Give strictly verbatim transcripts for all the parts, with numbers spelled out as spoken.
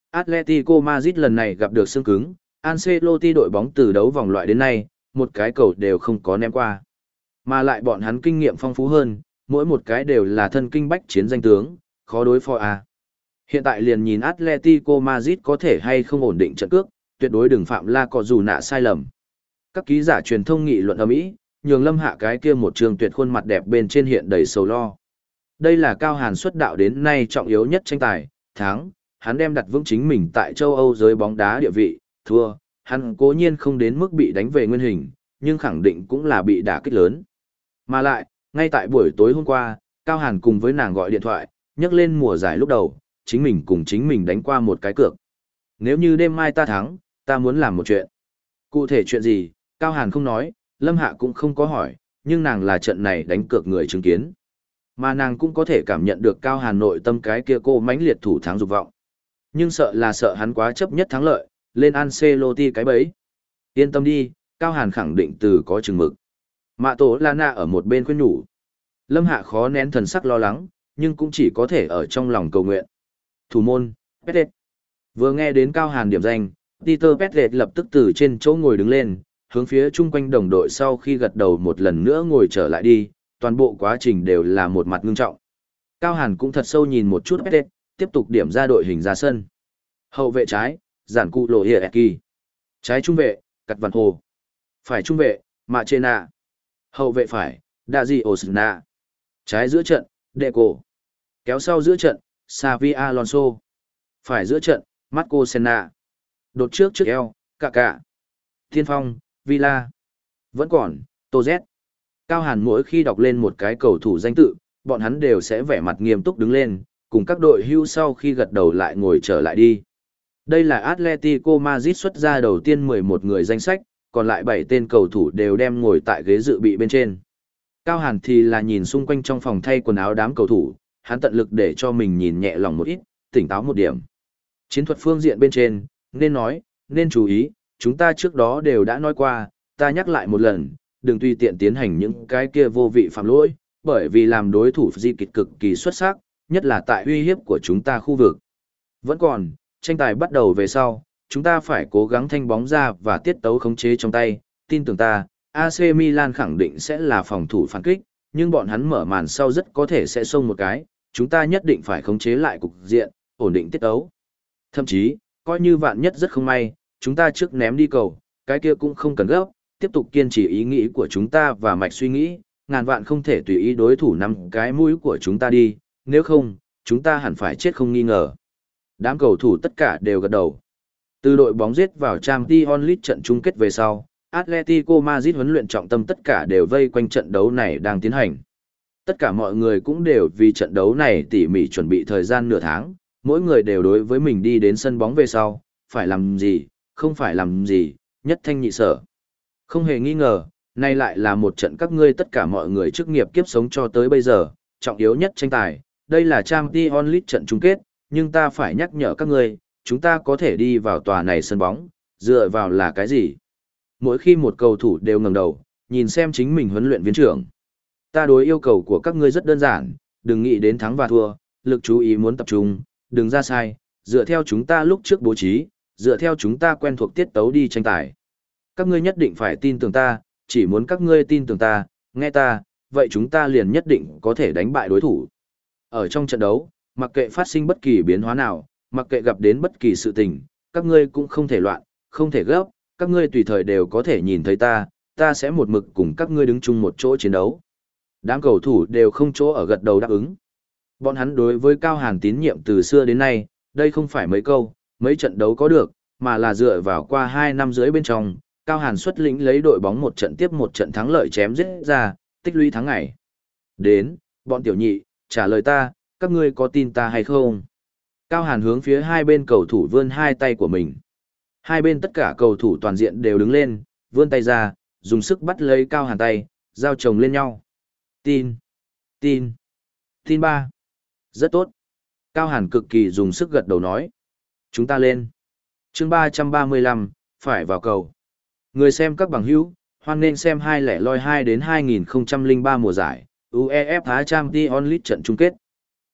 Atletico Madrid lần này gặp được xương cứng, Ancelotti đội bóng từ đấu vòng loại đến nay, một cái cầu đều không có ném qua. Mà lại bọn hắn kinh nghiệm phong phú hơn, mỗi một cái đều là thân kinh bách chiến danh tướng, khó đối phó à. Hiện tại liền nhìn Atletico Madrid có thể hay không ổn định trận cước, tuyệt đối đừng phạm la cọ dù nạ sai lầm. Các ký giả truyền thông nghị luận ầm ĩ, nhường Lâm Hạ cái kia một trường tuyệt khuôn mặt đẹp bên trên hiện đầy sầu lo. Đây là Cao Hàn xuất đạo đến nay trọng yếu nhất tranh tài, thắng, hắn đem đặt vững chính mình tại châu Âu giới bóng đá địa vị, thua, hắn cố nhiên không đến mức bị đánh về nguyên hình, nhưng khẳng định cũng là bị đả kích lớn. Mà lại, ngay tại buổi tối hôm qua, Cao Hàn cùng với nàng gọi điện thoại, nhắc lên mùa giải lúc đầu, chính mình cùng chính mình đánh qua một cái cược. Nếu như đêm mai ta thắng, ta muốn làm một chuyện. Cụ thể chuyện gì, Cao Hàn không nói, Lâm Hạ cũng không có hỏi, nhưng nàng là trận này đánh cược người chứng kiến. Mà nàng cũng có thể cảm nhận được Cao Hàn nội tâm cái kia cô mãnh liệt thủ thắng dục vọng. Nhưng sợ là sợ hắn quá chấp nhất thắng lợi, lên Ancelotti cái bẫy. Yên tâm đi, Cao Hàn khẳng định từ có chừng mực. Mạ Tổ Lana ở một bên khuyên nhủ. Lâm Hạ khó nén thần sắc lo lắng, nhưng cũng chỉ có thể ở trong lòng cầu nguyện. Thủ môn, Pettet. Vừa nghe đến Cao Hàn điểm danh, Peter Pettet lập tức từ trên chỗ ngồi đứng lên, hướng phía chung quanh đồng đội sau khi gật đầu một lần nữa ngồi trở lại đi, toàn bộ quá trình đều là một mặt ngưng trọng. Cao Hàn cũng thật sâu nhìn một chút Pettet, tiếp tục điểm ra đội hình ra sân. Hậu vệ trái, Giản Cụ Lộ Hiệki. Trái trung vệ, Cặt Văn Hồ. Phải trung vệ, Machena. Hậu vệ phải, Daji Osna. Trái giữa trận, Deco. Kéo sau giữa trận, Xavi Alonso. Phải giữa trận, Marco Senna. Đột trước trước eo, Kaká. Thiên phong, Villa. Vẫn còn, Toz. Cao Hàn mỗi khi đọc lên một cái cầu thủ danh tự, bọn hắn đều sẽ vẻ mặt nghiêm túc đứng lên, cùng các đội hưu sau khi gật đầu lại ngồi trở lại đi. Đây là Atletico Madrid xuất ra đầu tiên mười một người danh sách, còn lại bảy tên cầu thủ đều đem ngồi tại ghế dự bị bên trên. Cao Hàn thì là nhìn xung quanh trong phòng thay quần áo đám cầu thủ, hắn tận lực để cho mình nhìn nhẹ lòng một ít, tỉnh táo một điểm. Chiến thuật phương diện bên trên, nên nói, nên chú ý, chúng ta trước đó đều đã nói qua, ta nhắc lại một lần, đừng tùy tiện tiến hành những cái kia vô vị phạm lỗi, bởi vì làm đối thủ di kịch cực kỳ xuất sắc, nhất là tại uy hiếp của chúng ta khu vực. Vẫn còn, tranh tài bắt đầu về sau, chúng ta phải cố gắng thanh bóng ra và tiết tấu khống chế trong tay, tin tưởng ta, a xê Milan khẳng định sẽ là phòng thủ phản kích, nhưng bọn hắn mở màn sau rất có thể sẽ xông một cái, chúng ta nhất định phải khống chế lại cục diện, ổn định tiết tấu. Thậm chí, coi như vạn nhất rất không may, chúng ta trước ném đi cầu, cái kia cũng không cần gấp, tiếp tục kiên trì ý nghĩ của chúng ta và mạch suy nghĩ, ngàn vạn không thể tùy ý đối thủ nắm cái mũi của chúng ta đi, nếu không, chúng ta hẳn phải chết không nghi ngờ. Đám cầu thủ tất cả đều gật đầu. Từ đội bóng giết vào Champions League trận chung kết về sau, Atletico Madrid huấn luyện trọng tâm tất cả đều vây quanh trận đấu này đang tiến hành. Tất cả mọi người cũng đều vì trận đấu này tỉ mỉ chuẩn bị thời gian nửa tháng, mỗi người đều đối với mình đi đến sân bóng về sau, phải làm gì, không phải làm gì, nhất thanh nhị sở. Không hề nghi ngờ, nay lại là một trận các ngươi tất cả mọi người chức nghiệp kiếp sống cho tới bây giờ, trọng yếu nhất tranh tài, đây là Champions League trận chung kết, nhưng ta phải nhắc nhở các ngươi, chúng ta có thể đi vào tòa này sân bóng, dựa vào là cái gì? Mỗi khi một cầu thủ đều ngẩng đầu, nhìn xem chính mình huấn luyện viên trưởng. Ta đối yêu cầu của các ngươi rất đơn giản, đừng nghĩ đến thắng và thua, lực chú ý muốn tập trung, đừng ra sai, dựa theo chúng ta lúc trước bố trí, dựa theo chúng ta quen thuộc tiết tấu đi tranh tài. Các ngươi nhất định phải tin tưởng ta, chỉ muốn các ngươi tin tưởng ta, nghe ta, vậy chúng ta liền nhất định có thể đánh bại đối thủ. Ở trong trận đấu, mặc kệ phát sinh bất kỳ biến hóa nào, mặc kệ gặp đến bất kỳ sự tình, các ngươi cũng không thể loạn, không thể gấp, các ngươi tùy thời đều có thể nhìn thấy ta, ta sẽ một mực cùng các ngươi đứng chung một chỗ chiến đấu. Đám cầu thủ đều không chỗ ở gật đầu đáp ứng. Bọn hắn đối với Cao Hàn tín nhiệm từ xưa đến nay, đây không phải mấy câu, mấy trận đấu có được, mà là dựa vào qua hai năm dưới bên trong, Cao Hàn xuất lĩnh lấy đội bóng một trận tiếp một trận thắng lợi chém giết ra, tích lũy thắng ngày. Đến, bọn tiểu nhị, trả lời ta, các ngươi có tin ta hay không? Cao Hàn hướng phía hai bên cầu thủ vươn hai tay của mình. Hai bên tất cả cầu thủ toàn diện đều đứng lên, vươn tay ra, dùng sức bắt lấy Cao Hàn tay, giao chồng lên nhau. Tin, tin, tin ba. Rất tốt. Cao Hàn cực kỳ dùng sức gật đầu nói. Chúng ta lên. Chương ba trăm ba mươi lăm, phải vào cầu. Người xem các bằng hữu, hoan nên xem hai lẻ loi hai đến hai nghìn không trăm lẻ ba mùa giải, u e ép a Champions League trận chung kết.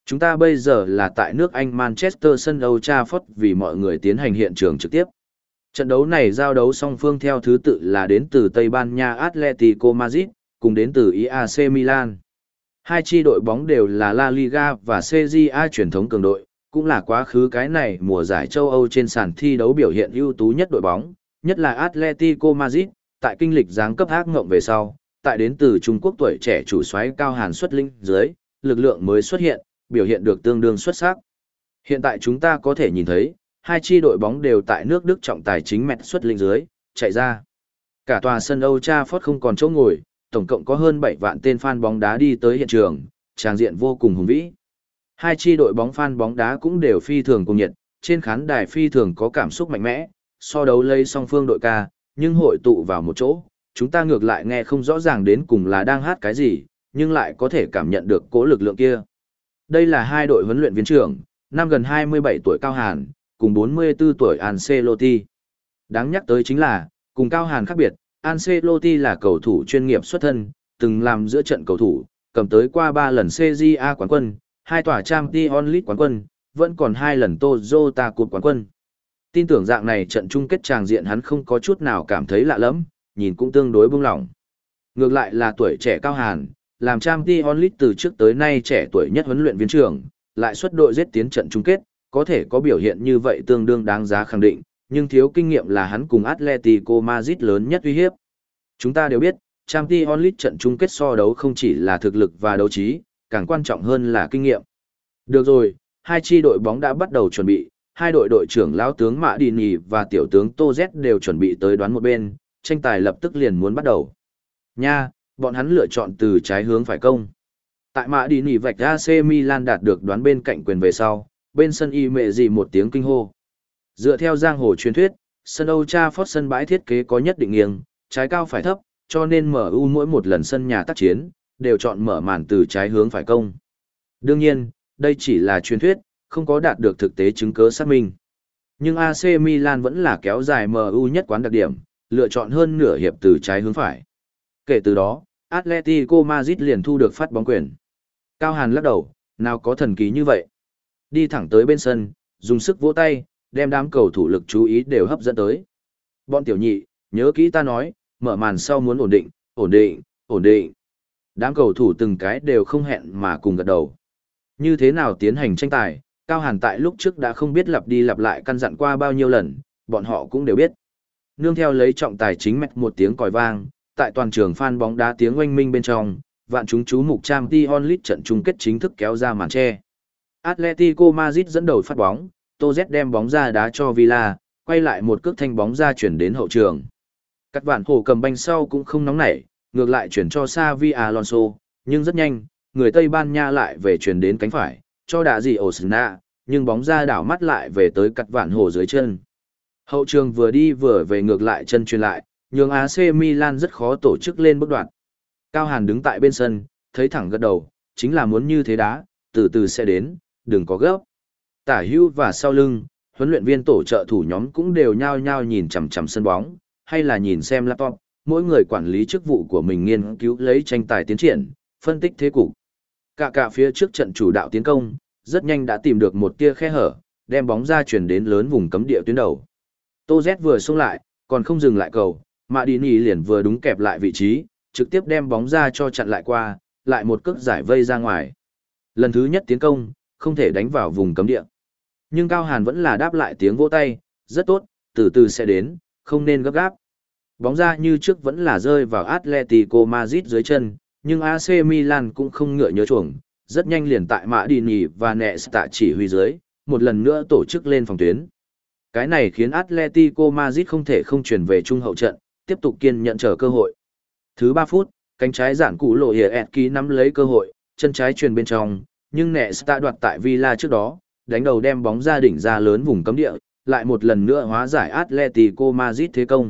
Chúng ta bây giờ là tại nước Anh Manchester sân Old Trafford vì mọi người tiến hành hiện trường trực tiếp. Trận đấu này giao đấu song phương theo thứ tự là đến từ Tây Ban Nha Atletico Madrid, cùng đến từ i a xê Milan. Hai chi đội bóng đều là La Liga và xê giê a truyền thống cường đội, cũng là quá khứ cái này mùa giải châu Âu trên sàn thi đấu biểu hiện ưu tú nhất đội bóng, nhất là Atletico Madrid, tại kinh lịch giáng cấp ác ngộng về sau, tại đến từ Trung Quốc tuổi trẻ chủ soái Cao Hàn xuất linh dưới, lực lượng mới xuất hiện, biểu hiện được tương đương xuất sắc. Hiện tại chúng ta có thể nhìn thấy, hai chi đội bóng đều tại nước Đức trọng tài chính mẹt xuất linh dưới, chạy ra. Cả tòa sân Old Trafford không còn chỗ ngồi, tổng cộng có hơn bảy vạn tên fan bóng đá đi tới hiện trường, tràng diện vô cùng hùng vĩ. Hai chi đội bóng fan bóng đá cũng đều phi thường cùng nhiệt, trên khán đài phi thường có cảm xúc mạnh mẽ, so đấu lấy song phương đội ca, nhưng hội tụ vào một chỗ, chúng ta ngược lại nghe không rõ ràng đến cùng là đang hát cái gì, nhưng lại có thể cảm nhận được cỗ lực lượng kia. Đây là hai đội huấn luyện viên trưởng, năm gần hai mươi bảy tuổi Cao Hàn, cùng bốn mươi tư tuổi Ancelotti. Đáng nhắc tới chính là, cùng Cao Hàn khác biệt, Ancelotti là cầu thủ chuyên nghiệp xuất thân, từng làm giữa trận cầu thủ, cầm tới qua ba lần xê giê a quán quân, hai tòa Champions League quán quân, vẫn còn hai lần Toyota Cup quán quân. Tin tưởng dạng này trận chung kết tràng diện hắn không có chút nào cảm thấy lạ lẫm, nhìn cũng tương đối buông lỏng. Ngược lại là tuổi trẻ Cao Hàn, làm Champions League từ trước tới nay trẻ tuổi nhất huấn luyện viên trưởng, lại xuất đội giết tiến trận chung kết, có thể có biểu hiện như vậy tương đương đáng giá khẳng định, nhưng thiếu kinh nghiệm là hắn cùng Atletico Madrid lớn nhất uy hiếp. Chúng ta đều biết, Champions League trận chung kết so đấu không chỉ là thực lực và đấu trí, càng quan trọng hơn là kinh nghiệm. Được rồi, hai chi đội bóng đã bắt đầu chuẩn bị, hai đội đội trưởng lão tướng Mã Đi Nhì và tiểu tướng Tô Z đều chuẩn bị tới đoán một bên, tranh tài lập tức liền muốn bắt đầu. Nha, bọn hắn lựa chọn từ trái hướng phải công. Tại Mã Đi Nhì vạch a xê Milan đạt được đoán bên cạnh quyền về sau, bên sân y mẹ gì một tiếng kinh hô. Dựa theo giang hồ truyền thuyết, sân Old Trafford sân bãi thiết kế có nhất định nghiêng, trái cao phải thấp, cho nên em u mỗi một lần sân nhà tác chiến, đều chọn mở màn từ trái hướng phải công. Đương nhiên, đây chỉ là truyền thuyết, không có đạt được thực tế chứng cứ xác minh. Nhưng a xê Milan vẫn là kéo dài em u nhất quán đặc điểm, lựa chọn hơn nửa hiệp từ trái hướng phải. Kể từ đó, Atletico Madrid liền thu được phát bóng quyền. Cao Hàn lắc đầu, nào có thần kỳ như vậy. Đi thẳng tới bên sân, dùng sức vỗ tay, đem đám cầu thủ lực chú ý đều hấp dẫn tới. Bọn tiểu nhị, nhớ kỹ ta nói, mở màn sau muốn ổn định, ổn định, ổn định. Đám cầu thủ từng cái đều không hẹn mà cùng gật đầu. Như thế nào tiến hành tranh tài, Cao Hàn tại lúc trước đã không biết lặp đi lặp lại căn dặn qua bao nhiêu lần, bọn họ cũng đều biết. Nương theo lấy trọng tài chính mạch một tiếng còi vang, tại toàn trường fan bóng đá tiếng oanh minh bên trong, vạn chúng chú mục Champions League trận chung kết chính thức kéo ra màn che. Atletico Madrid dẫn đầu phát bóng, Tô Z đem bóng ra đá cho Villa, quay lại một cước thanh bóng ra chuyển đến hậu trường. Các vạn hổ cầm banh sau cũng không nóng nảy, ngược lại chuyển cho Xavi Alonso, nhưng rất nhanh, người Tây Ban Nha lại về chuyển đến cánh phải, cho đá gì Osuna, nhưng bóng ra đảo mắt lại về tới cắt vạn hổ dưới chân. Hậu trường vừa đi vừa về ngược lại chân truyền lại, nhường a xê Milan rất khó tổ chức lên bước đoạn. Cao Hàn đứng tại bên sân, thấy thẳng gật đầu, chính là muốn như thế đá, từ từ sẽ đến, đừng có gấp. Tả hữu và sau lưng, huấn luyện viên tổ trợ thủ nhóm cũng đều nhao nhao nhìn chằm chằm sân bóng, hay là nhìn xem laptop, mỗi người quản lý chức vụ của mình nghiên cứu lấy tranh tài tiến triển, phân tích thế cục. Cả cả phía trước trận chủ đạo tiến công, rất nhanh đã tìm được một tia khe hở, đem bóng ra chuyển đến lớn vùng cấm địa tuyến đầu. Tô Z vừa xông lại, còn không dừng lại cầu, Mã Đi Nhì liền vừa đúng kẹp lại vị trí, trực tiếp đem bóng ra cho chặn lại qua, lại một cước giải vây ra ngoài. Lần thứ nhất tiến công, không thể đánh vào vùng cấm địa. Nhưng Cao Hàn vẫn là đáp lại tiếng vỗ tay, rất tốt, từ từ sẽ đến, không nên gấp gáp. Bóng ra như trước vẫn là rơi vào Atletico Madrid dưới chân, nhưng a xê Milan cũng không ngựa nhớ chuồng, rất nhanh liền tại Mã Đi Nhì và Nesta chỉ huy dưới, một lần nữa tổ chức lên phòng tuyến. Cái này khiến Atletico Madrid không thể không chuyển về trung hậu trận, tiếp tục kiên nhận chờ cơ hội. Thứ ba phút, cánh trái giản cụ lộ hiệp ẹt ký nắm lấy cơ hội, chân trái truyền bên trong, nhưng Nesta đoạt tại Villa trước đó, đánh đầu đem bóng ra đỉnh ra lớn vùng cấm địa, lại một lần nữa hóa giải Atletico Madrid thế công.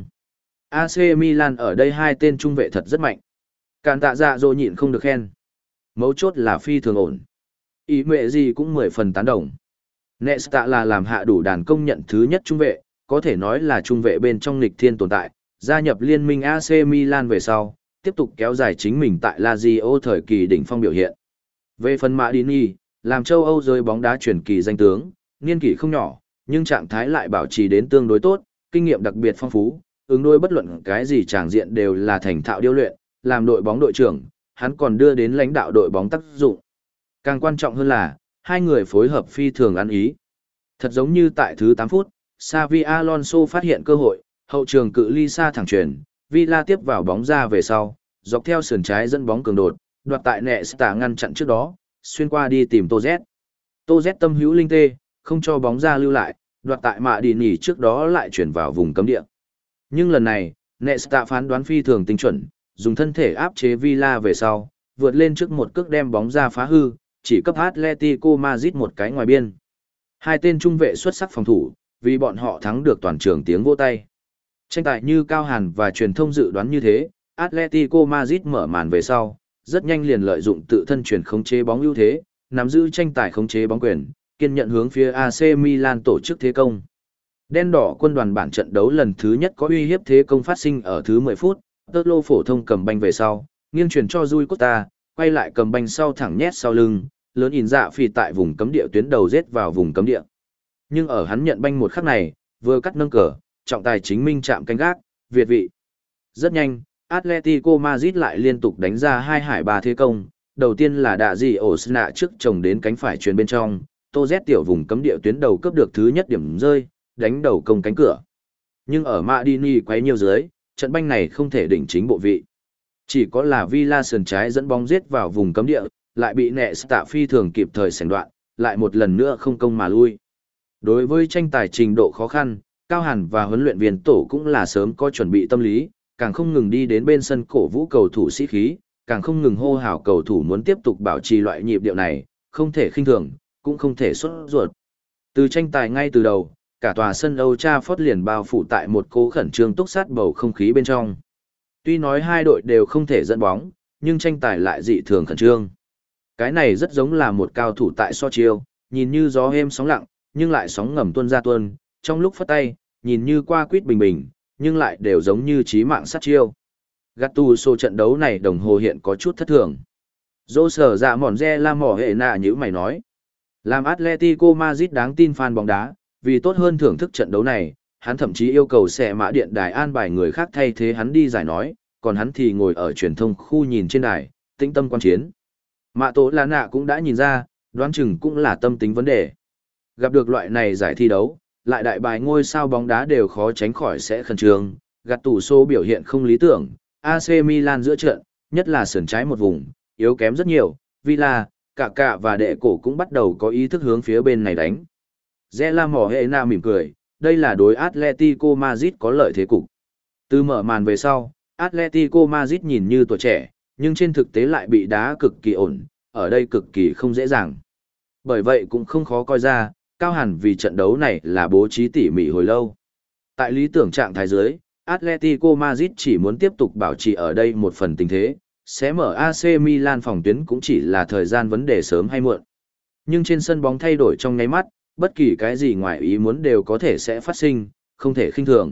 a xê Milan ở đây hai tên trung vệ thật rất mạnh. Càn tạ dạ dỗ nhịn không được khen. Mấu chốt là phi thường ổn. Ý mệ gì cũng mười phần tán đồng. Nesta là làm hạ đủ đàn công nhận thứ nhất trung vệ, có thể nói là trung vệ bên trong nghịch thiên tồn tại, gia nhập liên minh a xê Milan về sau, tiếp tục kéo dài chính mình tại Lazio thời kỳ đỉnh phong biểu hiện. Về phần Mã Đi Nhì, làm châu Âu giới bóng đá truyền kỳ danh tướng, niên kỷ không nhỏ, nhưng trạng thái lại bảo trì đến tương đối tốt, kinh nghiệm đặc biệt phong phú, ứng đối bất luận cái gì tràng diện đều là thành thạo điêu luyện, làm đội bóng đội trưởng, hắn còn đưa đến lãnh đạo đội bóng tác dụng. Càng quan trọng hơn là, hai người phối hợp phi thường ăn ý. Thật giống như tại thứ tám phút, Xavi Alonso phát hiện cơ hội, hậu trường cự ly xa thẳng chuyển, Villa tiếp vào bóng ra về sau, dọc theo sườn trái dẫn bóng cường đột, đoạt tại Nesta ngăn chặn trước đó, xuyên qua đi tìm Tô Z. Tô Z tâm hữu linh tê, không cho bóng ra lưu lại, đoạt tại mạ đi nỉ trước đó lại chuyển vào vùng cấm địa. Nhưng lần này, Nesta phán đoán phi thường tinh chuẩn, dùng thân thể áp chế Villa về sau, vượt lên trước một cước đem bóng ra phá hư, chỉ cấp Atletico Madrid một cái ngoài biên. Hai tên trung vệ xuất sắc phòng thủ, vì bọn họ thắng được toàn trường tiếng vỗ tay. Tranh tài như Cao Hàn và truyền thông dự đoán như thế, Atletico Madrid mở màn về sau, rất nhanh liền lợi dụng tự thân chuyển khống chế bóng ưu thế, nắm giữ tranh tài khống chế bóng quyền, kiên nhận hướng phía a xê Milan tổ chức thế công. Đen đỏ quân đoàn bản trận đấu lần thứ nhất có uy hiếp thế công phát sinh ở thứ mười phút, Tơ Lô phổ thông cầm banh về sau, nghiêng chuyển cho Rui Costa, quay lại cầm banh sau thẳng nhét sau lưng, lớn in dạ phi tại vùng cấm địa tuyến đầu giết vào vùng cấm địa. Nhưng ở hắn nhận banh một khắc này, vừa cắt nâng cờ, trọng tài chính minh chạm canh gác, việt vị. Rất nhanh, Atletico Madrid lại liên tục đánh ra hai hải ba thế công, đầu tiên là đạ gì ổ sna trước chồng đến cánh phải chuyền bên trong, Tô Z tiểu vùng cấm địa tuyến đầu cướp được thứ nhất điểm rơi, đánh đầu công cánh cửa. Nhưng ở Madini quấy nhiều dưới, trận banh này không thể đỉnh chính bộ vị. Chỉ có là Villa sườn trái dẫn bóng giết vào vùng cấm địa, lại bị Nesta phi thường kịp thời sảnh đoạn, lại một lần nữa không công mà lui. Đối với tranh tài trình độ khó khăn, Cao Hàn và huấn luyện viên tổ cũng là sớm có chuẩn bị tâm lý, càng không ngừng đi đến bên sân cổ vũ cầu thủ sĩ khí, càng không ngừng hô hào cầu thủ muốn tiếp tục bảo trì loại nhịp điệu này, không thể khinh thường, cũng không thể sốt ruột. Từ tranh tài ngay từ đầu, cả tòa sân Old Trafford liền bao phủ tại một cố khẩn trương túc sát bầu không khí bên trong. Tuy nói hai đội đều không thể dẫn bóng, nhưng tranh tài lại dị thường khẩn trương. Cái này rất giống là một cao thủ tại so chiêu, nhìn như gió êm sóng lặng, nhưng lại sóng ngầm tuôn ra tuôn, trong lúc phất tay, nhìn như qua quýt bình bình, nhưng lại đều giống như chí mạng sát chiêu. Gattuso trận đấu này đồng hồ hiện có chút thất thường. Dô sở dạ mòn re la mỏ hệ nạ như mày nói. Làm Atletico Madrid đáng tin fan bóng đá, vì tốt hơn thưởng thức trận đấu này, hắn thậm chí yêu cầu xe mã điện đài an bài người khác thay thế hắn đi giải nói, còn hắn thì ngồi ở truyền thông khu nhìn trên đài, tĩnh tâm quan chiến. Mạ Tố là nạ cũng đã nhìn ra, đoán chừng cũng là tâm tính vấn đề. Gặp được loại này giải thi đấu, lại đại bài ngôi sao bóng đá đều khó tránh khỏi sẽ khẩn trương, Gattuso biểu hiện không lý tưởng, a xê Milan giữa trận, nhất là sườn trái một vùng, yếu kém rất nhiều, Villa, cả cả và đệ cổ cũng bắt đầu có ý thức hướng phía bên này đánh. Zela mỏ hệ na mỉm cười, đây là đối Atletico Madrid có lợi thế cục. Từ mở màn về sau, Atletico Madrid nhìn như tuổi trẻ, nhưng trên thực tế lại bị đá cực kỳ ổn, ở đây cực kỳ không dễ dàng. Bởi vậy cũng không khó coi ra, Cao Hàn vì trận đấu này là bố trí tỉ mỉ hồi lâu. Tại lý tưởng trạng thái dưới, Atletico Madrid chỉ muốn tiếp tục bảo trì ở đây một phần tình thế, sẽ mở a xê Milan phòng tuyến cũng chỉ là thời gian vấn đề sớm hay muộn. Nhưng trên sân bóng thay đổi trong nháy mắt, bất kỳ cái gì ngoài ý muốn đều có thể sẽ phát sinh, không thể khinh thường.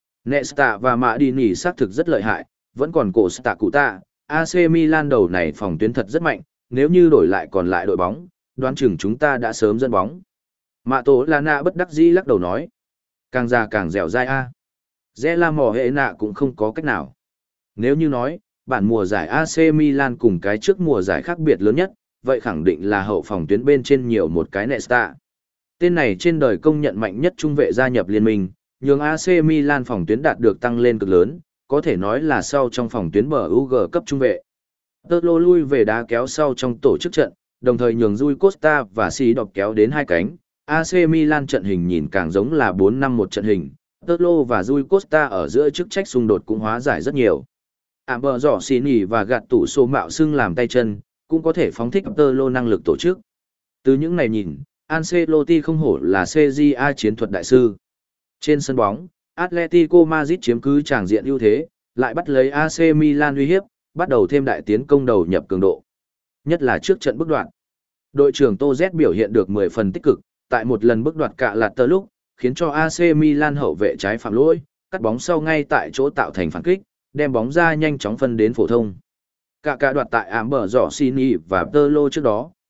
Nesta và Madini xác thực rất lợi hại, vẫn còn cổ Sta cụ tạ, a xê Milan đầu này phòng tuyến thật rất mạnh, nếu như đổi lại còn lại đội bóng, đoán chừng chúng ta đã sớm dẫn bóng. Mạ Tố là nạ bất đắc dĩ lắc đầu nói. Càng già càng dẻo dai a. Dè la mỏ hệ nạ cũng không có cách nào. Nếu như nói, bản mùa giải a xê Milan cùng cái trước mùa giải khác biệt lớn nhất, vậy khẳng định là hậu phòng tuyến bên trên nhiều một cái Nesta. Tên này trên đời công nhận mạnh nhất trung vệ gia nhập liên minh, nhường a xê Milan phòng tuyến đạt được tăng lên cực lớn, có thể nói là sau trong phòng tuyến bờ u giê cấp trung vệ. Tơ lô lui về đá kéo sau trong tổ chức trận, đồng thời nhường Rui Costa và Si đọc kéo đến hai cánh. a xê Milan trận hình nhìn càng giống là bốn năm một trận hình, Tơ lô và Rui Costa ở giữa chức trách xung đột cũng hóa giải rất nhiều. Ảm bờ giỏ xì nỉ và gạt tủ số mạo xưng làm tay chân, cũng có thể phóng thích Tơ lô năng lực tổ chức. Từ những này nhìn, Ancelotti không hổ là xê giê a chiến thuật đại sư. Trên sân bóng, Atletico Madrid chiếm cứ tràng diện ưu thế, lại bắt lấy a xê Milan uy hiếp, bắt đầu thêm đại tiến công đầu nhập cường độ. Nhất là trước trận bước đoạn. Đội trưởng Tô Z biểu hiện được mười phần tích cực, tại một lần bước đoạt cạ lạt tơ lúc, khiến cho a xê Milan hậu vệ trái phạm lỗi, cắt bóng sau ngay tại chỗ tạo thành phản kích, đem bóng ra nhanh chóng phân đến phổ thông. Cạ cạ đoạt tại ám bờ giỏ Sini và Tơ Lô trước đó,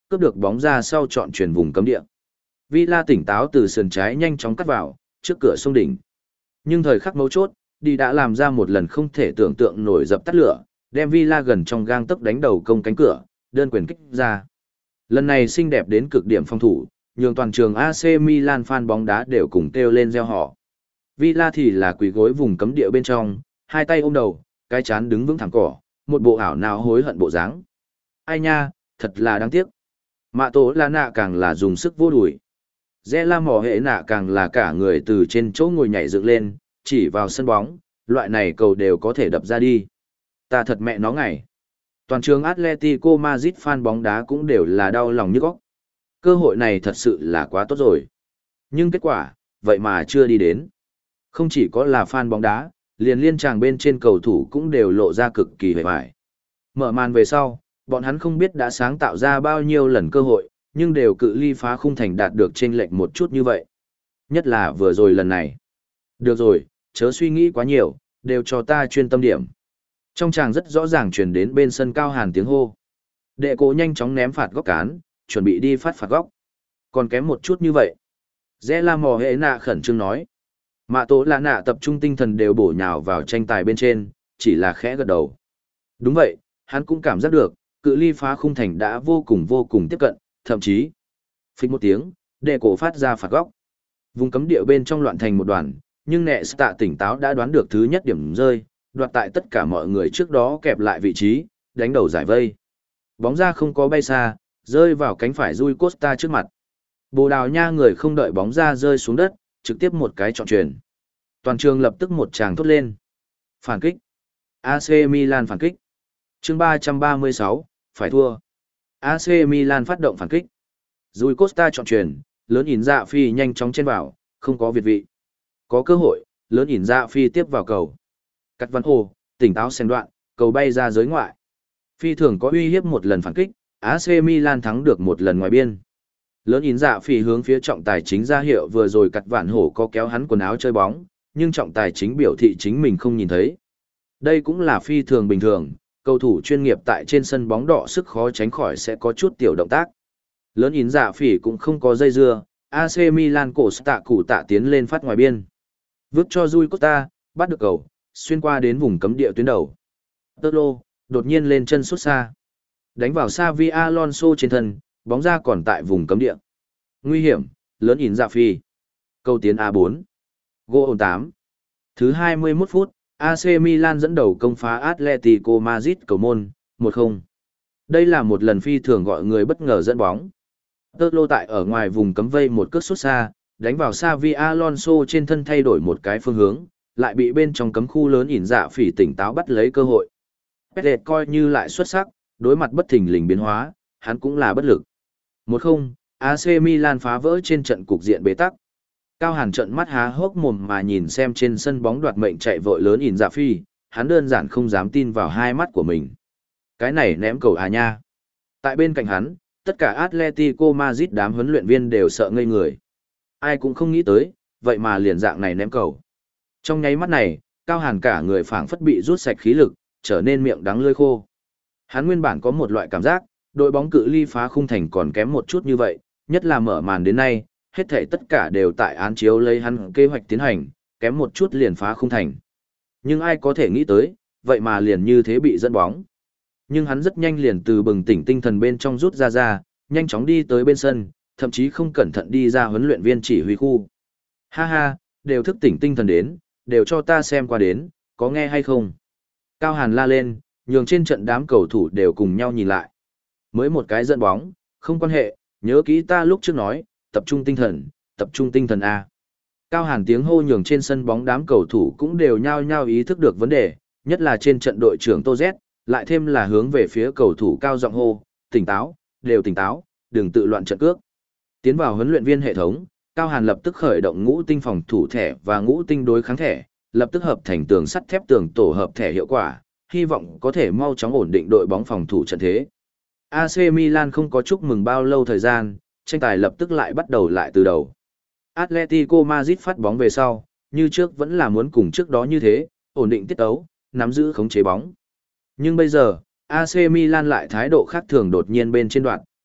cướp được bóng ra sau chọn chuyển vùng cấm địa. Villa tỉnh táo từ sườn trái nhanh chóng cắt vào, trước cửa sông đỉnh. Nhưng thời khắc mấu chốt, đi đã làm ra một lần không thể tưởng tượng nổi dập tắt lửa, đem Villa gần trong gang tấc đánh đầu công cánh cửa, đơn quyền kích ra. Lần này xinh đẹp đến cực điểm phòng thủ, nhường toàn trường a xê Milan fan bóng đá đều cùng kêu lên reo hò. Villa thì là quỳ gối vùng cấm địa bên trong, hai tay ôm đầu, cái chán đứng vững thẳng cỏ, một bộ ảo não hối hận bộ dáng. Ai nha, thật là đáng tiếc. Mạ Tố là nạ càng là dùng sức vô đùi. Rẽ la mỏ hệ nạ càng là cả người từ trên chỗ ngồi nhảy dựng lên, chỉ vào sân bóng, loại này cầu đều có thể đập ra đi. Ta thật mẹ nó ngày. Toàn trường Atletico Madrid fan bóng đá cũng đều là đau lòng nhức óc. Cơ hội này thật sự là quá tốt rồi. Nhưng kết quả, vậy mà chưa đi đến. Không chỉ có là fan bóng đá, liền liên tràng bên trên cầu thủ cũng đều lộ ra cực kỳ hề bại. Mở màn về sau, bọn hắn không biết đã sáng tạo ra bao nhiêu lần cơ hội, nhưng đều cự ly phá khung thành đạt được chênh lệch một chút như vậy. Nhất là vừa rồi lần này. Được rồi, chớ suy nghĩ quá nhiều, đều cho ta chuyên tâm điểm. Trong tràng rất rõ ràng truyền đến bên sân Cao Hàn tiếng hô. Đệ cổ nhanh chóng ném phạt góc cán, chuẩn bị đi phát phạt góc. Còn kém một chút như vậy. Rẽ la mò hệ nạ khẩn trương nói. Mạ Tố là nạ tập trung tinh thần đều bổ nhào vào tranh tài bên trên, chỉ là khẽ gật đầu. Đúng vậy, hắn cũng cảm giác được, cự ly phá khung thành đã vô cùng vô cùng tiếp cận, thậm chí. Phích một tiếng, đệ cổ phát ra phạt góc. Vùng cấm địa bên trong loạn thành một đoàn, nhưng nẹ tạ tỉnh táo đã đoán được thứ nhất điểm rơi, đoạt tại tất cả mọi người trước đó kẹp lại vị trí, đánh đầu giải vây. Bóng ra không có bay xa, rơi vào cánh phải Rui Costa trước mặt. Bồ Đào Nha người không đợi bóng ra rơi xuống đất, trực tiếp một cái chọn chuyền. Toàn trường lập tức một tràng thốt lên. Phản kích. a xê Milan phản kích. Chương ba trăm ba mươi sáu, phải thua. a xê Milan phát động phản kích. Rui Costa chọn chuyền, lớn ỉn dạ phi nhanh chóng chen vào, không có việt vị. Có cơ hội, lớn ỉn dạ phi tiếp vào cầu. Cắt Văn Hồ, tỉnh táo xen đoạn, cầu bay ra giới ngoại. Phi thường có uy hiếp một lần phản kích, a xê Milan thắng được một lần ngoài biên. Lớn ỉn dạ phi hướng phía trọng tài chính ra hiệu vừa rồi Cắt Vạn Hổ có kéo hắn quần áo chơi bóng, nhưng trọng tài chính biểu thị chính mình không nhìn thấy. Đây cũng là phi thường bình thường, cầu thủ chuyên nghiệp tại trên sân bóng đỏ sức khó tránh khỏi sẽ có chút tiểu động tác. Lớn ỉn dạ phỉ cũng không có dây dưa, a xê Milan cổ tạ cụ tạ tiến lên phát ngoài biên. Vứt cho Rui Costa, bắt được cầu, xuyên qua đến vùng cấm địa tuyến đầu. Tơ lô, đột nhiên lên chân xuất xa. Đánh vào Xavi Alonso trên thân, bóng ra còn tại vùng cấm địa. Nguy hiểm, lớn ỉn dạ phỉ. Cầu tiến a bốn. Goal tám. Thứ hai mươi mốt phút, a xê Milan dẫn đầu công phá Atletico Madrid cầu môn, một không. Đây là một lần phi thường gọi người bất ngờ dẫn bóng. Tơ lô tại ở ngoài vùng cấm vây một cước xuất xa, đánh vào Xavi Alonso trên thân thay đổi một cái phương hướng, lại bị bên trong cấm khu lớn ỉn dạ phỉ tỉnh táo bắt lấy cơ hội. Pettet coi như lại xuất sắc, đối mặt bất thình lình biến hóa, hắn cũng là bất lực. một không, a xê Milan phá vỡ trên trận cục diện bế tắc. Cao Hàn trận mắt há hốc mồm mà nhìn xem trên sân bóng đoạt mệnh chạy vội lớn ỉn dạ phi, hắn đơn giản không dám tin vào hai mắt của mình. Cái này ném cầu à nha. Tại bên cạnh hắn, tất cả Atletico Madrid đám huấn luyện viên đều sợ ngây người. Ai cũng không nghĩ tới, vậy mà liền dạng này ném cầu. Trong nháy mắt này, Cao Hàn cả người phảng phất bị rút sạch khí lực, trở nên miệng đắng lưỡi khô. Hắn nguyên bản có một loại cảm giác, đội bóng cự ly phá khung thành còn kém một chút như vậy, nhất là mở màn đến nay, hết thảy tất cả đều tại án chiếu lấy hắn kế hoạch tiến hành, kém một chút liền phá khung thành. Nhưng ai có thể nghĩ tới, vậy mà liền như thế bị dẫn bóng. Nhưng hắn rất nhanh liền từ bừng tỉnh tinh thần bên trong rút ra ra, nhanh chóng đi tới bên sân, thậm chí không cẩn thận đi ra huấn luyện viên chỉ huy khu. Ha ha, đều thức tỉnh tinh thần đến, đều cho ta xem qua đến, có nghe hay không? Cao Hàn la lên, nhường trên trận đám cầu thủ đều cùng nhau nhìn lại. Mới một cái dẫn bóng, không quan hệ, nhớ kỹ ta lúc trước nói, tập trung tinh thần, tập trung tinh thần A. Cao Hàn tiếng hô nhường trên sân bóng đám cầu thủ cũng đều nhao nhao ý thức được vấn đề, nhất là trên trận đội trưởng Tô Z, lại thêm là hướng về phía cầu thủ cao giọng hô, tỉnh táo, đều tỉnh táo, đừng tự loạn trận cước. Tiến vào huấn luyện viên hệ thống, Cao Hàn lập tức khởi động ngũ tinh phòng thủ thẻ và ngũ tinh đối kháng thẻ, lập tức hợp thành tường sắt thép tường tổ hợp thẻ hiệu quả, hy vọng có thể mau chóng ổn định đội bóng phòng thủ trận thế. a xê Milan không có chúc mừng bao lâu thời gian, tranh tài lập tức lại bắt đầu lại từ đầu. Atletico Madrid phát bóng về sau, như trước vẫn là muốn cùng trước đó như thế, ổn định tiết tấu, nắm giữ khống chế bóng. Nhưng bây giờ, a xê Milan lại thái độ khác thường đột nhiên bên trên đoạn,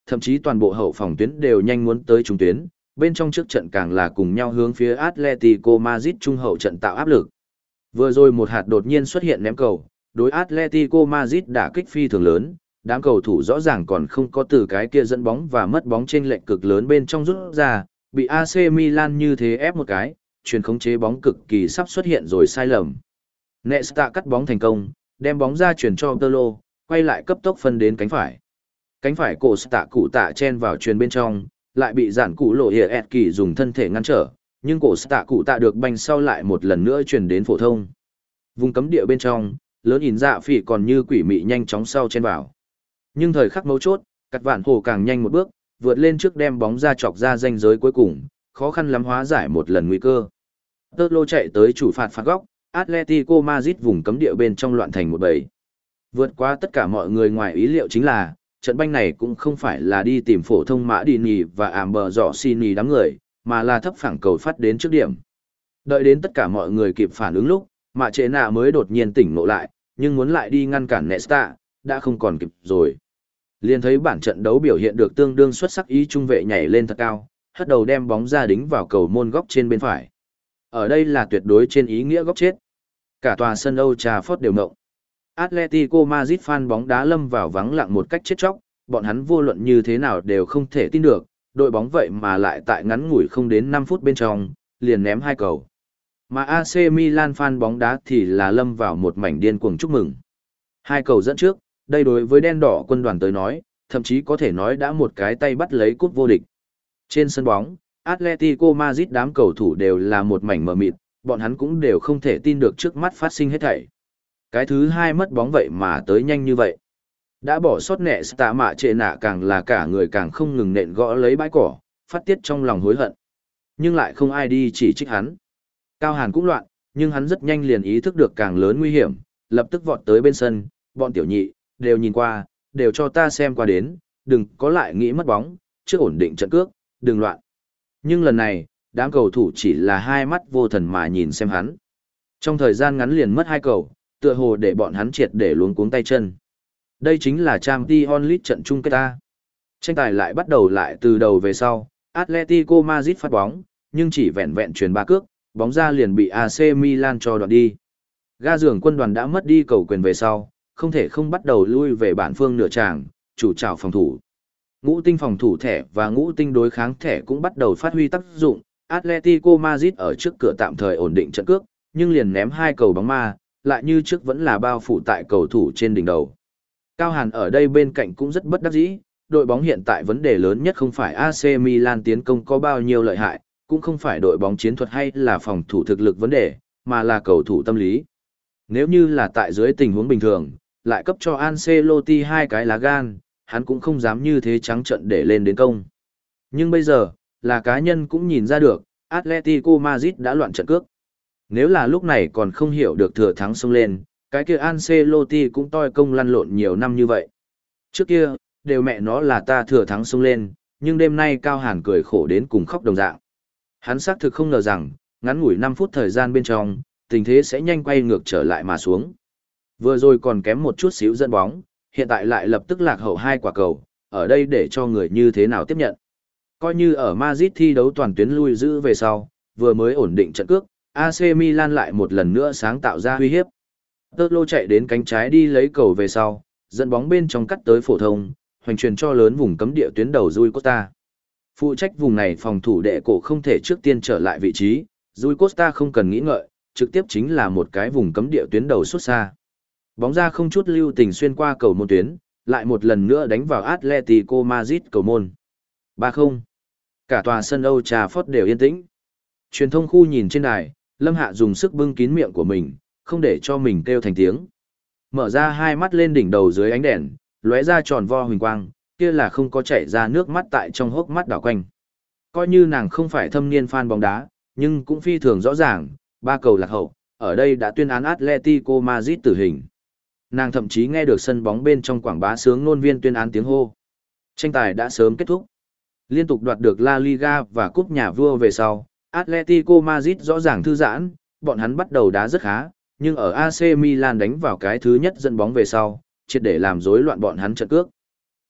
thậm chí toàn bộ hậu phòng tuyến đều nhanh muốn tới trung tuyến, bên trong trước trận càng là cùng nhau hướng phía Atletico Madrid trung hậu trận tạo áp lực. Vừa rồi một hạt đột nhiên xuất hiện ném cầu, đối Atletico Madrid đả kích phi thường lớn, đám cầu thủ rõ ràng còn không có từ cái kia dẫn bóng và mất bóng trên lệch cực lớn bên trong rút ra, bị a xê Milan như thế ép một cái, truyền khống chế bóng cực kỳ sắp xuất hiện rồi sai lầm. Nesta cắt bóng thành công, đem bóng ra chuyển cho Tolo, quay lại cấp tốc phân đến cánh phải. Cánh phải cổ tạ cụ tạ chen vào truyền bên trong, lại bị giản cụ lộ hiệp ẹt kỳ dùng thân thể ngăn trở, nhưng cổ tạ cụ tạ được banh sau lại một lần nữa truyền đến phổ thông. Vùng cấm địa bên trong, lớn nhìn dạ phỉ còn như quỷ mị nhanh chóng sau chen vào. Nhưng thời khắc mấu chốt, cắt vạn hồ càng nhanh một bước, vượt lên trước đem bóng ra chọc ra ranh giới cuối cùng, khó khăn lắm hóa giải một lần nguy cơ. Tơ lô chạy tới chủ phạt phạt góc, Atletico Madrid vùng cấm địa bên trong loạn thành một bầy. Vượt qua tất cả mọi người ngoài ý liệu chính là, trận banh này cũng không phải là đi tìm phổ thông Mã Đi Nì và ảm bờ dọ xì nì đám người, mà là thấp phẳng cầu phát đến trước điểm. Đợi đến tất cả mọi người kịp phản ứng lúc, Mạ Trệ Nạ mới đột nhiên tỉnh ngộ lại, nhưng muốn lại đi ngăn cản Nesta, đã không còn kịp rồi. Liền thấy bản trận đấu biểu hiện được tương đương xuất sắc, ý trung vệ nhảy lên thật cao, hất đầu đem bóng ra đính vào cầu môn góc trên bên phải. Ở đây là tuyệt đối trên ý nghĩa góc chết. Cả tòa sân Old Trafford đều ngộng. Atletico Madrid fan bóng đá lâm vào vắng lặng một cách chết chóc, bọn hắn vô luận như thế nào đều không thể tin được, đội bóng vậy mà lại tại ngắn ngủi không đến năm phút bên trong, liền ném hai cầu. Mà a xê Milan fan bóng đá thì là lâm vào một mảnh điên cuồng chúc mừng. Hai cầu dẫn trước, đây đối với đen đỏ quân đoàn tới nói, thậm chí có thể nói đã một cái tay bắt lấy cúp vô địch. Trên sân bóng, Atletico Madrid đám cầu thủ đều là một mảnh mờ mịt, bọn hắn cũng đều không thể tin được trước mắt phát sinh hết thảy. Cái thứ hai mất bóng vậy mà tới nhanh như vậy. Đã bỏ sót nẹ Stạ Mạ Trệ Nạ càng là cả người càng không ngừng nện gõ lấy bãi cỏ, phát tiết trong lòng hối hận. Nhưng lại không ai đi chỉ trích hắn. Cao Hàn cũng loạn, nhưng hắn rất nhanh liền ý thức được càng lớn nguy hiểm, lập tức vọt tới bên sân, bọn tiểu nhị, đều nhìn qua, đều cho ta xem qua đến, đừng có lại nghĩ mất bóng, trước ổn định trận cước, đừng loạn. Nhưng lần này, đám cầu thủ chỉ là hai mắt vô thần mà nhìn xem hắn. Trong thời gian ngắn liền mất hai cầu, tựa hồ để bọn hắn triệt để luống cuống tay chân. Đây chính là Champions League trận chung kết ta. Tranh tài lại bắt đầu lại từ đầu về sau, Atletico Madrid phát bóng, nhưng chỉ vẹn vẹn truyền ba cước, bóng ra liền bị a xê Milan cho đoạn đi. Ga giường quân đoàn đã mất đi cầu quyền về sau, không thể không bắt đầu lui về bản phương nửa tràng, chủ trào phòng thủ. Ngũ tinh phòng thủ thẻ và ngũ tinh đối kháng thẻ cũng bắt đầu phát huy tác dụng, Atletico Madrid ở trước cửa tạm thời ổn định trận cước, nhưng liền ném hai cầu bóng ma, lại như trước vẫn là bao phủ tại cầu thủ trên đỉnh đầu. Cao Hàn ở đây bên cạnh cũng rất bất đắc dĩ, đội bóng hiện tại vấn đề lớn nhất không phải a xê Milan tiến công có bao nhiêu lợi hại, cũng không phải đội bóng chiến thuật hay là phòng thủ thực lực vấn đề, mà là cầu thủ tâm lý. Nếu như là tại dưới tình huống bình thường, lại cấp cho Ancelotti hai cái lá gan, hắn cũng không dám như thế trắng trận để lên đến công. Nhưng bây giờ, là cá nhân cũng nhìn ra được, Atletico Madrid đã loạn trận cước. Nếu là lúc này còn không hiểu được thừa thắng xông lên, cái kia Ancelotti cũng toi công lăn lộn nhiều năm như vậy. Trước kia, đều mẹ nó là ta thừa thắng xông lên, nhưng đêm nay Cao Hàn cười khổ đến cùng khóc đồng dạng. Hắn xác thực không ngờ rằng, ngắn ngủi năm phút thời gian bên trong, tình thế sẽ nhanh quay ngược trở lại mà xuống. Vừa rồi còn kém một chút xíu dẫn bóng, hiện tại lại lập tức lạc hậu hai quả cầu, ở đây để cho người như thế nào tiếp nhận. Coi như ở Madrid thi đấu toàn tuyến lui giữ về sau, vừa mới ổn định trận cước, a xê Milan lại một lần nữa sáng tạo ra uy hiếp. Tơ lô chạy đến cánh trái đi lấy cầu về sau, dẫn bóng bên trong cắt tới phổ thông, hoành truyền cho lớn vùng cấm địa tuyến đầu Rui Costa. Phụ trách vùng này phòng thủ đệ cổ không thể trước tiên trở lại vị trí, Rui Costa không cần nghĩ ngợi, trực tiếp chính là một cái vùng cấm địa tuyến đầu xuất xa. Bóng ra không chút lưu tình xuyên qua cầu môn tuyến, lại một lần nữa đánh vào Atletico Madrid cầu môn. ba không. Cả tòa sân Old Trafford đều yên tĩnh. Truyền thông khu nhìn trên đài, Lâm Hạ dùng sức bưng kín miệng của mình, không để cho mình kêu thành tiếng. Mở ra hai mắt lên đỉnh đầu dưới ánh đèn, lóe ra tròn vo huỳnh quang, kia là không có chảy ra nước mắt tại trong hốc mắt đảo quanh. Coi như nàng không phải thâm niên fan bóng đá, nhưng cũng phi thường rõ ràng, ba cầu lạc hậu, ở đây đã tuyên án Atletico Madrid tử hình. Nàng thậm chí nghe được sân bóng bên trong quảng bá sướng ngôn viên tuyên án tiếng hô. Tranh tài đã sớm kết thúc. Liên tục đoạt được La Liga và cúp nhà vua về sau, Atletico Madrid rõ ràng thư giãn, bọn hắn bắt đầu đá rất khá, nhưng ở a xê Milan đánh vào cái thứ nhất dẫn bóng về sau, triệt để làm rối loạn bọn hắn trận cước.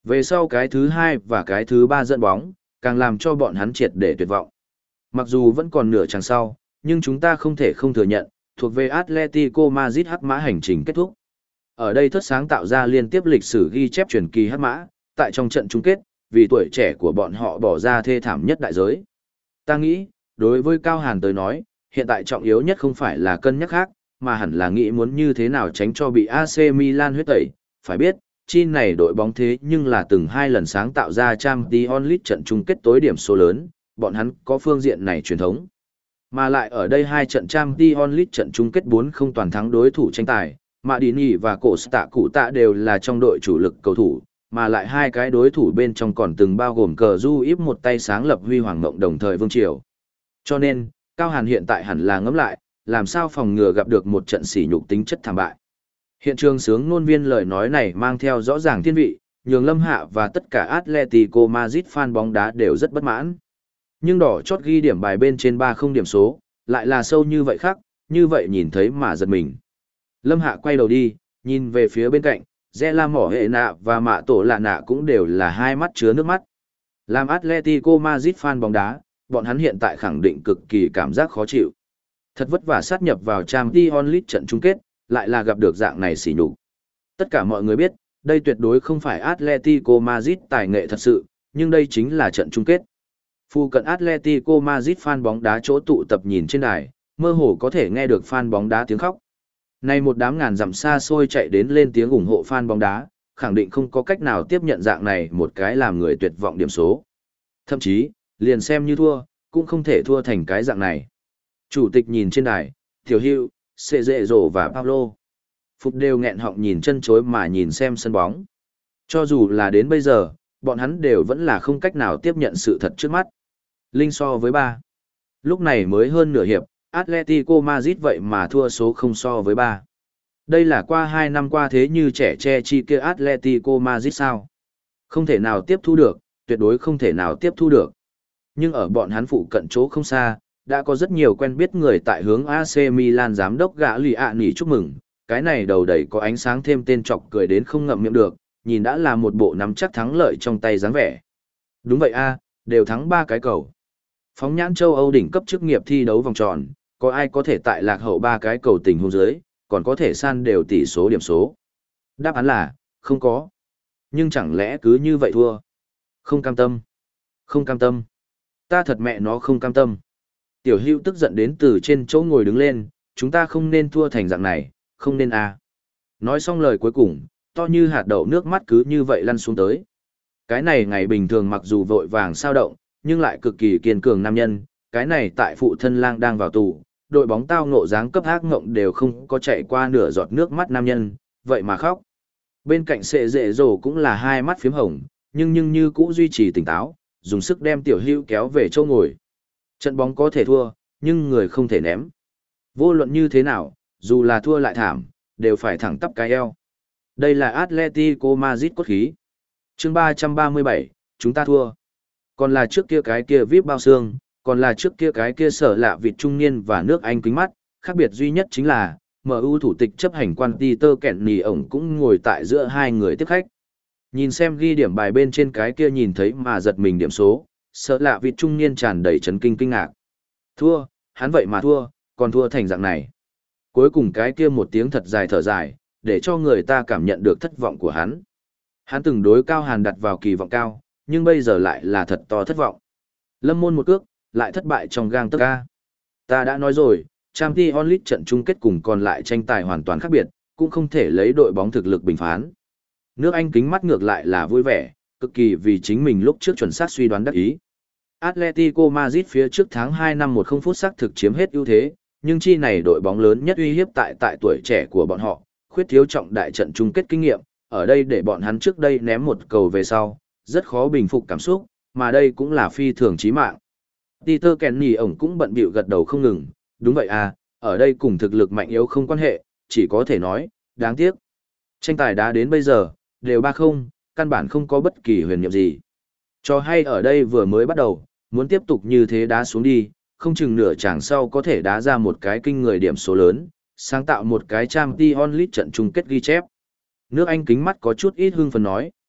Về sau cái thứ hai và cái thứ ba dẫn bóng, càng làm cho bọn hắn triệt để tuyệt vọng. Mặc dù vẫn còn nửa chặng sau, nhưng chúng ta không thể không thừa nhận, thuộc về Atletico Madrid hắc mã hành trình kết thúc. Ở đây thất sáng tạo ra liên tiếp lịch sử ghi chép truyền kỳ hắc mã, tại trong trận chung kết, vì tuổi trẻ của bọn họ bỏ ra thê thảm nhất đại giới. Ta nghĩ, đối với Cao Hàn tới nói, hiện tại trọng yếu nhất không phải là cân nhắc khác, mà hẳn là nghĩ muốn như thế nào tránh cho bị a xê Milan huyết tẩy. Phải biết, chi này đội bóng thế nhưng là từng hai lần sáng tạo ra Champions League trận chung kết tối điểm số lớn, bọn hắn có phương diện này truyền thống. Mà lại ở đây hai trận Champions League trận chung kết bốn không toàn thắng đối thủ tranh tài, Madini và Costa Cụ Tạ đều là trong đội chủ lực cầu thủ, mà lại hai cái đối thủ bên trong còn từng bao gồm cờ du íp một tay sáng lập huy hoàng mộng đồng thời vương triều. Cho nên, Cao Hàn hiện tại hẳn là ngẫm lại, làm sao phòng ngừa gặp được một trận sỉ nhục tính chất thảm bại. Hiện trường sướng ngôn viên lời nói này mang theo rõ ràng thiên vị, nhường Lâm Hạ và tất cả Atletico Madrid fan bóng đá đều rất bất mãn. Nhưng đỏ chót ghi điểm bài bên trên ba không điểm số, lại là sâu như vậy khác, như vậy nhìn thấy mà giật mình. Lâm Hạ quay đầu đi, nhìn về phía bên cạnh, Rẽ La Mỏ Hệ Nạ và Mạ Tổ Lạ Nạ cũng đều là hai mắt chứa nước mắt. Làm Atletico Madrid fan bóng đá, bọn hắn hiện tại khẳng định cực kỳ cảm giác khó chịu. Thật vất vả sát nhập vào Champions League trận chung kết, lại là gặp được dạng này xỉ nhục. Tất cả mọi người biết, đây tuyệt đối không phải Atletico Madrid tài nghệ thật sự, nhưng đây chính là trận chung kết. Phu cận Atletico Madrid fan bóng đá chỗ tụ tập nhìn trên đài, mơ hồ có thể nghe được fan bóng đá tiếng khóc. Nay một đám ngàn dặm xa xôi chạy đến lên tiếng ủng hộ fan bóng đá, khẳng định không có cách nào tiếp nhận dạng này một cái làm người tuyệt vọng điểm số. Thậm chí, liền xem như thua, cũng không thể thua thành cái dạng này. Chủ tịch nhìn trên đài, Tiểu Hữu, Sệ Dệ Rổ và Pablo. Phục đều nghẹn họng nhìn chân chối mà nhìn xem sân bóng. Cho dù là đến bây giờ, bọn hắn đều vẫn là không cách nào tiếp nhận sự thật trước mắt. Linh so với ba. Lúc này mới hơn nửa hiệp, Atletico Madrid vậy mà thua số không so với ba. Đây là qua hai năm qua thế như trẻ che chi kia Atletico Madrid sao? Không thể nào tiếp thu được, tuyệt đối không thể nào tiếp thu được. Nhưng ở bọn hắn phụ cận chỗ không xa, đã có rất nhiều quen biết người tại hướng a xê Milan giám đốc gã lì ạ nỉ chúc mừng, cái này đầu đầy có ánh sáng thêm tên chọc cười đến không ngậm miệng được, nhìn đã là một bộ nắm chắc thắng lợi trong tay dáng vẻ. Đúng vậy a, đều thắng ba cái cầu. Phóng nhãn châu Âu đỉnh cấp chức nghiệp thi đấu vòng tròn, có ai có thể tại lạc hậu ba cái cầu tình huống dưới, còn có thể san đều tỷ số điểm số? Đáp án là, không có. Nhưng chẳng lẽ cứ như vậy thua? Không cam tâm. Không cam tâm. Ta thật mẹ nó không cam tâm. Tiểu Hữu tức giận đến từ trên chỗ ngồi đứng lên, chúng ta không nên thua thành dạng này, không nên à. Nói xong lời cuối cùng, to như hạt đậu nước mắt cứ như vậy lăn xuống tới. Cái này ngày bình thường mặc dù vội vàng sao động, nhưng lại cực kỳ kiên cường nam nhân, cái này tại phụ thân lang đang vào tù, đội bóng tao ngộ dáng cấp ác ngộng đều không có chạy qua nửa giọt nước mắt nam nhân, vậy mà khóc. Bên cạnh Sệ Dệ Rổ cũng là hai mắt phím hồng, nhưng nhưng như cũ duy trì tỉnh táo, dùng sức đem Tiểu Hữu kéo về chỗ ngồi. Trận bóng có thể thua, nhưng người không thể ném. Vô luận như thế nào, dù là thua lại thảm, đều phải thẳng tắp cái eo. Đây là Atletico Madrid cốt khí. Chương ba trăm ba mươi bảy, chúng ta thua. Còn là trước kia cái kia víp bao xương, còn là trước kia cái kia sở lạ vịt trung niên và nước Anh kính mắt, khác biệt duy nhất chính là, em u thủ tịch chấp hành quan Peter Kenny ổng cũng ngồi tại giữa hai người tiếp khách. Nhìn xem ghi điểm bài bên trên cái kia nhìn thấy mà giật mình điểm số, sở lạ vịt trung niên tràn đầy chấn kinh kinh ngạc. Thua, hắn vậy mà thua, còn thua thành dạng này. Cuối cùng cái kia một tiếng thật dài thở dài, để cho người ta cảm nhận được thất vọng của hắn. Hắn từng đối Cao Hàn đặt vào kỳ vọng cao, nhưng bây giờ lại là thật to thất vọng. Lâm môn một cước, lại thất bại trong gang tấc ca. Ta đã nói rồi, Champions League trận chung kết cùng còn lại tranh tài hoàn toàn khác biệt, cũng không thể lấy đội bóng thực lực bình phán. Nước Anh kính mắt ngược lại là vui vẻ, cực kỳ vì chính mình lúc trước chuẩn xác suy đoán đắc ý. Atletico Madrid phía trước tháng hai năm một không phút xác thực chiếm hết ưu thế, nhưng chi này đội bóng lớn nhất uy hiếp tại tại tuổi trẻ của bọn họ, khuyết thiếu trọng đại trận chung kết kinh nghiệm, ở đây để bọn hắn trước đây ném một cầu về sau, rất khó bình phục cảm xúc, mà đây cũng là phi thường chí mạng. Peter Kenny ổng cũng bận bịu gật đầu không ngừng, đúng vậy à, ở đây cùng thực lực mạnh yếu không quan hệ, chỉ có thể nói, đáng tiếc. Tranh tài đá đến bây giờ, đều ba không, căn bản không có bất kỳ huyền nhiệm gì. Cho hay ở đây vừa mới bắt đầu, muốn tiếp tục như thế đá xuống đi, không chừng nửa chàng sau có thể đá ra một cái kinh người điểm số lớn, sáng tạo một cái Champions League trận chung kết ghi chép. Nước Anh kính mắt có chút ít hưng phấn nói.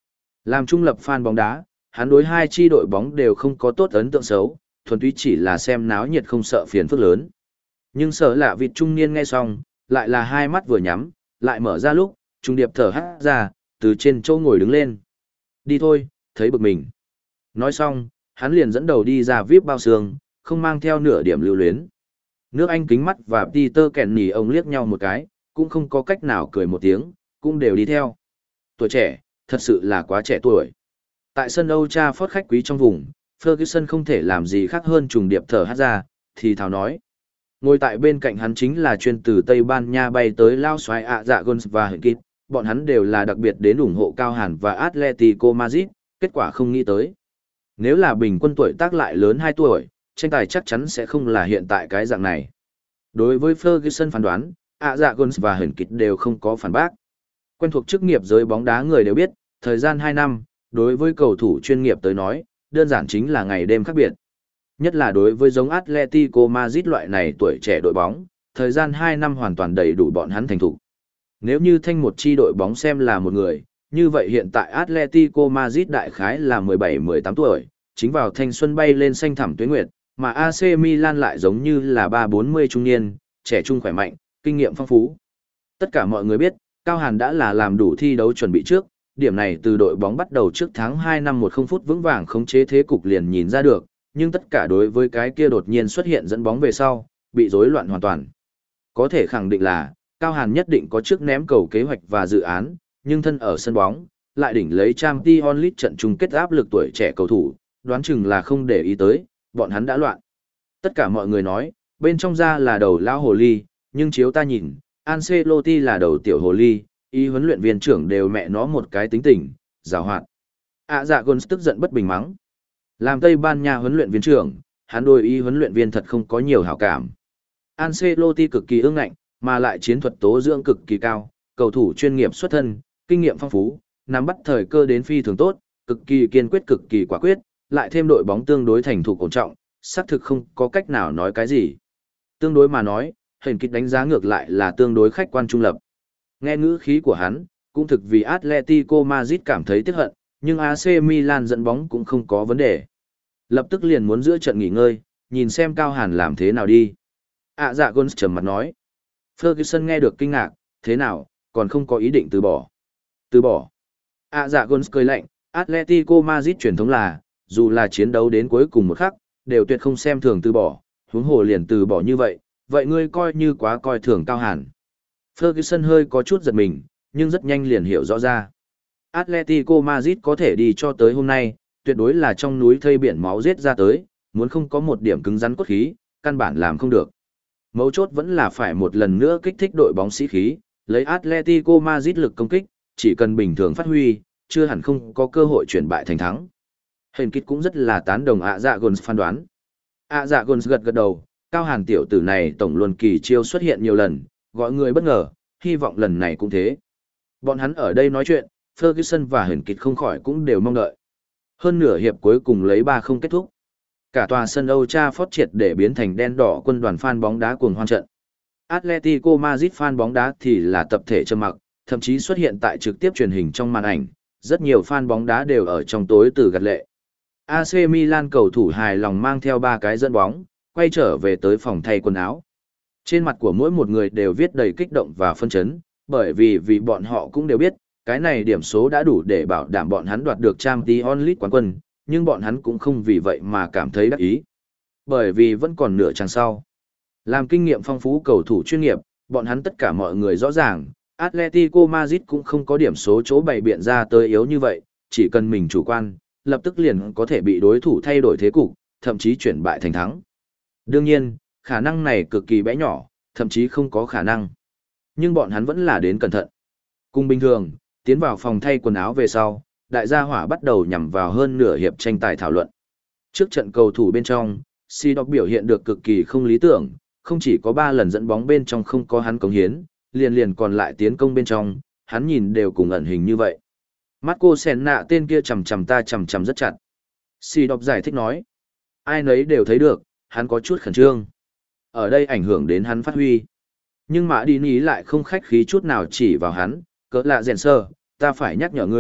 Làm trung lập fan bóng đá, hắn đối hai chi đội bóng đều không có tốt ấn tượng xấu, thuần túy chỉ là xem náo nhiệt không sợ phiền phức lớn. Nhưng sợ lạ vịt trung niên nghe xong, lại là hai mắt vừa nhắm, lại mở ra lúc, trung điệp thở hắt ra, từ trên chỗ ngồi đứng lên. Đi thôi, thấy bực mình. Nói xong, hắn liền dẫn đầu đi ra víp bao xương, không mang theo nửa điểm lưu luyến. Nước Anh kính mắt và Peter Kenny ông liếc nhau một cái, cũng không có cách nào cười một tiếng, cũng đều đi theo. Tuổi trẻ, thật sự là quá trẻ tuổi. Tại sân Old Trafford khách quý trong vùng, Ferguson không thể làm gì khác hơn trùng điệp thở hát ra, thì thào nói. Ngồi tại bên cạnh hắn chính là chuyên từ Tây Ban Nha bay tới lao xoái ạ dạ Gons và Hận Kít, bọn hắn đều là đặc biệt đến ủng hộ Cao Hàn và Atletico Madrid, kết quả không nghĩ tới. Nếu là bình quân tuổi tác lại lớn hai tuổi, tranh tài chắc chắn sẽ không là hiện tại cái dạng này. Đối với Ferguson phán đoán, ạ dạ Gons và Hận Kít đều không có phản bác. Quen thuộc chức nghiệp giới bóng đá người đều biết, thời gian hai năm, đối với cầu thủ chuyên nghiệp tới nói, đơn giản chính là ngày đêm khác biệt. Nhất là đối với giống Atletico Madrid loại này tuổi trẻ đội bóng, thời gian hai năm hoàn toàn đầy đủ bọn hắn thành thủ. Nếu như thanh một chi đội bóng xem là một người, như vậy hiện tại Atletico Madrid đại khái là mười bảy mười tám tuổi, chính vào thanh xuân bay lên xanh thẳm tuyết nguyệt, mà a xê Milan lại giống như là ba bốn mươi trung niên, trẻ trung khỏe mạnh, kinh nghiệm phong phú. Tất cả mọi người biết, Cao Hàn đã là làm đủ thi đấu chuẩn bị trước, điểm này từ đội bóng bắt đầu trước tháng hai năm một không phút vững vàng khống chế thế cục liền nhìn ra được, nhưng tất cả đối với cái kia đột nhiên xuất hiện dẫn bóng về sau, bị rối loạn hoàn toàn. Có thể khẳng định là, Cao Hàn nhất định có trước ném cầu kế hoạch và dự án, nhưng thân ở sân bóng, lại đỉnh lấy Champions League trận chung kết áp lực tuổi trẻ cầu thủ, đoán chừng là không để ý tới, bọn hắn đã loạn. Tất cả mọi người nói, bên trong ra là đầu lão hồ ly, nhưng chiếu ta nhìn, Ancelotti là đầu tiểu hồ ly, y huấn luyện viên trưởng đều mẹ nó một cái tính tình, giàu hoạt. À dạ Gons tức giận bất bình mắng. Làm Tây Ban Nha huấn luyện viên trưởng, hắn đôi y huấn luyện viên thật không có nhiều hảo cảm. Ancelotti cực kỳ ương ngạnh, mà lại chiến thuật tố dưỡng cực kỳ cao, cầu thủ chuyên nghiệp xuất thân, kinh nghiệm phong phú, nắm bắt thời cơ đến phi thường tốt, cực kỳ kiên quyết cực kỳ quả quyết, lại thêm đội bóng tương đối thành thục ổn trọng, xác thực không có cách nào nói cái gì. Tương đối mà nói, hình kịch đánh giá ngược lại là tương đối khách quan trung lập. Nghe ngữ khí của hắn, cũng thực vì Atletico Madrid cảm thấy tiếc hận, nhưng a xê Milan dẫn bóng cũng không có vấn đề. Lập tức liền muốn giữa trận nghỉ ngơi, nhìn xem Cao Hàn làm thế nào đi. À dạ Gons trầm mặt nói. Ferguson nghe được kinh ngạc, thế nào, còn không có ý định từ bỏ. Từ bỏ. À dạ Gons cười lạnh, Atletico Madrid truyền thống là, dù là chiến đấu đến cuối cùng một khắc, đều tuyệt không xem thường từ bỏ, huống hồ liền từ bỏ như vậy, vậy ngươi coi như quá coi thường Cao Hàn. Ferguson hơi có chút giật mình, nhưng rất nhanh liền hiểu rõ ra. Atletico Madrid có thể đi cho tới hôm nay, tuyệt đối là trong núi thây biển máu giết ra tới, muốn không có một điểm cứng rắn cốt khí, căn bản làm không được. Mấu chốt vẫn là phải một lần nữa kích thích đội bóng sĩ khí, lấy Atletico Madrid lực công kích, chỉ cần bình thường phát huy, chưa hẳn không có cơ hội chuyển bại thành thắng. Hình kích cũng rất là tán đồng ạ dạ Gons phán đoán. ạ dạ Gons gật gật đầu, Cao Hàn tiểu tử này tổng luân kỳ chiêu xuất hiện nhiều lần, gọi người bất ngờ, hy vọng lần này cũng thế. Bọn hắn ở đây nói chuyện, Ferguson và Hình kịch không khỏi cũng đều mong đợi. Hơn nửa hiệp cuối cùng lấy ba không kết thúc. Cả tòa sân Old Trafford triệt để biến thành đen đỏ quân đoàn fan bóng đá cuồng hoan trận. Atletico Madrid fan bóng đá thì là tập thể trầm mặc, thậm chí xuất hiện tại trực tiếp truyền hình trong màn ảnh, rất nhiều fan bóng đá đều ở trong tối từ gật lệ. a xê Milan cầu thủ hài lòng mang theo ba cái dẫn bóng, quay trở về tới phòng thay quần áo. Trên mặt của mỗi một người đều viết đầy kích động và phân chấn, bởi vì vì bọn họ cũng đều biết, cái này điểm số đã đủ để bảo đảm bọn hắn đoạt được Champions League quán quân, nhưng bọn hắn cũng không vì vậy mà cảm thấy đắc ý. Bởi vì vẫn còn nửa chặng sau. Làm kinh nghiệm phong phú cầu thủ chuyên nghiệp, bọn hắn tất cả mọi người rõ ràng, Atletico Madrid cũng không có điểm số chỗ bày biện ra tới yếu như vậy, chỉ cần mình chủ quan, lập tức liền có thể bị đối thủ thay đổi thế cục, thậm chí chuyển bại thành thắng. Đương nhiên, khả năng này cực kỳ bé nhỏ, thậm chí không có khả năng. Nhưng bọn hắn vẫn là đến cẩn thận. Cùng bình thường, tiến vào phòng thay quần áo về sau, đại gia hỏa bắt đầu nhằm vào hơn nửa hiệp tranh tài thảo luận. Trước trận cầu thủ bên trong, Seedorf biểu hiện được cực kỳ không lý tưởng, không chỉ có ba lần dẫn bóng bên trong không có hắn cống hiến, liền liền còn lại tiến công bên trong, hắn nhìn đều cùng ẩn hình như vậy. Marco Senna tên kia chầm chầm ta chầm chầm rất chặt. Seedorf giải thích nói, ai nấy đều thấy được, hắn có chút khẩn trương. Ở đây ảnh hưởng đến hắn phát huy. Nhưng Mã Đi Ní lại không khách khí chút nào chỉ vào hắn, cỡ lạ rèn sơ, ta phải nhắc nhở ngươi,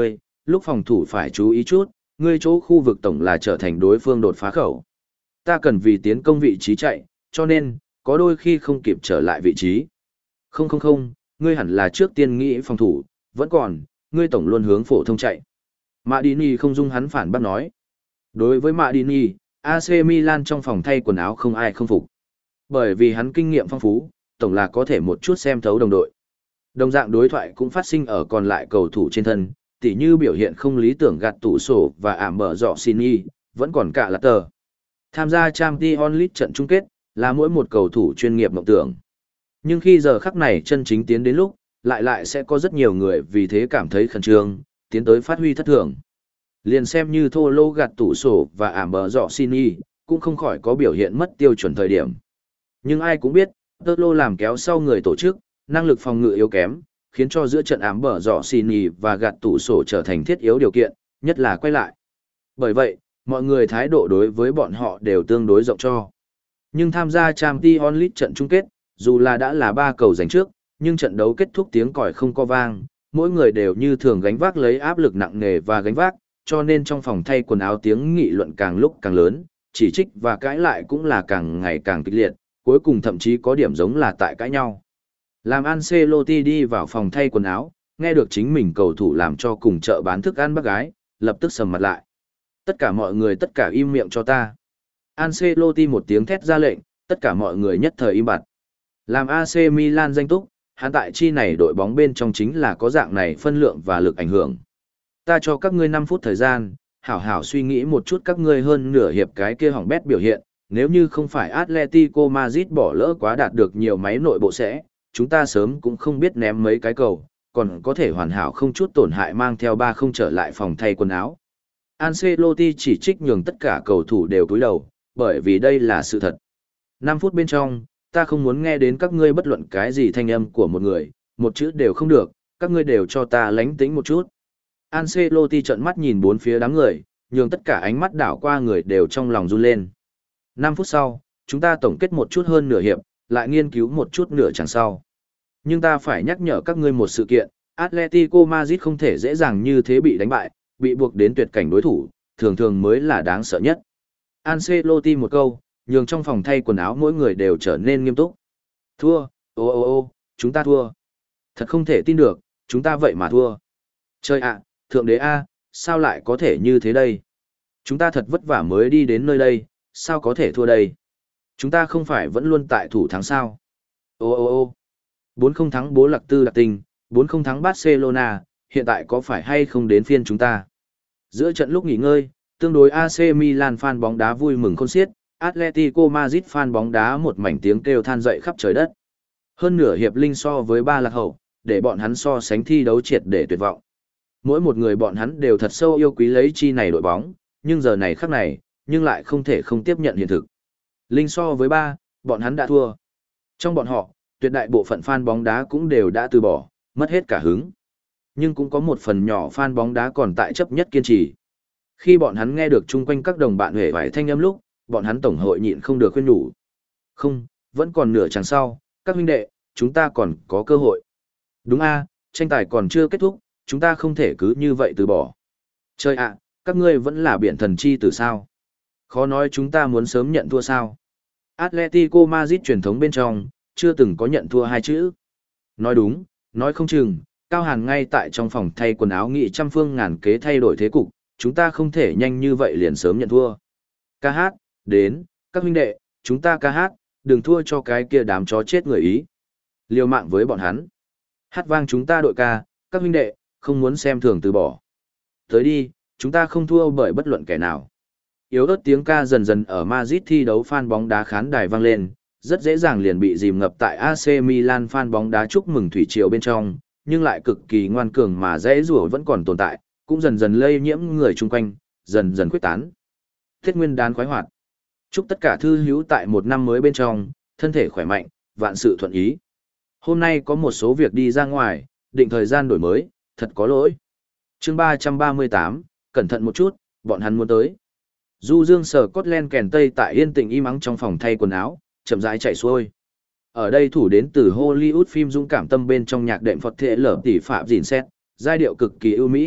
lúc phòng thủ phải chú ý chút, ngươi chỗ khu vực tổng là trở thành đối phương đột phá khẩu. Ta cần vì tiến công vị trí chạy, cho nên, có đôi khi không kịp trở lại vị trí. Không không không, ngươi hẳn là trước tiên nghĩ phòng thủ, vẫn còn, ngươi tổng luôn hướng phổ thông chạy. Madini không dung hắn phản bác nói. Đối với Madini, a xê Milan trong phòng thay quần áo không ai không phục. Bởi vì hắn kinh nghiệm phong phú, tổng là có thể một chút xem thấu đồng đội. Đồng dạng đối thoại cũng phát sinh ở còn lại cầu thủ trên thân, tỉ như biểu hiện không lý tưởng gạt tủ sổ và ảm mở dọ xin y, vẫn còn cả là tờ. Tham gia Champions League trận chung kết, là mỗi một cầu thủ chuyên nghiệp mộng tưởng. Nhưng khi giờ khắc này chân chính tiến đến lúc, lại lại sẽ có rất nhiều người vì thế cảm thấy khẩn trương, tiến tới phát huy thất thường. Liền xem như thô lô gạt tủ sổ và ảm bờ dọ xin y, cũng không khỏi có biểu hiện mất tiêu chuẩn thời điểm. Nhưng ai cũng biết, tơ lô làm kéo sau người tổ chức, năng lực phòng ngự yếu kém, khiến cho giữa trận ảm bờ dọ xin y và gạt tủ sổ trở thành thiết yếu điều kiện, nhất là quay lại. Bởi vậy, mọi người thái độ đối với bọn họ đều tương đối rộng cho. Nhưng tham gia Champions League trận chung kết, dù là đã là ba cầu giành trước, nhưng trận đấu kết thúc tiếng còi không có vang, mỗi người đều như thường gánh vác lấy áp lực nặng nề và gánh vác, cho nên trong phòng thay quần áo tiếng nghị luận càng lúc càng lớn, chỉ trích và cãi lại cũng là càng ngày càng kịch liệt, cuối cùng thậm chí có điểm giống là tại cãi nhau. Làm Ancelotti đi vào phòng thay quần áo, nghe được chính mình cầu thủ làm cho cùng chợ bán thức ăn bác gái, lập tức sầm mặt lại. Tất cả mọi người tất cả im miệng cho ta. Ancelotti một tiếng thét ra lệnh, tất cả mọi người nhất thời im bặt. Làm a xê Milan danh túc, hắn tại chi này đội bóng bên trong chính là có dạng này phân lượng và lực ảnh hưởng. Ta cho các ngươi năm phút thời gian, hảo hảo suy nghĩ một chút các ngươi hơn nửa hiệp cái kia hỏng bét biểu hiện, nếu như không phải Atletico Madrid bỏ lỡ quá đạt được nhiều máy nội bộ sẽ, chúng ta sớm cũng không biết ném mấy cái cầu, còn có thể hoàn hảo không chút tổn hại mang theo ba không trở lại phòng thay quần áo. Ancelotti chỉ trích nhường tất cả cầu thủ đều cúi đầu, bởi vì đây là sự thật. năm phút bên trong, ta không muốn nghe đến các ngươi bất luận cái gì thanh âm của một người, một chữ đều không được, các ngươi đều cho ta lánh tĩnh một chút. Ancelotti trợn mắt nhìn bốn phía đám người, nhường tất cả ánh mắt đảo qua người đều trong lòng run lên. năm phút sau, chúng ta tổng kết một chút hơn nửa hiệp, lại nghiên cứu một chút nửa chẳng sau. Nhưng ta phải nhắc nhở các ngươi một sự kiện, Atletico Madrid không thể dễ dàng như thế bị đánh bại, bị buộc đến tuyệt cảnh đối thủ, thường thường mới là đáng sợ nhất. Ancelotti một câu, nhường trong phòng thay quần áo mỗi người đều trở nên nghiêm túc. Thua, ô ô ô, chúng ta thua. Thật không thể tin được, chúng ta vậy mà thua. Trời ạ, thượng đế A, sao lại có thể như thế đây? Chúng ta thật vất vả mới đi đến nơi đây, sao có thể thua đây? Chúng ta không phải vẫn luôn tại thủ thắng sao? Ô ô ô, bốn không thắng bố lạc tư đặc tình, bốn không thắng Barcelona, hiện tại có phải hay không đến phiên chúng ta? Giữa trận lúc nghỉ ngơi, tương đối a xê Milan fan bóng đá vui mừng khôn xiết, Atletico Madrid fan bóng đá một mảnh tiếng kêu than dậy khắp trời đất. Hơn nửa hiệp linh so với ba lạc hậu, để bọn hắn so sánh thi đấu triệt để tuyệt vọng. Mỗi một người bọn hắn đều thật sâu yêu quý lấy chi này đội bóng, nhưng giờ này khắc này, nhưng lại không thể không tiếp nhận hiện thực. Linh so với ba, bọn hắn đã thua. Trong bọn họ, tuyệt đại bộ phận fan bóng đá cũng đều đã từ bỏ, mất hết cả hứng. Nhưng cũng có một phần nhỏ fan bóng đá còn tại chấp nhất kiên trì. Khi bọn hắn nghe được chung quanh các đồng bạn hề vải thanh âm lúc, bọn hắn tổng hội nhịn không được khuyên nhủ. Không, vẫn còn nửa chặng sau, các huynh đệ, chúng ta còn có cơ hội. Đúng a, tranh tài còn chưa kết thúc, chúng ta không thể cứ như vậy từ bỏ. Trời ạ, các ngươi vẫn là biển thần chi từ sao? Khó nói chúng ta muốn sớm nhận thua sao? Atletico Madrid truyền thống bên trong, chưa từng có nhận thua hai chữ. Nói đúng, nói không chừng, Cao Hàn ngay tại trong phòng thay quần áo nghị trăm phương ngàn kế thay đổi thế cục, chúng ta không thể nhanh như vậy liền sớm nhận thua. Ca hát, đến, các huynh đệ, chúng ta ca hát, đừng thua cho cái kia đám chó chết người Ý. Liều mạng với bọn hắn. Hát vang chúng ta đội ca, các huynh đệ, không muốn xem thường từ bỏ. Tới đi, chúng ta không thua bởi bất luận kẻ nào. Yếu ớt tiếng ca dần dần ở Madrid thi đấu fan bóng đá khán đài vang lên, rất dễ dàng liền bị dìm ngập tại a xê Milan fan bóng đá chúc mừng thủy triều bên trong, nhưng lại cực kỳ ngoan cường mà dễ rủa vẫn còn tồn tại, cũng dần dần lây nhiễm người chung quanh, dần dần khuếch tán. Tết Nguyên đán khoái hoạt. Chúc tất cả thư hữu tại một năm mới bên trong, thân thể khỏe mạnh, vạn sự thuận ý. Hôm nay có một số việc đi ra ngoài, định thời gian đổi mới, thật có lỗi. Chương ba trăm ba mươi tám, cẩn thận một chút, bọn hắn muốn tới. Du Dương sờ Scotland kèn tây tại yên tĩnh im ắng trong phòng thay quần áo, chậm rãi chạy xuôi. Ở đây thủ đến từ Hollywood phim dũng cảm tâm bên trong nhạc đệm Phật thể lở tỉ phạm dịn xét, giai điệu cực kỳ ưu mỹ,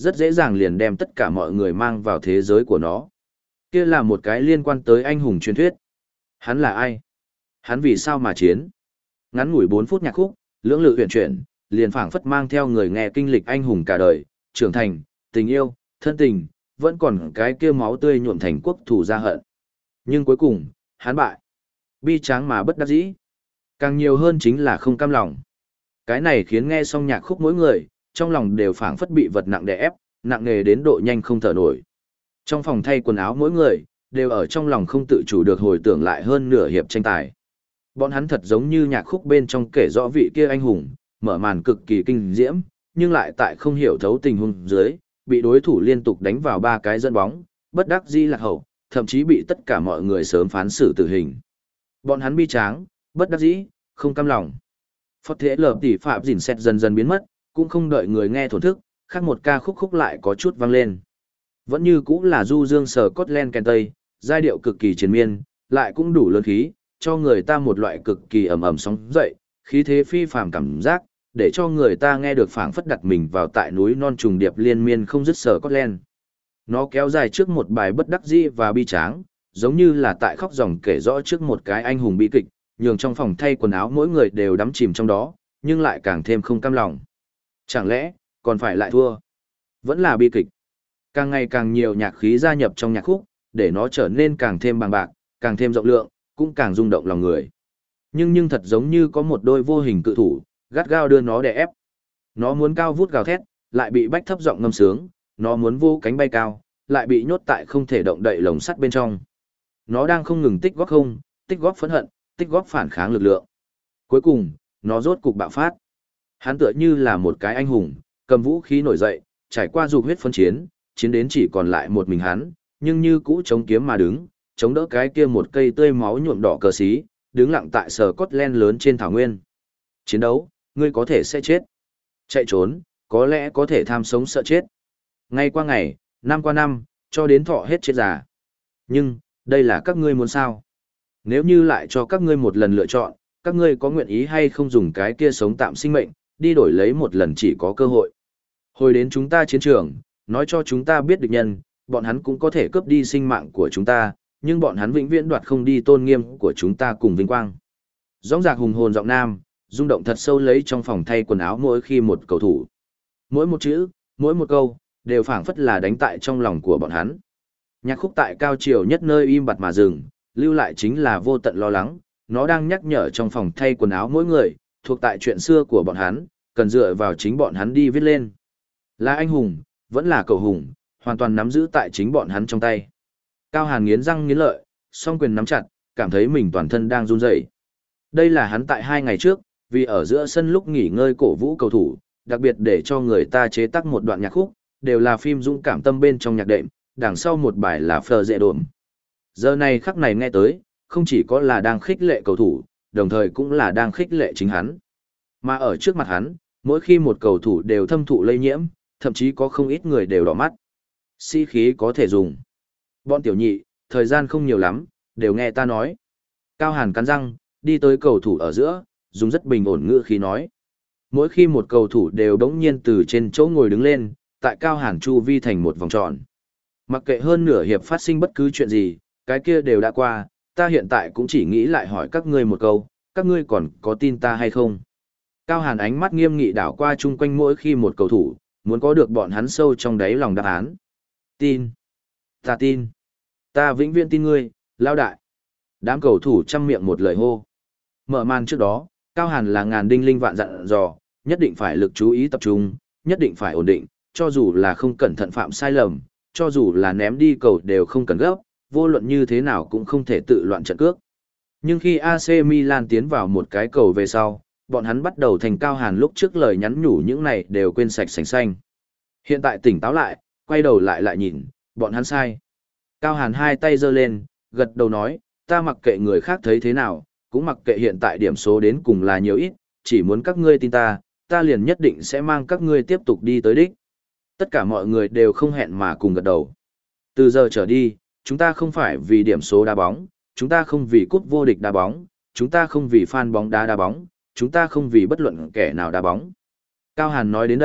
rất dễ dàng liền đem tất cả mọi người mang vào thế giới của nó. Kia là một cái liên quan tới anh hùng truyền thuyết. Hắn là ai? Hắn vì sao mà chiến? Ngắn ngủi bốn phút nhạc khúc, lưỡng lự huyền chuyển, liền phảng phất mang theo người nghe kinh lịch anh hùng cả đời, trưởng thành, tình yêu, thân tình, vẫn còn cái kia máu tươi nhuộm thành quốc thù gia hận. Nhưng cuối cùng, hắn bại. Bi tráng mà bất đắc dĩ. Càng nhiều hơn chính là không cam lòng. Cái này khiến nghe xong nhạc khúc mỗi người, trong lòng đều phảng phất bị vật nặng đè ép, nặng nề đến độ nhanh không thở nổi. Trong phòng thay quần áo mỗi người, đều ở trong lòng không tự chủ được hồi tưởng lại hơn nửa hiệp tranh tài. Bọn hắn thật giống như nhạc khúc bên trong kể rõ vị kia anh hùng, mở màn cực kỳ kinh diễm, nhưng lại tại không hiểu thấu tình huống dưới, bị đối thủ liên tục đánh vào ba cái dẫn bóng, bất đắc dĩ lạc hậu, thậm chí bị tất cả mọi người sớm phán xử tử hình. Bọn hắn bi tráng, bất đắc dĩ, không cam lòng. Phật thế lợp tỉ phạm dình xét dần dần biến mất, cũng không đợi người nghe thổn thức, khác một ca khúc khúc lại có chút vang lên. Vẫn như cũng là du dương sờ Scotland kèn tây, giai điệu cực kỳ triền miên, lại cũng đủ lớn khí, cho người ta một loại cực kỳ ầm ầm sóng dậy, khí thế phi phàm cảm giác, để cho người ta nghe được phảng phất đặt mình vào tại núi non trùng điệp liên miên không dứt sờ Scotland. Nó kéo dài trước một bài bất đắc dĩ và bi tráng, giống như là tại khóc dòng kể rõ trước một cái anh hùng bi kịch, nhường trong phòng thay quần áo mỗi người đều đắm chìm trong đó, nhưng lại càng thêm không cam lòng. Chẳng lẽ, còn phải lại thua? Vẫn là bi kịch. Càng ngày càng nhiều nhạc khí gia nhập trong nhạc khúc, để nó trở nên càng thêm bằng bạc, càng thêm rộng lượng, cũng càng rung động lòng người. Nhưng nhưng thật giống như có một đôi vô hình cự thủ, gắt gao đưa nó đè ép. Nó muốn cao vút gào thét, lại bị bách thấp giọng ngâm sướng, nó muốn vô cánh bay cao, lại bị nhốt tại không thể động đậy lồng sắt bên trong. Nó đang không ngừng tích góp không, tích góp phẫn hận, tích góp phản kháng lực lượng. Cuối cùng, nó rốt cục bạo phát. Hắn tựa như là một cái anh hùng, cầm vũ khí nổi dậy, trải qua dục huyết phân chiến, chiến đến chỉ còn lại một mình hắn, nhưng như cũ chống kiếm mà đứng, chống đỡ cái kia một cây tươi máu nhuộm đỏ cờ xí, đứng lặng tại sở Scotland lớn trên thảo nguyên. Chiến đấu, ngươi có thể sẽ chết. Chạy trốn, có lẽ có thể tham sống sợ chết. Ngày qua ngày, năm qua năm, cho đến thọ hết chết già. Nhưng, đây là các ngươi muốn sao? Nếu như lại cho các ngươi một lần lựa chọn, các ngươi có nguyện ý hay không dùng cái kia sống tạm sinh mệnh, đi đổi lấy một lần chỉ có cơ hội. Hồi đến chúng ta chiến trường, nói cho chúng ta biết địch nhân, bọn hắn cũng có thể cướp đi sinh mạng của chúng ta, nhưng bọn hắn vĩnh viễn đoạt không đi tôn nghiêm của chúng ta cùng vinh quang. Rõng rạc hùng hồn giọng nam, rung động thật sâu lấy trong phòng thay quần áo mỗi khi một cầu thủ. Mỗi một chữ, mỗi một câu, đều phảng phất là đánh tại trong lòng của bọn hắn. Nhạc khúc tại cao triều nhất nơi im bặt mà dừng, lưu lại chính là vô tận lo lắng, nó đang nhắc nhở trong phòng thay quần áo mỗi người, thuộc tại chuyện xưa của bọn hắn, cần dựa vào chính bọn hắn đi viết lên. Là anh hùng, vẫn là cầu hùng, hoàn toàn nắm giữ tại chính bọn hắn trong tay. Cao Hàn nghiến răng nghiến lợi, song quyền nắm chặt, cảm thấy mình toàn thân đang run rẩy. Đây là hắn tại hai ngày trước, vì ở giữa sân lúc nghỉ ngơi cổ vũ cầu thủ, đặc biệt để cho người ta chế tác một đoạn nhạc khúc, đều là phim dũng cảm tâm bên trong nhạc đệm, đằng sau một bài là phờ dễ đồn. Giờ này khắc này nghe tới, không chỉ có là đang khích lệ cầu thủ, đồng thời cũng là đang khích lệ chính hắn. Mà ở trước mặt hắn, mỗi khi một cầu thủ đều thâm thụ lây nhiễm, thậm chí có không ít người đều đỏ mắt. Sĩ khí có thể dùng. Bọn tiểu nhị, thời gian không nhiều lắm, đều nghe ta nói. Cao Hàn cắn răng, đi tới cầu thủ ở giữa, dùng rất bình ổn ngữ khí nói. Mỗi khi một cầu thủ đều đống nhiên từ trên chỗ ngồi đứng lên, tại Cao Hàn chu vi thành một vòng tròn. Mặc kệ hơn nửa hiệp phát sinh bất cứ chuyện gì, cái kia đều đã qua, ta hiện tại cũng chỉ nghĩ lại hỏi các ngươi một câu, các ngươi còn có tin ta hay không? Cao Hàn ánh mắt nghiêm nghị đảo qua chung quanh mỗi khi một cầu thủ, muốn có được bọn hắn sâu trong đáy lòng đáp án. Tin. Ta tin. Ta vĩnh viễn tin ngươi, lao đại. Đám cầu thủ chăm miệng một lời hô. Mở màn trước đó, Cao Hàn là ngàn đinh linh vạn dặn dò, nhất định phải lực chú ý tập trung, nhất định phải ổn định, cho dù là không cẩn thận phạm sai lầm, cho dù là ném đi cầu đều không cần gấp, vô luận như thế nào cũng không thể tự loạn trận cước. Nhưng khi a xê Milan tiến vào một cái cầu về sau, bọn hắn bắt đầu thành Cao Hàn lúc trước lời nhắn nhủ những này đều quên sạch sành xanh. Hiện tại tỉnh táo lại, quay đầu lại lại nhìn, bọn hắn sai. Cao Hàn hai tay giơ lên, gật đầu nói, ta mặc kệ người khác thấy thế nào, cũng mặc kệ hiện tại điểm số đến cùng là nhiều ít, chỉ muốn các ngươi tin ta, ta liền nhất định sẽ mang các ngươi tiếp tục đi tới đích. Tất cả mọi người đều không hẹn mà cùng gật đầu. Từ giờ trở đi, chúng ta không phải vì điểm số đá bóng, chúng ta không vì cúp vô địch đá bóng, chúng ta không vì fan bóng đá đá bóng, chúng ta không vì bất luận kẻ nào đá bóng. Cao Hàn nói đến đây,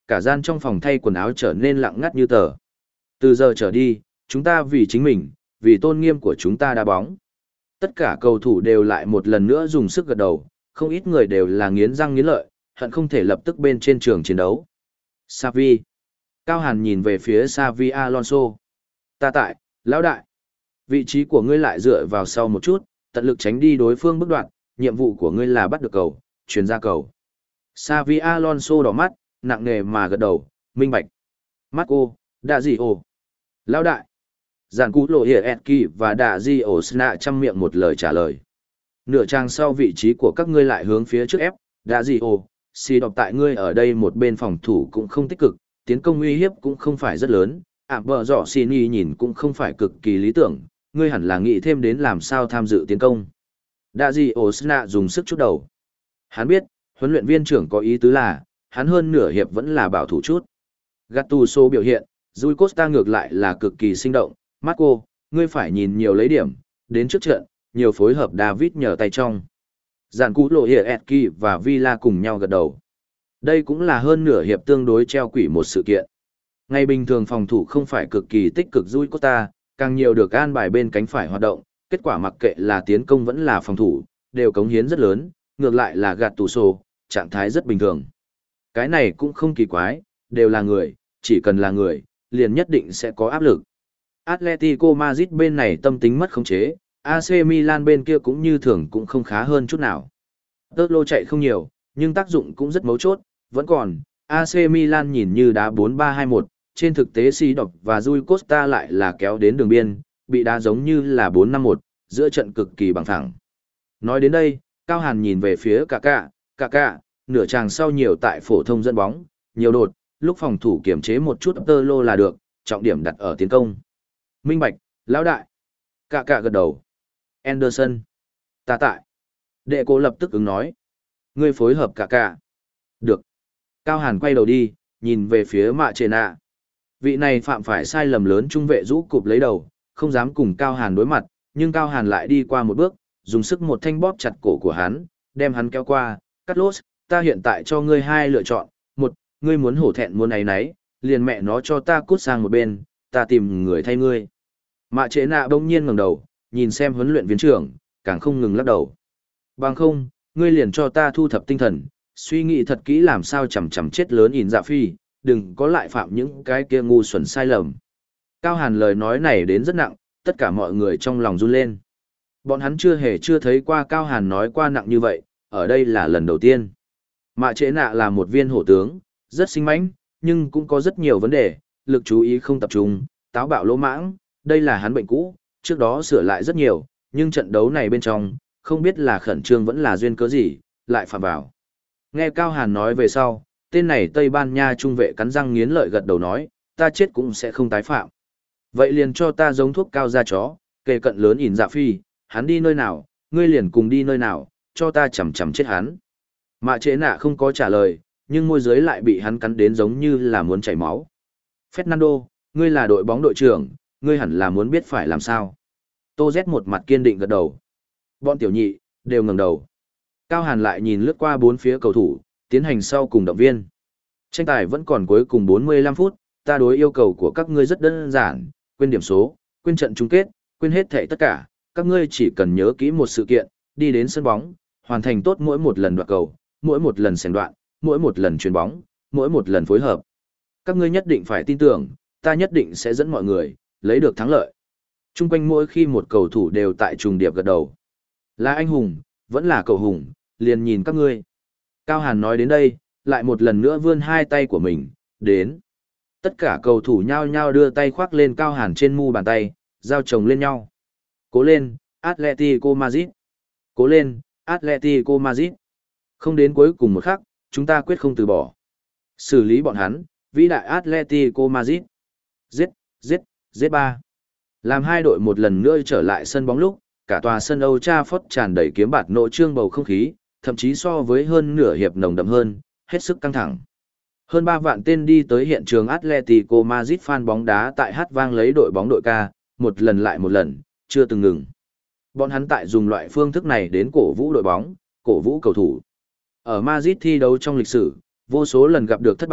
cả gian trong phòng thay quần áo trở nên lặng ngắt như tờ. Từ giờ trở đi, chúng ta vì chính mình, vì tôn nghiêm của chúng ta đá bóng. Tất cả cầu thủ đều lại một lần nữa dùng sức gật đầu, không ít người đều là nghiến răng nghiến lợi, hận không thể lập tức bên trên trường chiến đấu. Xavi. Cao Hàn nhìn về phía Xavi Alonso. Ta tại, lão đại. Vị trí của ngươi lại dựa vào sau một chút, tận lực tránh đi đối phương bước đoạn, nhiệm vụ của ngươi là bắt được cầu, chuyển ra cầu. Xavi Alonso đỏ mắt, nặng nề mà gật đầu, minh bạch. Marco, đã gì ồ? Lão đại. Giản cú lộ hiển Etki và đạ di ổ sna chăm miệng một lời trả lời. Nửa trang sau vị trí của các ngươi lại hướng phía trước ép, đạ di ổ, xì đọc tại ngươi ở đây một bên phòng thủ cũng không tích cực, tiến công uy hiếp cũng không phải rất lớn, ảm vợ dọ xin y nhìn cũng không phải cực kỳ lý tưởng, ngươi hẳn là nghĩ thêm đến làm sao tham dự tiến công. Đạ di ổ sna dùng sức chút đầu. Hắn biết, huấn luyện viên trưởng có ý tứ là, hắn hơn nửa hiệp vẫn là bảo thủ chút. Gattuso biểu hiện, Rui Costa ngược lại là cực kỳ sinh động. Marco, ngươi phải nhìn nhiều lấy điểm, đến trước trận, nhiều phối hợp David nhờ tay trong. Giản cú lộ hiển Etki và Villa cùng nhau gật đầu. Đây cũng là hơn nửa hiệp tương đối treo quỷ một sự kiện. Ngày bình thường phòng thủ không phải cực kỳ tích cực Rui Costa, càng nhiều được an bài bên cánh phải hoạt động, kết quả mặc kệ là tiến công vẫn là phòng thủ, đều cống hiến rất lớn, ngược lại là Gattuso, trạng thái rất bình thường. Cái này cũng không kỳ quái, đều là người, chỉ cần là người, liền nhất định sẽ có áp lực. Atletico Madrid bên này tâm tính mất khống chế, a xê Milan bên kia cũng như thường cũng không khá hơn chút nào. Tớt lô chạy không nhiều, nhưng tác dụng cũng rất mấu chốt, vẫn còn, a xê Milan nhìn như đá bốn ba hai một, trên thực tế Si Đọc và Rui Costa lại là kéo đến đường biên, bị đá giống như là bốn năm một, giữa trận cực kỳ bằng phẳng. Nói đến đây, Cao Hàn nhìn về phía Kaká, Kaká, nửa tràng sau nhiều tại phổ thông dẫn bóng, nhiều đột, lúc phòng thủ kiểm chế một chút tơ lô là được, trọng điểm đặt ở tiến công. Minh bạch, lão đại. Cả cả gật đầu. Anderson. Ta tại. Đệ cố lập tức ứng nói. Ngươi phối hợp cả cả. Được. Cao Hàn quay đầu đi, nhìn về phía mạ trệ nạ. Vị này phạm phải sai lầm lớn trung vệ rũ cụp lấy đầu, không dám cùng Cao Hàn đối mặt, nhưng Cao Hàn lại đi qua một bước, dùng sức một thanh bóp chặt cổ của hắn, đem hắn kéo qua. Cắt lốt, ta hiện tại cho ngươi hai lựa chọn. Một, ngươi muốn hổ thẹn muốn ấy nấy, liền mẹ nó cho ta cút sang một bên, ta tìm người thay ngươi. Mạ trệ nạ bỗng nhiên ngẩng đầu, nhìn xem huấn luyện viên trưởng, càng không ngừng lắc đầu. Bằng không, ngươi liền cho ta thu thập tinh thần, suy nghĩ thật kỹ làm sao chầm chầm chết lớn ỉn dạ phi, đừng có lại phạm những cái kia ngu xuẩn sai lầm. Cao Hàn lời nói này đến rất nặng, tất cả mọi người trong lòng run lên. Bọn hắn chưa hề chưa thấy qua Cao Hàn nói qua nặng như vậy, ở đây là lần đầu tiên. Mạ trệ nạ là một viên hổ tướng, rất sinh mãnh, nhưng cũng có rất nhiều vấn đề, lực chú ý không tập trung, táo bạo lỗ mãng, đây là hắn bệnh cũ, trước đó sửa lại rất nhiều, nhưng trận đấu này bên trong, không biết là khẩn trương vẫn là duyên cớ gì, lại phạm vào. Nghe Cao Hàn nói về sau, tên này Tây Ban Nha trung vệ cắn răng nghiến lợi gật đầu nói, ta chết cũng sẽ không tái phạm. Vậy liền cho ta giống thuốc cao da chó, kề cận lớn ỉn dạ phi, hắn đi nơi nào, ngươi liền cùng đi nơi nào, cho ta chầm chầm chết hắn. Mạ trệ nạ không có trả lời, nhưng môi dưới lại bị hắn cắn đến giống như là muốn chảy máu. Fernando, ngươi là đội bóng đội trưởng, ngươi hẳn là muốn biết phải làm sao. Tô Z một mặt kiên định gật đầu. Bọn tiểu nhị, đều ngẩng đầu. Cao Hàn lại nhìn lướt qua bốn phía cầu thủ, tiến hành sau cùng động viên. Tranh tài vẫn còn cuối cùng bốn mươi lăm phút, ta đối yêu cầu của các ngươi rất đơn giản, quên điểm số, quên trận chung kết, quên hết thảy tất cả, các ngươi chỉ cần nhớ kỹ một sự kiện, đi đến sân bóng, hoàn thành tốt mỗi một lần đoạt cầu, mỗi một lần xẻng đoạn, mỗi một lần chuyền bóng, mỗi một lần phối hợp. Các ngươi nhất định phải tin tưởng, ta nhất định sẽ dẫn mọi người, lấy được thắng lợi. Trung quanh mỗi khi một cầu thủ đều tại trùng điệp gật đầu. Là anh hùng, vẫn là cầu hùng, liền nhìn các ngươi. Cao Hàn nói đến đây, lại một lần nữa vươn hai tay của mình, đến. Tất cả cầu thủ nhao nhao đưa tay khoác lên Cao Hàn trên mu bàn tay, giao chồng lên nhau. Cố lên, Atletico Madrid. Cố lên, Atletico Madrid. Không đến cuối cùng một khắc, chúng ta quyết không từ bỏ. Xử lý bọn hắn, vĩ đại Atletico Madrid. Giết, giết, giết ba. Làm hai đội một lần nữa trở lại sân bóng lúc, cả tòa sân Old Trafford tràn đầy kiếm bạt nộ trương bầu không khí, thậm chí so với hơn nửa hiệp nồng đậm hơn, hết sức căng thẳng. Hơn ba vạn tên đi tới hiện trường Atletico Madrid fan bóng đá tại hát vang lấy đội bóng đội ca, một lần lại một lần, chưa từng ngừng. Bọn hắn tại dùng loại phương thức này đến cổ vũ đội bóng, cổ vũ cầu thủ. Ở Madrid thi đấu trong lịch sử, vô số lần gặp được thất bại,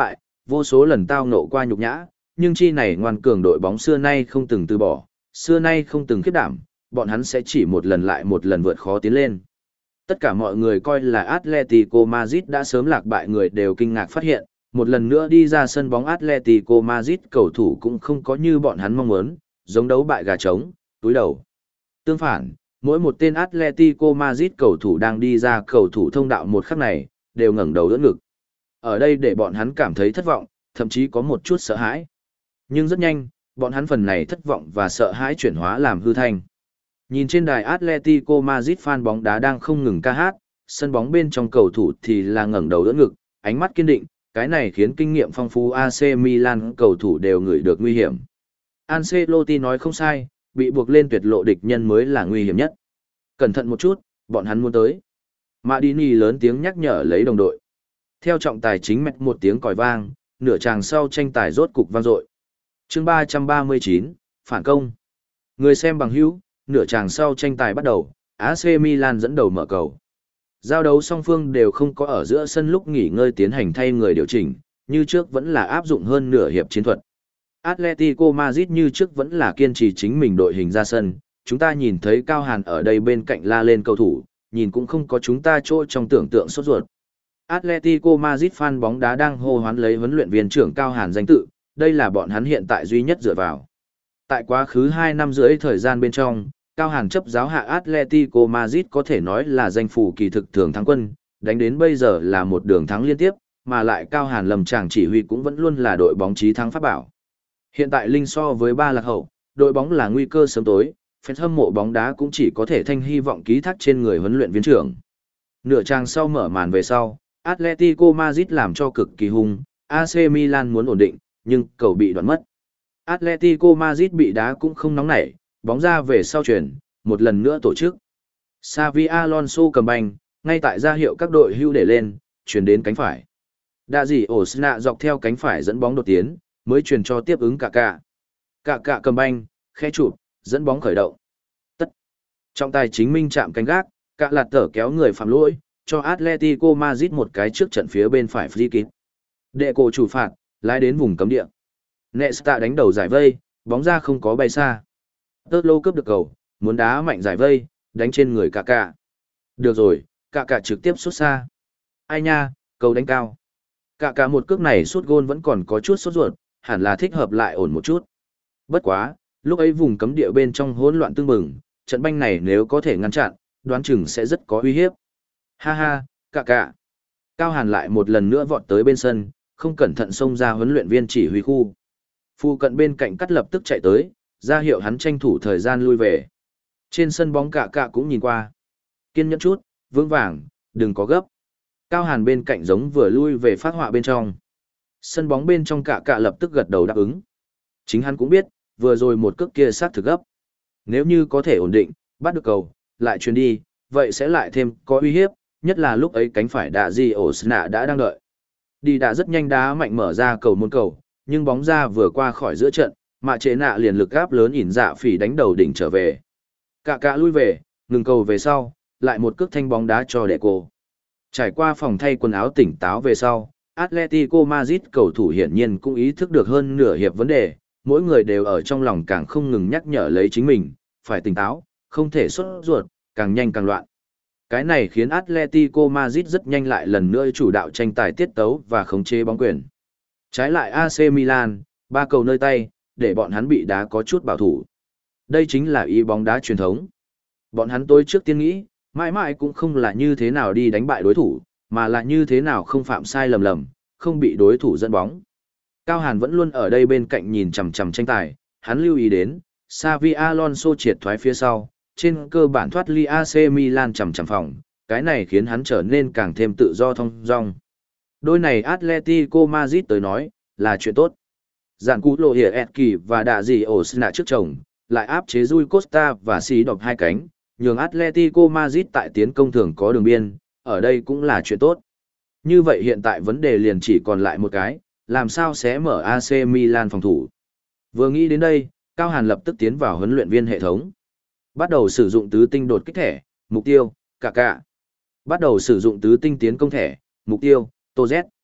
vô số lần tao nộ qua nhục nhã, nhưng chi này ngoan cường đội bóng xưa nay không từng từ bỏ, xưa nay không từng khiếp đảm, bọn hắn sẽ chỉ một lần lại một lần vượt khó tiến lên. Tất cả mọi người coi là Atletico Madrid đã sớm lạc bại người đều kinh ngạc phát hiện, một lần nữa đi ra sân bóng Atletico Madrid cầu thủ cũng không có như bọn hắn mong muốn, giống đấu bại gà trống, túi đầu. Tương phản, mỗi một tên Atletico Madrid cầu thủ đang đi ra cầu thủ thông đạo một khắc này, đều ngẩng đầu đỡ ngực. Ở đây để bọn hắn cảm thấy thất vọng, thậm chí có một chút sợ hãi. Nhưng rất nhanh, bọn hắn phần này thất vọng và sợ hãi chuyển hóa làm hư thanh. Nhìn trên đài Atletico Madrid fan bóng đá đang không ngừng ca hát, sân bóng bên trong cầu thủ thì là ngẩng đầu đỡ ngực, ánh mắt kiên định, cái này khiến kinh nghiệm phong phú a xê Milan cầu thủ đều ngửi được nguy hiểm. Ancelotti nói không sai, bị buộc lên tuyệt lộ địch nhân mới là nguy hiểm nhất. Cẩn thận một chút, bọn hắn muốn tới. Madini lớn tiếng nhắc nhở lấy đồng đội. Theo trọng tài chính mạch một tiếng còi vang, nửa tràng sau tranh tài rốt cục vang dội. Chương ba trăm ba mươi chín, phản công. Người xem bằng hữu, nửa tràng sau tranh tài bắt đầu, a xê Milan dẫn đầu mở cầu. Giao đấu song phương đều không có ở giữa sân lúc nghỉ ngơi tiến hành thay người điều chỉnh, như trước vẫn là áp dụng hơn nửa hiệp chiến thuật. Atletico Madrid như trước vẫn là kiên trì chính mình đội hình ra sân, chúng ta nhìn thấy Cao Hàn ở đây bên cạnh la lên cầu thủ, nhìn cũng không có chúng ta chỗ trong tưởng tượng sốt ruột. Atletico Madrid fan bóng đá đang hô hoán lấy huấn luyện viên trưởng Cao Hàn danh tự, đây là bọn hắn hiện tại duy nhất dựa vào. Tại quá khứ hai năm rưỡi thời gian bên trong, Cao Hàn chấp giáo hạ Atletico Madrid có thể nói là danh phủ kỳ thực thường thắng quân, đánh đến bây giờ là một đường thắng liên tiếp, mà lại Cao Hàn lầm chàng chỉ huy cũng vẫn luôn là đội bóng chí thắng pháp bảo. Hiện tại Linh so với ba lạc hậu, đội bóng là nguy cơ sớm tối, fan hâm mộ bóng đá cũng chỉ có thể thanh hy vọng ký thác trên người huấn luyện viên trưởng. Nửa trang sau mở màn về sau, Atletico Madrid làm cho cực kỳ hung, a xê Milan muốn ổn định, nhưng cầu bị đoạn mất. Atletico Madrid bị đá cũng không nóng nảy, bóng ra về sau chuyển, một lần nữa tổ chức. Xavi Alonso cầm banh, ngay tại ra hiệu các đội hưu để lên, chuyển đến cánh phải. Đạ dị Osna dọc theo cánh phải dẫn bóng đột tiến, mới truyền cho tiếp ứng cả cả. Cả cả cầm banh, khẽ chụp, dẫn bóng khởi động. Tất. Trọng tài chính minh chạm cánh gác, cả lạt tở kéo người phạm lỗi, cho Atletico Madrid một cái trước trận phía bên phải free kick. Đệ cổ chủ phạt, lái đến vùng cấm địa. Nesta đánh đầu giải vây, bóng ra không có bay xa. Tớt lô cướp được cầu, muốn đá mạnh giải vây, đánh trên người cả cả. Được rồi, cả cả trực tiếp sút xa. Ai nha, cầu đánh cao. Cả cả một cước này sút gôn vẫn còn có chút sốt ruột, hẳn là thích hợp lại ổn một chút. Bất quá, lúc ấy vùng cấm địa bên trong hỗn loạn tương bừng, trận banh này nếu có thể ngăn chặn, đoán chừng sẽ rất có uy hiếp. Ha ha, cả cả. Cao Hàn lại một lần nữa vọt tới bên sân, không cẩn thận xông ra huấn luyện viên chỉ huy khu. Phu cận bên cạnh cắt lập tức chạy tới, ra hiệu hắn tranh thủ thời gian lui về. Trên sân bóng cả cả cũng nhìn qua. Kiên nhẫn chút, vững vàng, đừng có gấp. Cao Hàn bên cạnh giống vừa lui về phát họa bên trong. Sân bóng bên trong cả cả lập tức gật đầu đáp ứng. Chính hắn cũng biết, vừa rồi một cước kia sát thực gấp. Nếu như có thể ổn định, bắt được cầu, lại chuyền đi, vậy sẽ lại thêm có uy hiếp, nhất là lúc ấy cánh phải Đạ dị Osna đã đang đợi. Đi đã rất nhanh đá mạnh mở ra cầu môn cầu, nhưng bóng ra vừa qua khỏi giữa trận, mà chế nạ liền lực gáp lớn ỉn dạ phỉ đánh đầu đỉnh trở về. Cả cả lui về, ngừng cầu về sau, lại một cước thanh bóng đá cho đệ cổ. Trải qua phòng thay quần áo tỉnh táo về sau, Atletico Madrid cầu thủ hiển nhiên cũng ý thức được hơn nửa hiệp vấn đề, mỗi người đều ở trong lòng càng không ngừng nhắc nhở lấy chính mình, phải tỉnh táo, không thể sốt ruột, càng nhanh càng loạn. Cái này khiến Atletico Madrid rất nhanh lại lần nữa chủ đạo tranh tài tiết tấu và khống chế bóng quyền. Trái lại a xê Milan, ba cầu nơi tay, để bọn hắn bị đá có chút bảo thủ. Đây chính là ý bóng đá truyền thống. Bọn hắn tối trước tiên nghĩ, mãi mãi cũng không là như thế nào đi đánh bại đối thủ, mà là như thế nào không phạm sai lầm lầm, không bị đối thủ dẫn bóng. Cao Hàn vẫn luôn ở đây bên cạnh nhìn chằm chằm tranh tài, hắn lưu ý đến, Xavi Alonso triệt thoái phía sau, trên cơ bản thoát ly a xê Milan chằm chằm phòng, cái này khiến hắn trở nên càng thêm tự do thong dong. Đôi này Atletico Madrid tới nói, là chuyện tốt. Dàn cú lộ hiển Etki và Đạ dị Osna trước chồng, lại áp chế Rui Costa và xí đọc hai cánh, nhường Atletico Madrid tại tiến công thường có đường biên, ở đây cũng là chuyện tốt. Như vậy hiện tại vấn đề liền chỉ còn lại một cái, làm sao sẽ mở a xê Milan phòng thủ. Vừa nghĩ đến đây, Cao Hàn lập tức tiến vào huấn luyện viên hệ thống. Bắt đầu sử dụng tứ tinh đột kích thẻ, mục tiêu, cả cả. Bắt đầu sử dụng tứ tinh tiến công thẻ, mục tiêu, Tô Z.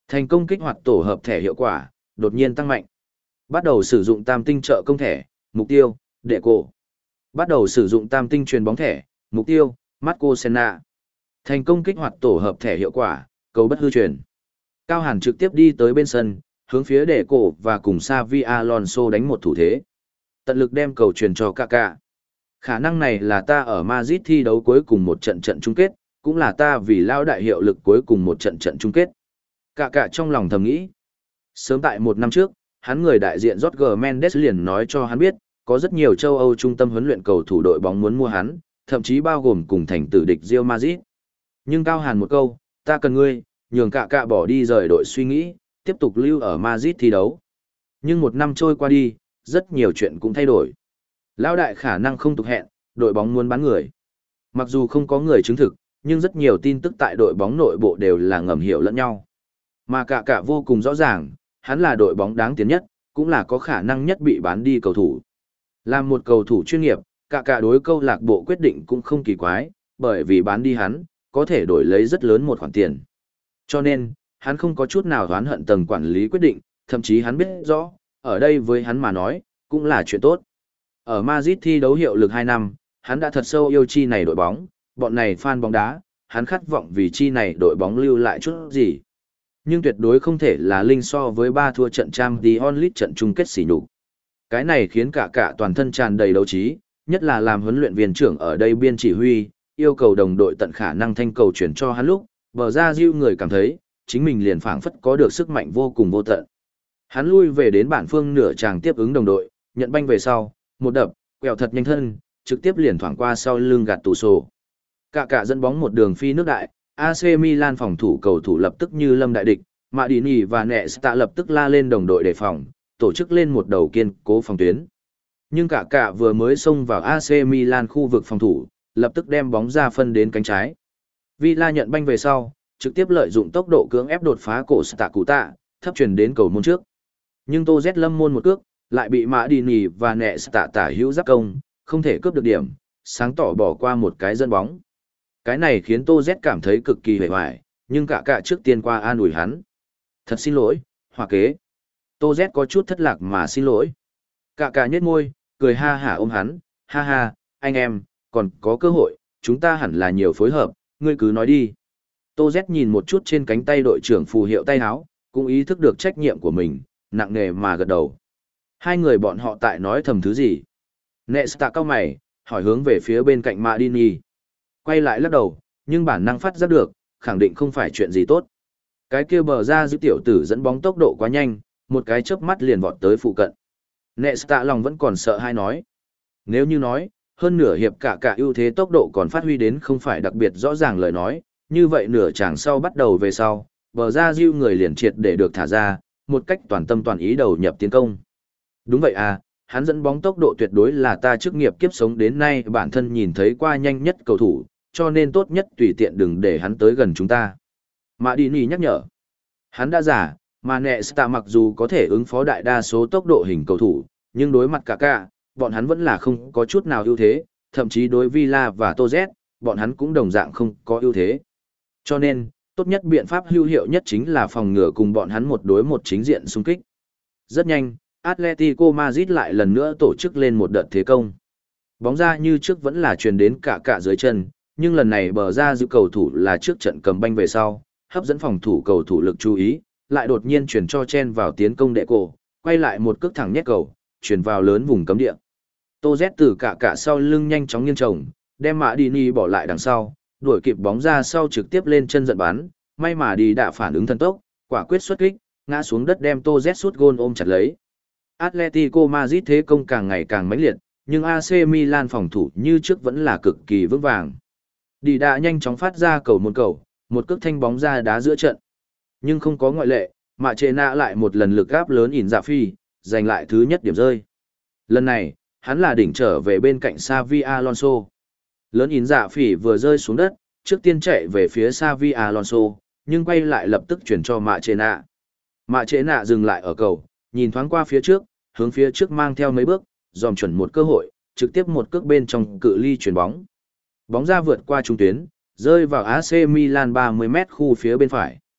Thành công kích hoạt tổ hợp thẻ hiệu quả, đột nhiên tăng mạnh. Bắt đầu sử dụng tam tinh trợ công thẻ, mục tiêu, đệ cổ. Bắt đầu sử dụng tam tinh truyền bóng thẻ, mục tiêu, Marco Senna. Thành công kích hoạt tổ hợp thẻ hiệu quả, cầu bất hư truyền. Cao Hàn trực tiếp đi tới bên sân, hướng phía đệ cổ và cùng Xavi Alonso đánh một thủ thế. Tận lực đem cầu truyền cho Kaká. Khả năng này là ta ở Madrid thi đấu cuối cùng một trận trận chung kết, cũng là ta vì lao đại hiệu lực cuối cùng một trận trận chung kết. Kaká trong lòng thầm nghĩ. Sớm tại một năm trước, hắn người đại diện Jorge Mendes liền nói cho hắn biết, có rất nhiều châu Âu trung tâm huấn luyện cầu thủ đội bóng muốn mua hắn, thậm chí bao gồm cùng thành tử địch Real Madrid. Nhưng Cao Hàn một câu, ta cần ngươi, nhường Kaká bỏ đi rời đội suy nghĩ, tiếp tục lưu ở Madrid thi đấu. Nhưng một năm trôi qua đi, rất nhiều chuyện cũng thay đổi. Lão đại khả năng không tục hẹn, đội bóng muốn bán người. Mặc dù không có người chứng thực, nhưng rất nhiều tin tức tại đội bóng nội bộ đều là ngầm hiểu lẫn nhau. Mà Kaká vô cùng rõ ràng, hắn là đội bóng đáng tiền nhất, cũng là có khả năng nhất bị bán đi cầu thủ. Làm một cầu thủ chuyên nghiệp, Kaká đối câu lạc bộ quyết định cũng không kỳ quái, bởi vì bán đi hắn, có thể đổi lấy rất lớn một khoản tiền. Cho nên, hắn không có chút nào oán hận tầng quản lý quyết định, thậm chí hắn biết rõ, ở đây với hắn mà nói, cũng là chuyện tốt. Ở Madrid thi đấu hiệu lực hai năm, hắn đã thật sâu yêu chi này đội bóng, bọn này fan bóng đá, hắn khát vọng vì chi này đội bóng lưu lại chút gì. Nhưng tuyệt đối không thể là linh so với ba thua trận Champions League trận chung kết sỉ nhục. Cái này khiến cả cả toàn thân tràn đầy đấu trí, nhất là làm huấn luyện viên trưởng ở đây biên chỉ huy, yêu cầu đồng đội tận khả năng thanh cầu chuyển cho hắn lúc, bờ ra diêu người cảm thấy, chính mình liền phảng phất có được sức mạnh vô cùng vô tận. Hắn lui về đến bản phương nửa tràng tiếp ứng đồng đội, nhận banh về sau, một đập, quẹo thật nhanh thân, trực tiếp liền thoảng qua sau lưng gạt tủ sổ. Cả cả dẫn bóng một đường phi nước đại, a xê Milan phòng thủ cầu thủ lập tức như lâm đại địch, Madini và Nesta lập tức la lên đồng đội đề phòng, tổ chức lên một đầu kiên cố phòng tuyến. Nhưng cả cả vừa mới xông vào a xê Milan khu vực phòng thủ, lập tức đem bóng ra phân đến cánh trái. Villa nhận banh về sau, trực tiếp lợi dụng tốc độ cưỡng ép đột phá cổ Stạ Cụ Tạ, thấp truyền đến cầu môn trước. Nhưng Tô Z lâm môn một cước, lại bị Madini và Nesta tả hữu giáp công, không thể cướp được điểm, sáng tỏ bỏ qua một cái dẫn bóng. Cái này khiến Tô Z cảm thấy cực kỳ hề hoài, nhưng cả cả trước tiên qua an ủi hắn. Thật xin lỗi, hòa kế. Tô Z có chút thất lạc mà xin lỗi. Cả cả nhếch môi, cười ha hả ôm hắn, ha ha, anh em, còn có cơ hội, chúng ta hẳn là nhiều phối hợp, ngươi cứ nói đi. Tô Z nhìn một chút trên cánh tay đội trưởng phù hiệu tay áo, cũng ý thức được trách nhiệm của mình, nặng nề mà gật đầu. Hai người bọn họ tại nói thầm thứ gì? Nesta cao mày, hỏi hướng về phía bên cạnh Madini. Quay lại lắc đầu, nhưng bản năng phát giác được, khẳng định không phải chuyện gì tốt. Cái kia bờ ra giữ tiểu tử dẫn bóng tốc độ quá nhanh, một cái chớp mắt liền vọt tới phụ cận. Nesta lòng vẫn còn sợ hai nói. Nếu như nói, hơn nửa hiệp cả cả ưu thế tốc độ còn phát huy đến không phải đặc biệt rõ ràng lời nói, như vậy nửa chàng sau bắt đầu về sau, bờ ra diêu người liền triệt để được thả ra, một cách toàn tâm toàn ý đầu nhập tiến công. Đúng vậy à, hắn dẫn bóng tốc độ tuyệt đối là ta chức nghiệp kiếp sống đến nay bản thân nhìn thấy qua nhanh nhất cầu thủ, cho nên tốt nhất tùy tiện đừng để hắn tới gần chúng ta. Madini nhắc nhở. Hắn đã giả, mà Nesta mặc dù có thể ứng phó đại đa số tốc độ hình cầu thủ, nhưng đối mặt cả cả, bọn hắn vẫn là không có chút nào ưu thế, thậm chí đối Villa và Tô Z, bọn hắn cũng đồng dạng không có ưu thế. Cho nên, tốt nhất biện pháp hữu hiệu nhất chính là phòng ngừa cùng bọn hắn một đối một chính diện xung kích. Rất nhanh, Atletico Madrid lại lần nữa tổ chức lên một đợt thế công. Bóng ra như trước vẫn là truyền đến cả cả dưới chân, nhưng lần này bờ ra giữ cầu thủ là trước trận cầm banh về sau, hấp dẫn phòng thủ cầu thủ lực chú ý, lại đột nhiên chuyển cho chen vào tiến công đệ cổ, quay lại một cước thẳng nhét cầu, chuyển vào lớn vùng cấm địa. Tô Z từ cả cả sau lưng nhanh chóng nghiêng chồng, đem Madini bỏ lại đằng sau, đuổi kịp bóng ra sau trực tiếp lên chân giận bắn, may mà đi đã phản ứng thần tốc, quả quyết xuất kích, ngã xuống đất đem Tô Z sút gôn ôm chặt lấy. Atletico Madrid thế công càng ngày càng mãnh liệt, nhưng a xê Milan phòng thủ như trước vẫn là cực kỳ vững vàng. Đi đã nhanh chóng phát ra cầu một cầu, một cước thanh bóng ra đá giữa trận. Nhưng không có ngoại lệ, Mạ Trệ Nạ lại một lần lực gáp lớn ỉn dạ phi, giành lại thứ nhất điểm rơi. Lần này, hắn là đỉnh trở về bên cạnh Xavi Alonso. Lớn ỉn dạ phỉ vừa rơi xuống đất, trước tiên chạy về phía Xavi Alonso, nhưng quay lại lập tức chuyển cho Mạ Trệ Nạ. Mạ Trệ Nạ dừng lại ở cầu, nhìn thoáng qua phía trước, hướng phía trước mang theo mấy bước, dòm chuẩn một cơ hội, trực tiếp một cước bên trong cự ly chuyển bóng. Bóng ra vượt qua trung tuyến, rơi vào a xê Milan ba mươi mét khu phía bên phải.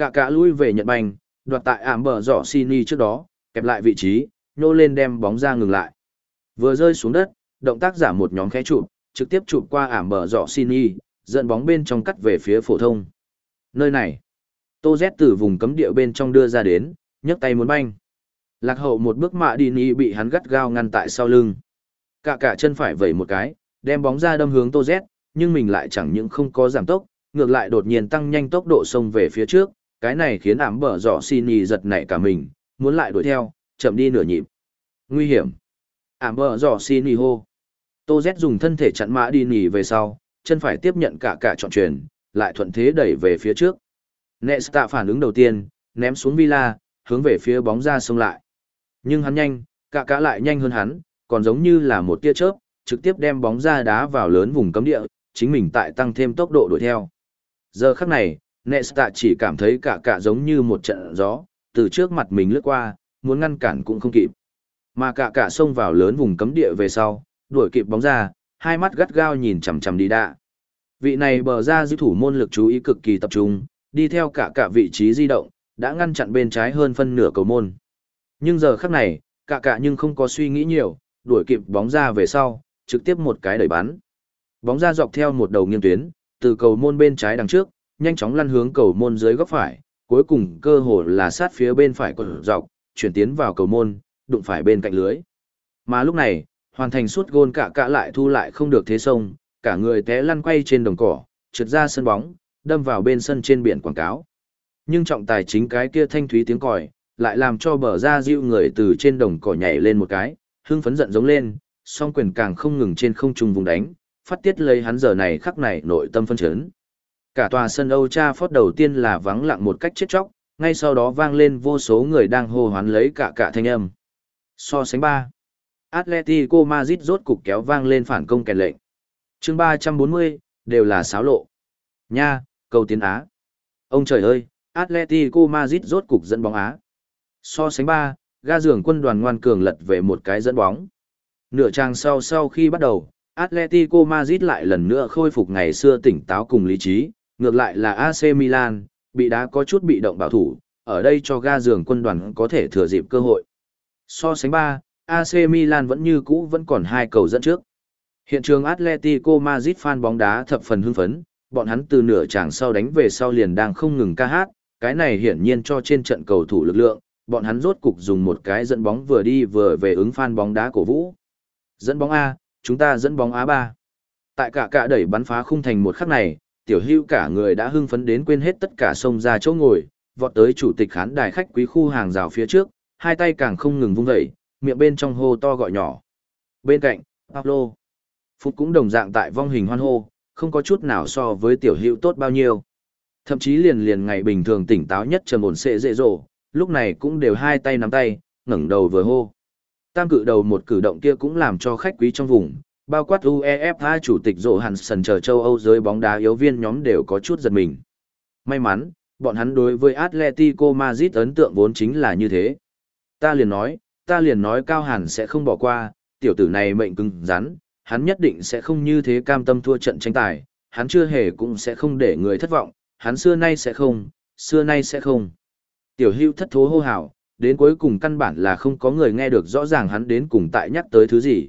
Cả cả lui về nhận banh, đoạt tại ảm bờ giỏ Sini trước đó, kẹp lại vị trí, nhô lên đem bóng ra ngừng lại. Vừa rơi xuống đất, động tác giảm một nhóm khẽ chụp, trực tiếp chụp qua ảm bờ giỏ Sini, dẫn bóng bên trong cắt về phía phổ thông. Nơi này, Tô Z từ vùng cấm địa bên trong đưa ra đến, nhấc tay muốn banh. Lạc hậu một bước Mạ Đi Ni bị hắn gắt gao ngăn tại sau lưng. Cả cả chân phải vẩy một cái, đem bóng ra đâm hướng Tô Z, nhưng mình lại chẳng những không có giảm tốc, ngược lại đột nhiên tăng nhanh tốc độ xông về phía trước, cái này khiến ảm bờ giỏ Sini giật nảy cả mình, muốn lại đuổi theo, chậm đi nửa nhịp. Nguy hiểm. Ảm bờ giỏ Sini hô. Tô Z dùng thân thể chặn Mã Đi Nỉ về sau, chân phải tiếp nhận cả cả trọn truyền, lại thuận thế đẩy về phía trước. Nesta phản ứng đầu tiên, ném xuống Villa, hướng về phía bóng ra xông lại. Nhưng hắn nhanh, cả cả lại nhanh hơn hắn, còn giống như là một tia chớp, trực tiếp đem bóng ra đá vào lớn vùng cấm địa, chính mình tại tăng thêm tốc độ đuổi theo. Giờ khắc này, Nesta chỉ cảm thấy cả cả giống như một trận gió, từ trước mặt mình lướt qua, muốn ngăn cản cũng không kịp. Mà cả cả xông vào lớn vùng cấm địa về sau, đuổi kịp bóng ra, hai mắt gắt gao nhìn chằm chằm đi đạ. Vị này bờ ra giữ thủ môn lực chú ý cực kỳ tập trung, đi theo cả cả vị trí di động, đã ngăn chặn bên trái hơn phân nửa cầu môn. Nhưng giờ khắc này, cả cả nhưng không có suy nghĩ nhiều, đuổi kịp bóng ra về sau, trực tiếp một cái đẩy bắn. Bóng ra dọc theo một đầu nghiêng tuyến, từ cầu môn bên trái đằng trước, nhanh chóng lăn hướng cầu môn dưới góc phải, cuối cùng cơ hồ là sát phía bên phải của dọc, chuyển tiến vào cầu môn, đụng phải bên cạnh lưới. Mà lúc này, hoàn thành suốt gôn cả cả lại thu lại không được thế sông, cả người té lăn quay trên đồng cỏ, trượt ra sân bóng, đâm vào bên sân trên biển quảng cáo. Nhưng trọng tài chính cái kia thanh thúy tiếng còi, lại làm cho bờ ra dịu người từ trên đồng cỏ nhảy lên một cái, hưng phấn giận giống lên, song quyền càng không ngừng trên không trung vùng đánh, phát tiết lấy hắn giờ này khắc này nội tâm phân chấn. Cả tòa sân Old Trafford đầu tiên là vắng lặng một cách chết chóc, ngay sau đó vang lên vô số người đang hô hoán lấy cả cả thanh âm. So sánh ba, Atletico Madrid rốt cục kéo vang lên phản công kèn lệnh. Chương ba trăm bốn mươi, đều là xáo lộ. Nha, cầu tiến Á. Ông trời ơi, Atletico Madrid rốt cục dẫn bóng Á. So sánh ba, ga giường quân đoàn ngoan cường lật về một cái dẫn bóng. Nửa trang sau sau khi bắt đầu, Atletico Madrid lại lần nữa khôi phục ngày xưa tỉnh táo cùng lý trí, ngược lại là a xê Milan, bị đá có chút bị động bảo thủ, ở đây cho ga giường quân đoàn có thể thừa dịp cơ hội. So sánh ba, a xê Milan vẫn như cũ vẫn còn hai cầu dẫn trước. Hiện trường Atletico Madrid fan bóng đá thập phần hưng phấn, bọn hắn từ nửa tràng sau đánh về sau liền đang không ngừng ca hát, cái này hiển nhiên cho trên trận cầu thủ lực lượng, bọn hắn rốt cục dùng một cái dẫn bóng vừa đi vừa về ứng fan bóng đá cổ vũ. Dẫn bóng A, chúng ta dẫn bóng Á ba. Tại cả cả đẩy bắn phá khung thành một khắc này, Tiểu Hữu cả người đã hưng phấn đến quên hết tất cả xông ra chỗ ngồi, vọt tới chủ tịch khán đài khách quý khu hàng rào phía trước, hai tay càng không ngừng vung dậy, miệng bên trong hô to gọi nhỏ. Bên cạnh, Pablo Phút cũng đồng dạng tại vong hình hoan hô, không có chút nào so với Tiểu Hữu tốt bao nhiêu. Thậm chí liền liền ngày bình thường tỉnh táo nhất trầm ổn sẽ dễ dỗ, lúc này cũng đều hai tay nắm tay, ngẩng đầu vừa hô. Tam cự đầu một cử động kia cũng làm cho khách quý trong vùng, bao quát UEFA chủ tịch Johansson chờ châu Âu giới bóng đá yếu viên nhóm đều có chút giật mình. May mắn, bọn hắn đối với Atletico Madrid ấn tượng vốn chính là như thế. Ta liền nói, ta liền nói Cao Hàn sẽ không bỏ qua, tiểu tử này mệnh cứng rắn, hắn nhất định sẽ không như thế cam tâm thua trận tranh tài, hắn chưa hề cũng sẽ không để người thất vọng, hắn xưa nay sẽ không, xưa nay sẽ không. Tiểu Hữu thất thố hô hào, đến cuối cùng căn bản là không có người nghe được rõ ràng hắn đến cùng tại nhắc tới thứ gì.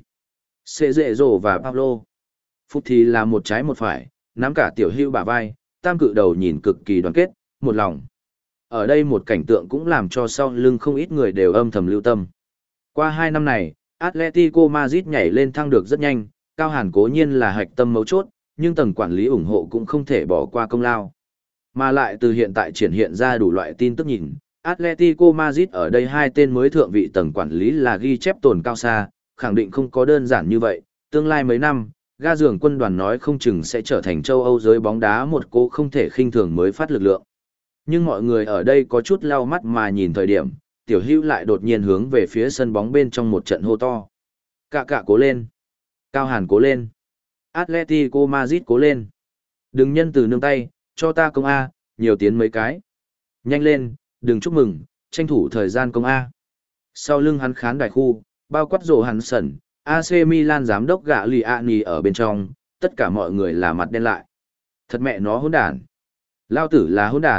Sệ dệ rồ và Pablo. Phút thì là một trái một phải, nắm cả Tiểu Hữu bả vai, tam cự đầu nhìn cực kỳ đoàn kết, một lòng. Ở đây một cảnh tượng cũng làm cho sau lưng không ít người đều âm thầm lưu tâm. Qua hai năm này, Atletico Madrid nhảy lên thăng được rất nhanh, Cao Hàn cố nhiên là hạch tâm mấu chốt, nhưng tầng quản lý ủng hộ cũng không thể bỏ qua công lao. Mà lại từ hiện tại triển hiện ra đủ loại tin tức nhìn, Atletico Madrid ở đây hai tên mới thượng vị tầng quản lý là ghi chép tồn cao xa, khẳng định không có đơn giản như vậy, tương lai mấy năm, ga giường quân đoàn nói không chừng sẽ trở thành châu Âu giới bóng đá một cô không thể khinh thường mới phát lực lượng. Nhưng mọi người ở đây có chút lau mắt mà nhìn thời điểm, Tiểu Hữu lại đột nhiên hướng về phía sân bóng bên trong một trận hô to. Cạ cạ cố lên. Cao Hàn cố lên. Atletico Madrid cố lên. Đừng nhân từ nương tay, cho ta công A, nhiều tiến mấy cái. Nhanh lên, đừng chúc mừng, tranh thủ thời gian công A. Sau lưng hắn khán đài khu, bao quát rổ hắn sẩn, a xê Milan giám đốc gạ lì ạ nì ở bên trong, tất cả mọi người là mặt đen lại. Thật mẹ nó hỗn đản. Lao tử là hỗn đản,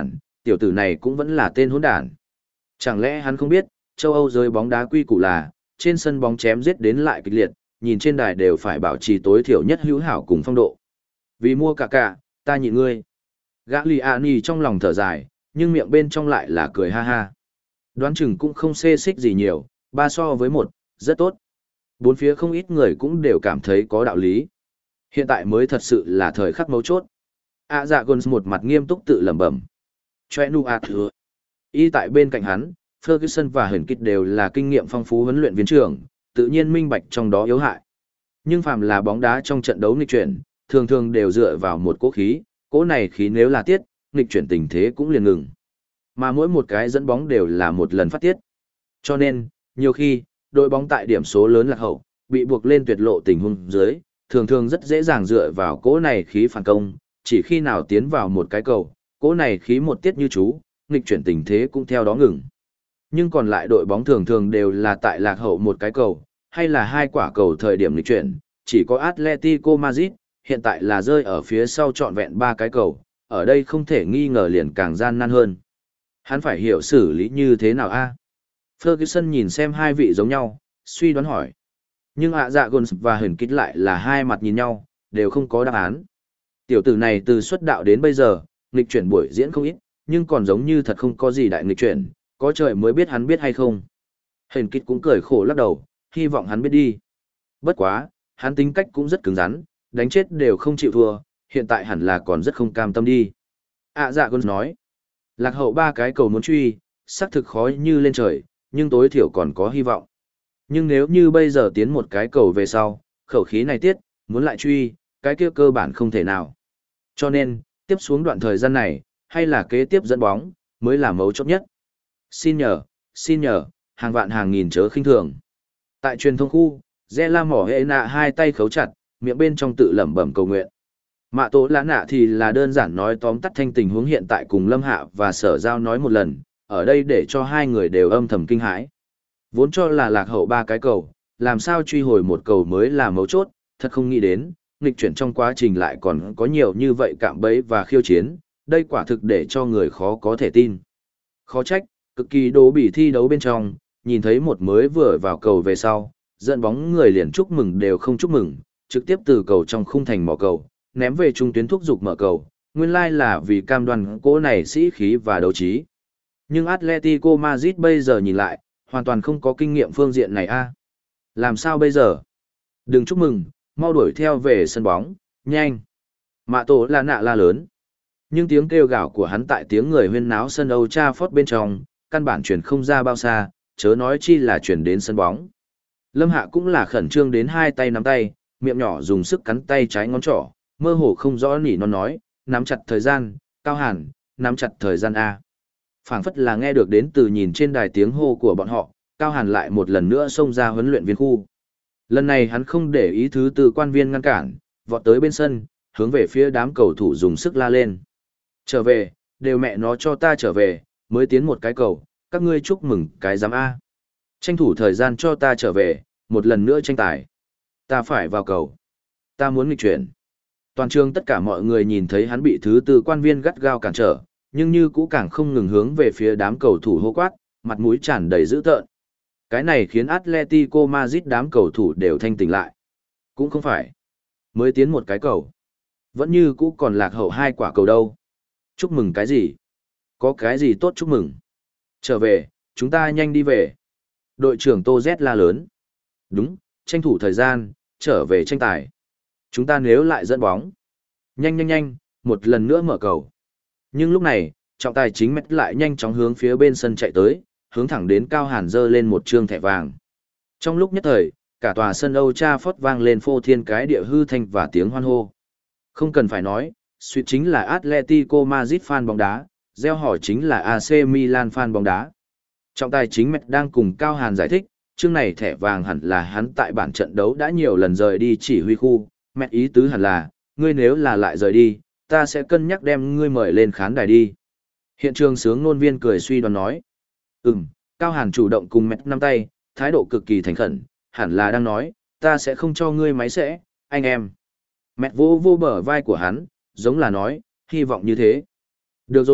tiểu tử này cũng vẫn là tên hỗn đản. Chẳng lẽ hắn không biết, châu Âu giới bóng đá quy củ là, trên sân bóng chém giết đến lại kịch liệt, nhìn trên đài đều phải bảo trì tối thiểu nhất hữu hảo cùng phong độ. Vì mua cả cả, ta nhịn ngươi. Gagliani trong lòng thở dài, nhưng miệng bên trong lại là cười ha ha. Đoán chừng cũng không xê xích gì nhiều, ba so với một, rất tốt. Bốn phía không ít người cũng đều cảm thấy có đạo lý. Hiện tại mới thật sự là thời khắc mấu chốt. À dạ Gons một mặt nghiêm túc tự lẩm bẩm. Choe nu à thừa. Y tại bên cạnh hắn, Ferguson và Huyền Kịch đều là kinh nghiệm phong phú huấn luyện viên trưởng, tự nhiên minh bạch trong đó yếu hại. Nhưng phàm là bóng đá trong trận đấu nghịch chuyển, thường thường đều dựa vào một cỗ khí, cỗ này khí nếu là tiết, nghịch chuyển tình thế cũng liền ngừng. Mà mỗi một cái dẫn bóng đều là một lần phát tiết. Cho nên, nhiều khi, đội bóng tại điểm số lớn lạc hậu, bị buộc lên tuyệt lộ tình huống dưới, thường thường rất dễ dàng dựa vào cỗ này khí phản công, chỉ khi nào tiến vào một cái cầu, cỗ này khí một tiết như chú, nghịch chuyển tình thế cũng theo đó ngừng. Nhưng còn lại đội bóng thường thường đều là tại lạc hậu một cái cầu, hay là hai quả cầu thời điểm nghịch chuyển, chỉ có Atletico Madrid, hiện tại là rơi ở phía sau trọn vẹn ba cái cầu, ở đây không thể nghi ngờ liền càng gian nan hơn. Hắn phải hiểu xử lý như thế nào a? Ferguson nhìn xem hai vị giống nhau, suy đoán hỏi. Nhưng ạ dạ Gons và Huyền Kích lại là hai mặt nhìn nhau, đều không có đáp án. Tiểu tử này từ xuất đạo đến bây giờ, nghịch chuyển buổi diễn không ít, nhưng còn giống như thật không có gì đại nghịch chuyển, có trời mới biết hắn biết hay không. Huyền Kích cũng cười khổ lắc đầu, hy vọng hắn biết đi. Bất quá, hắn tính cách cũng rất cứng rắn, đánh chết đều không chịu thua, hiện tại hẳn là còn rất không cam tâm đi. ạ dạ Gons nói, lạc hậu ba cái cầu muốn truy, xác thực khó như lên trời, nhưng tối thiểu còn có hy vọng. Nhưng nếu như bây giờ tiến một cái cầu về sau, khẩu khí này tiết, muốn lại truy, cái kia cơ bản không thể nào. Cho nên, tiếp xuống đoạn thời gian này, hay là kế tiếp dẫn bóng, mới là mấu chốt nhất. Xin nhờ, xin nhờ, hàng vạn hàng nghìn chớ khinh thường. Tại truyền thông khu, Zela mỏ hệ nạ hai tay khấu chặt, miệng bên trong tự lẩm bẩm cầu nguyện. Mạ Tố Lã Nạ thì là đơn giản nói tóm tắt thanh tình huống hiện tại cùng Lâm Hạ và Sở Giao nói một lần, ở đây để cho hai người đều âm thầm kinh hãi. Vốn cho là lạc hậu ba cái cầu, làm sao truy hồi một cầu mới là mấu chốt, thật không nghĩ đến, nghịch chuyển trong quá trình lại còn có nhiều như vậy cạm bẫy và khiêu chiến, đây quả thực để cho người khó có thể tin. Khó trách, cực kỳ đố bỉ thi đấu bên trong, nhìn thấy một mới vừa vào cầu về sau, dẫn bóng người liền chúc mừng đều không chúc mừng, trực tiếp từ cầu trong khung thành mỏ cầu, ném về trung tuyến thúc dục mở cầu, nguyên lai là vì cam đoan cỗ này sĩ khí và đấu trí. Nhưng Atletico Madrid bây giờ nhìn lại, hoàn toàn không có kinh nghiệm phương diện này a. Làm sao bây giờ? Đừng chúc mừng, mau đuổi theo về sân bóng, nhanh. Mạ Tổ là nạ la lớn. Nhưng tiếng kêu gào của hắn tại tiếng người huyên náo sân Old Trafford bên trong, căn bản truyền không ra bao xa, chớ nói chi là truyền đến sân bóng. Lâm Hạ cũng là khẩn trương đến hai tay nắm tay, miệng nhỏ dùng sức cắn tay trái ngón trỏ, mơ hồ không rõ nỉ non nói, nắm chặt thời gian, Cao Hàn, nắm chặt thời gian a. Phảng phất là nghe được đến từ nhìn trên đài tiếng hô của bọn họ, Cao Hàn lại một lần nữa xông ra huấn luyện viên khu. Lần này hắn không để ý thứ từ quan viên ngăn cản, vọt tới bên sân, hướng về phía đám cầu thủ dùng sức la lên. Trở về, đều mẹ nó cho ta trở về, mới tiến một cái cầu, các ngươi chúc mừng cái giám A. Tranh thủ thời gian cho ta trở về, một lần nữa tranh tài. Ta phải vào cầu. Ta muốn nghịch chuyển. Toàn trường tất cả mọi người nhìn thấy hắn bị thứ tư quan viên gắt gao cản trở, nhưng như cũ càng không ngừng hướng về phía đám cầu thủ hô quát, mặt mũi tràn đầy dữ tợn. Cái này khiến Atletico Madrid đám cầu thủ đều thanh tỉnh lại. Cũng không phải. Mới tiến một cái cầu. Vẫn như cũ còn lạc hậu hai quả cầu đâu. Chúc mừng cái gì? Có cái gì tốt chúc mừng? Trở về, chúng ta nhanh đi về. Đội trưởng Tô Z la lớn. Đúng, tranh thủ thời gian, trở về tranh tài. Chúng ta nếu lại dẫn bóng. Nhanh nhanh nhanh, một lần nữa mở cầu. Nhưng lúc này, trọng tài chính mét lại nhanh chóng hướng phía bên sân chạy tới, hướng thẳng đến Cao Hàn dơ lên một trương thẻ vàng. Trong lúc nhất thời, cả tòa sân Old Trafford vang lên phô thiên cái địa hư thanh và tiếng hoan hô. Không cần phải nói, suýt chính là Atletico Madrid fan bóng đá, gieo hỏi chính là a xê Milan fan bóng đá. Trọng tài chính mét đang cùng Cao Hàn giải thích, chương này thẻ vàng hẳn là hắn tại bản trận đấu đã nhiều lần rời đi chỉ huy khu, mét ý tứ hẳn là, ngươi nếu là lại rời đi, ta sẽ cân nhắc đem ngươi mời lên khán đài đi. Hiện trường sướng ngôn viên cười suy đoán nói. Ừm, Cao Hàn chủ động cùng mét nắm tay, thái độ cực kỳ thành khẩn, hẳn là đang nói, ta sẽ không cho ngươi máy sẽ, anh em. Mét vô vô bờ vai của hắn, giống là nói, hy vọng như thế. Được rồi,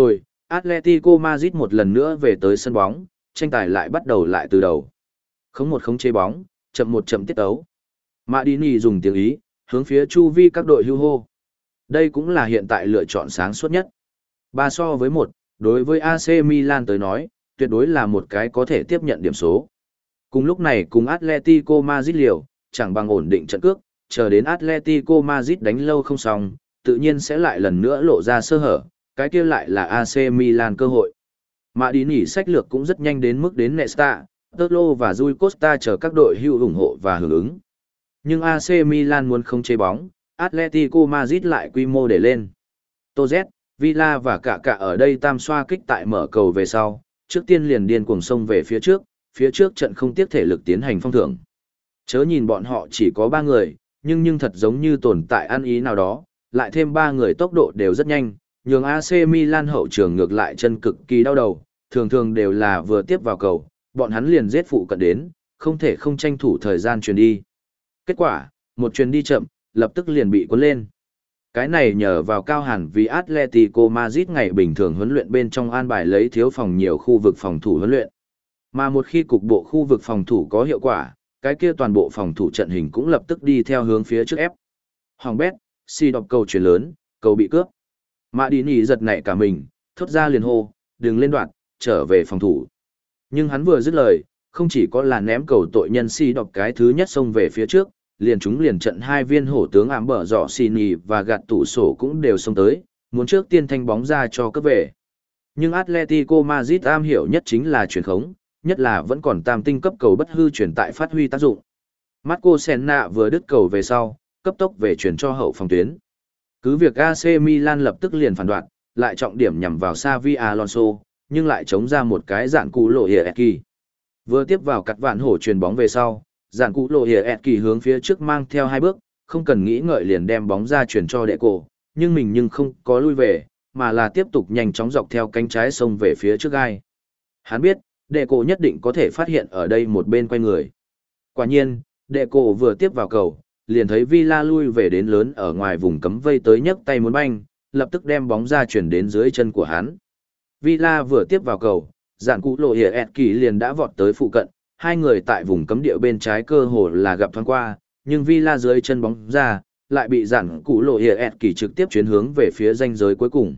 Atletico Madrid một lần nữa về tới sân bóng, tranh tài lại bắt đầu lại từ đầu. Không một không chế bóng, chậm một chậm tiết tấu. Madini dùng tiếng Ý, hướng phía chu vi các đội hưu hô. Đây cũng là hiện tại lựa chọn sáng suốt nhất. Ba so với một, đối với a xê Milan tới nói, tuyệt đối là một cái có thể tiếp nhận điểm số. Cùng lúc này cùng Atletico Madrid liều, chẳng bằng ổn định trận cước, chờ đến Atletico Madrid đánh lâu không xong, tự nhiên sẽ lại lần nữa lộ ra sơ hở, cái kia lại là a xê Milan cơ hội. Madini sách lược cũng rất nhanh đến mức đến Nesta, Tolo và Rui Costa chờ các đội hưu ủng hộ và hưởng ứng. Nhưng a xê Milan muốn không chế bóng, Atletico Madrid lại quy mô để lên. Toz, Villa và cả cả ở đây tam xoa kích tại mở cầu về sau, trước tiên liền điên cuồng xông về phía trước, phía trước trận không tiếc thể lực tiến hành phong thưởng. Chớ nhìn bọn họ chỉ có ba người, nhưng nhưng thật giống như tồn tại ăn ý nào đó, lại thêm ba người tốc độ đều rất nhanh, nhường a xê Milan hậu trường ngược lại chân cực kỳ đau đầu, thường thường đều là vừa tiếp vào cầu, bọn hắn liền giết phụ cận đến, không thể không tranh thủ thời gian truyền đi. Kết quả, một truyền đi chậm, lập tức liền bị cuốn lên. Cái này nhờ vào cao hẳn vì Atletico Madrid ngày bình thường huấn luyện bên trong an bài lấy thiếu phòng nhiều khu vực phòng thủ huấn luyện. Mà một khi cục bộ khu vực phòng thủ có hiệu quả, cái kia toàn bộ phòng thủ trận hình cũng lập tức đi theo hướng phía trước ép. Hoàng bét, si đọc cầu chuyển lớn, cầu bị cướp. Mã đi nỉ giật nảy cả mình, thốt ra liền hô, đừng lên đoạn, trở về phòng thủ. Nhưng hắn vừa dứt lời, không chỉ có là ném cầu tội nhân si đọc cái thứ nhất xông về phía trước, liền chúng liền trận hai viên hổ tướng ám bở dọ xì nì và gạt tủ sổ cũng đều xông tới, muốn trước tiên thanh bóng ra cho cấp về. Nhưng Atletico Madrid am hiểu nhất chính là chuyển khống, nhất là vẫn còn tam tinh cấp cầu bất hư chuyển tại phát huy tác dụng. Marco Senna vừa đứt cầu về sau, cấp tốc về chuyển cho hậu phòng tuyến. Cứ việc a xê Milan lập tức liền phản đoạn, lại trọng điểm nhằm vào Xavi Alonso, nhưng lại chống ra một cái dạn cú lộ hiệp kỳ. Vừa tiếp vào cắt vạn hổ truyền bóng về sau, dạn cú lộ hiệp kỳ hướng phía trước mang theo hai bước, không cần nghĩ ngợi liền đem bóng ra chuyển cho đệ cổ, nhưng mình nhưng không có lui về, mà là tiếp tục nhanh chóng dọc theo cánh trái xông về phía trước gai. Hắn biết, đệ cổ nhất định có thể phát hiện ở đây một bên quay người. Quả nhiên, đệ cổ vừa tiếp vào cầu, liền thấy Villa lui về đến lớn ở ngoài vùng cấm vây tới nhấc tay muốn banh, lập tức đem bóng ra chuyển đến dưới chân của hắn. Villa vừa tiếp vào cầu, dạn cú lộ hiệp kỳ liền đã vọt tới phụ cận, hai người tại vùng cấm địa bên trái cơ hồ là gặp thoáng qua, nhưng Villa dưới chân bóng ra, lại bị dạn cú lộ hiệp kỳ trực tiếp chuyển hướng về phía ranh giới cuối cùng.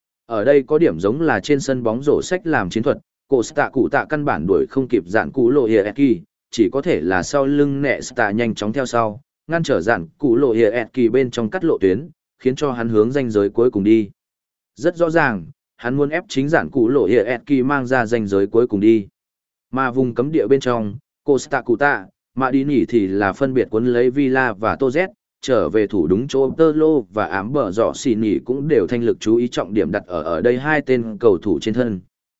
Ở đây có điểm giống là trên sân bóng rổ sách làm chiến thuật, Costa cụ tạ căn bản đuổi không kịp dạn cú lộ hiệp kỳ, chỉ có thể là sau lưng Nesta nhanh chóng theo sau, ngăn trở dạn cú lộ hiệp kỳ bên trong cắt lộ tuyến, khiến cho hắn hướng ranh giới cuối cùng đi. Rất rõ ràng, hắn muốn ép chính dạn cú lộ hiệp kỳ mang ra ranh giới cuối cùng đi. Mà vùng cấm địa bên trong, Costa cụ tạ, mà đi nỉ thì là phân biệt cuốn lấy Villa và Toz, trở về thủ đúng chỗ Tolo và ám bờ dọ xì nỉ cũng đều thanh lực chú ý trọng điểm đặt ở ở đây hai tên cầu thủ trên thân.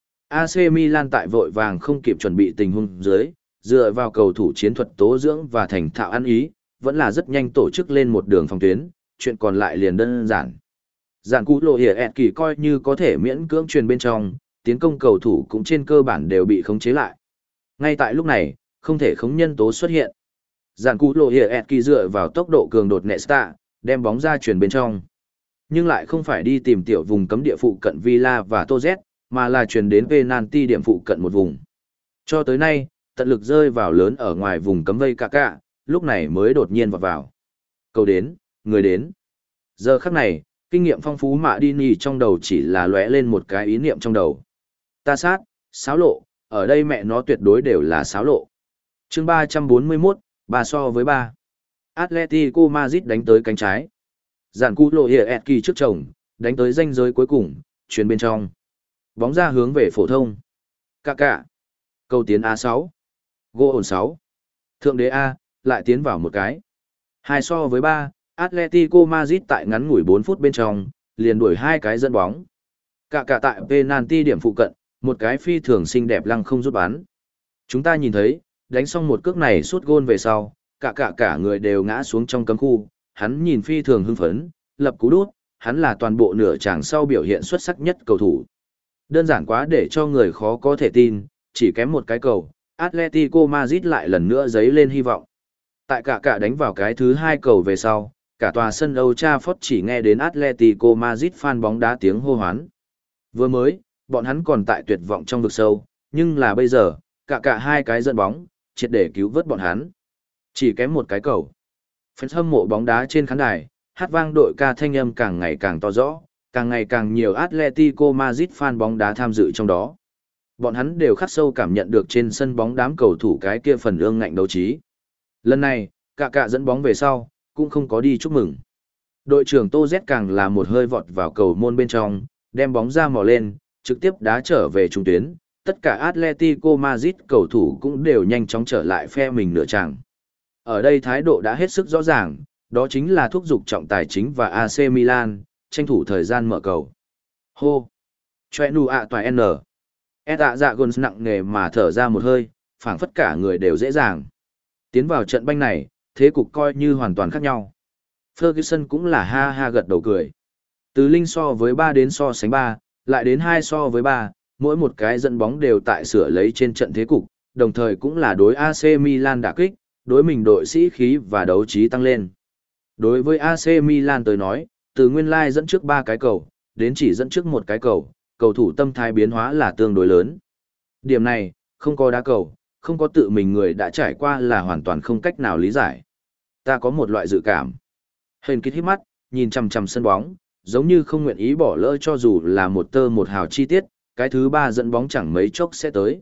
a xê Milan tại vội vàng không kịp chuẩn bị tình huống dưới, dựa vào cầu thủ chiến thuật tố dưỡng và thành thạo ăn ý, vẫn là rất nhanh tổ chức lên một đường phòng tuyến, chuyện còn lại liền đơn giản. Dạn cú lộ hiệp kỳ coi như có thể miễn cưỡng truyền bên trong, tiến công cầu thủ cũng trên cơ bản đều bị khống chế lại. Ngay tại lúc này, không thể khống nhân tố xuất hiện. Dạn cú lộ hiệp kỳ dựa vào tốc độ cường đột Nesta, đem bóng ra truyền bên trong. Nhưng lại không phải đi tìm tiểu vùng cấm địa phụ cận Villa và Toz, mà là truyền đến penalty điểm phụ cận một vùng. Cho tới nay, tận lực rơi vào lớn ở ngoài vùng cấm vây cả cả, lúc này mới đột nhiên vọt vào. Cầu đến, người đến. Giờ khắc này, kinh nghiệm phong phú Mạ Đi Nỉ trong đầu chỉ là lóe lên một cái ý niệm trong đầu. Ta sát, xáo lộ, ở đây mẹ nó tuyệt đối đều là xáo lộ. Chương ba trăm bốn mươi mốt, ba so với ba. Atletico Madrid đánh tới cánh trái. Dạn cú lộ hiệp kỳ trước chồng, đánh tới ranh giới cuối cùng, chuyền bên trong. Bóng ra hướng về phổ thông. Cạ cạ. Cầu tiến a sáu. Gô ổn sáu. Thượng đế A, lại tiến vào một cái. Hai so với ba, Atletico Madrid tại ngắn ngủi bốn phút bên trong, liền đuổi hai cái dẫn bóng. Cả cả tại penalty điểm phụ cận, một cái phi thường xinh đẹp lăng không rút bắn. Chúng ta nhìn thấy, đánh xong một cước này sút gôn về sau, cả cả cả người đều ngã xuống trong cấm khu, hắn nhìn phi thường hưng phấn, lập cú đút, hắn là toàn bộ nửa chàng sau biểu hiện xuất sắc nhất cầu thủ. Đơn giản quá để cho người khó có thể tin, chỉ kém một cái cầu, Atletico Madrid lại lần nữa giấy lên hy vọng. Tại cả cả đánh vào cái thứ hai cầu về sau, cả tòa sân Old Trafford chỉ nghe đến Atletico Madrid fan bóng đá tiếng hô hoán. Vừa mới, bọn hắn còn tại tuyệt vọng trong vực sâu, nhưng là bây giờ, cả cả hai cái dẫn bóng, triệt để cứu vớt bọn hắn. Chỉ kém một cái cầu. Fans hâm mộ bóng đá trên khán đài, hát vang đội ca thanh âm càng ngày càng to rõ, càng ngày càng nhiều Atletico Madrid fan bóng đá tham dự trong đó. Bọn hắn đều khắc sâu cảm nhận được trên sân bóng đám cầu thủ cái kia phần ương ngạnh đấu trí. Lần này, cả cả dẫn bóng về sau, cũng không có đi chúc mừng. Đội trưởng Tô Z càng là một hơi vọt vào cầu môn bên trong, đem bóng ra mò lên, trực tiếp đá trở về trung tuyến. Tất cả Atletico Madrid cầu thủ cũng đều nhanh chóng trở lại phe mình nửa chàng. Ở đây thái độ đã hết sức rõ ràng, đó chính là thúc giục trọng tài chính và a xê Milan, tranh thủ thời gian mở cầu. Hô! Chòe nụ ạ toài N. Ed ạ dạ gôn nặng nề mà thở ra một hơi, phảng phất cả người đều dễ dàng. Tiến vào trận banh này, thế cục coi như hoàn toàn khác nhau. Ferguson cũng là ha ha gật đầu cười. Từ linh so với ba đến so sánh ba, lại đến hai so với ba, mỗi một cái dẫn bóng đều tại sửa lấy trên trận thế cục, đồng thời cũng là đối a xê Milan đả kích, đối mình đội sĩ khí và đấu trí tăng lên. Đối với a xê Milan tới nói, từ nguyên lai dẫn trước ba cái cầu, đến chỉ dẫn trước một cái cầu, cầu thủ tâm thái biến hóa là tương đối lớn. Điểm này, không có đá cầu, không có tự mình người đã trải qua là hoàn toàn không cách nào lý giải. Ta có một loại dự cảm. Hên kít hít mắt, nhìn chằm chằm sân bóng, giống như không nguyện ý bỏ lỡ cho dù là một tơ một hào chi tiết, cái thứ ba dẫn bóng chẳng mấy chốc sẽ tới.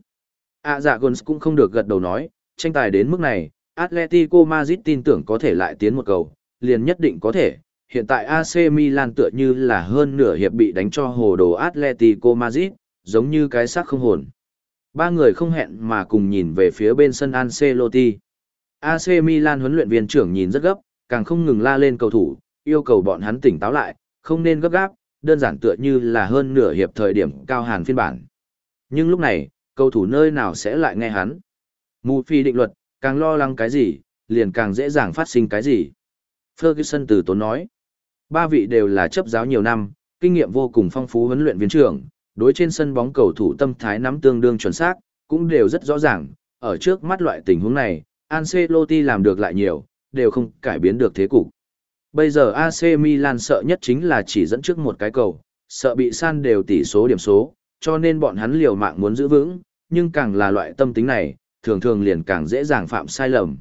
À dạ Gons cũng không được gật đầu nói, tranh tài đến mức này, Atletico Madrid tin tưởng có thể lại tiến một cầu, liền nhất định có thể. Hiện tại a xê Milan tựa như là hơn nửa hiệp bị đánh cho hồ đồ Atletico Madrid, giống như cái xác không hồn. Ba người không hẹn mà cùng nhìn về phía bên sân Ancelotti. a xê Milan huấn luyện viên trưởng nhìn rất gấp, càng không ngừng la lên cầu thủ, yêu cầu bọn hắn tỉnh táo lại, không nên gấp gáp, đơn giản tựa như là hơn nửa hiệp thời điểm cao hàn phiên bản. Nhưng lúc này, cầu thủ nơi nào sẽ lại nghe hắn. Mù phi định luật, càng lo lắng cái gì, liền càng dễ dàng phát sinh cái gì. Ferguson từ tốn nói, ba vị đều là chấp giáo nhiều năm, kinh nghiệm vô cùng phong phú huấn luyện viên trưởng, đối trên sân bóng cầu thủ tâm thái nắm tương đương chuẩn xác, cũng đều rất rõ ràng, ở trước mắt loại tình huống này, Ancelotti làm được lại nhiều, đều không cải biến được thế cục. Bây giờ a xê Milan sợ nhất chính là chỉ dẫn trước một cái cầu, sợ bị san đều tỷ số điểm số, cho nên bọn hắn liều mạng muốn giữ vững, nhưng càng là loại tâm tính này, thường thường liền càng dễ dàng phạm sai lầm.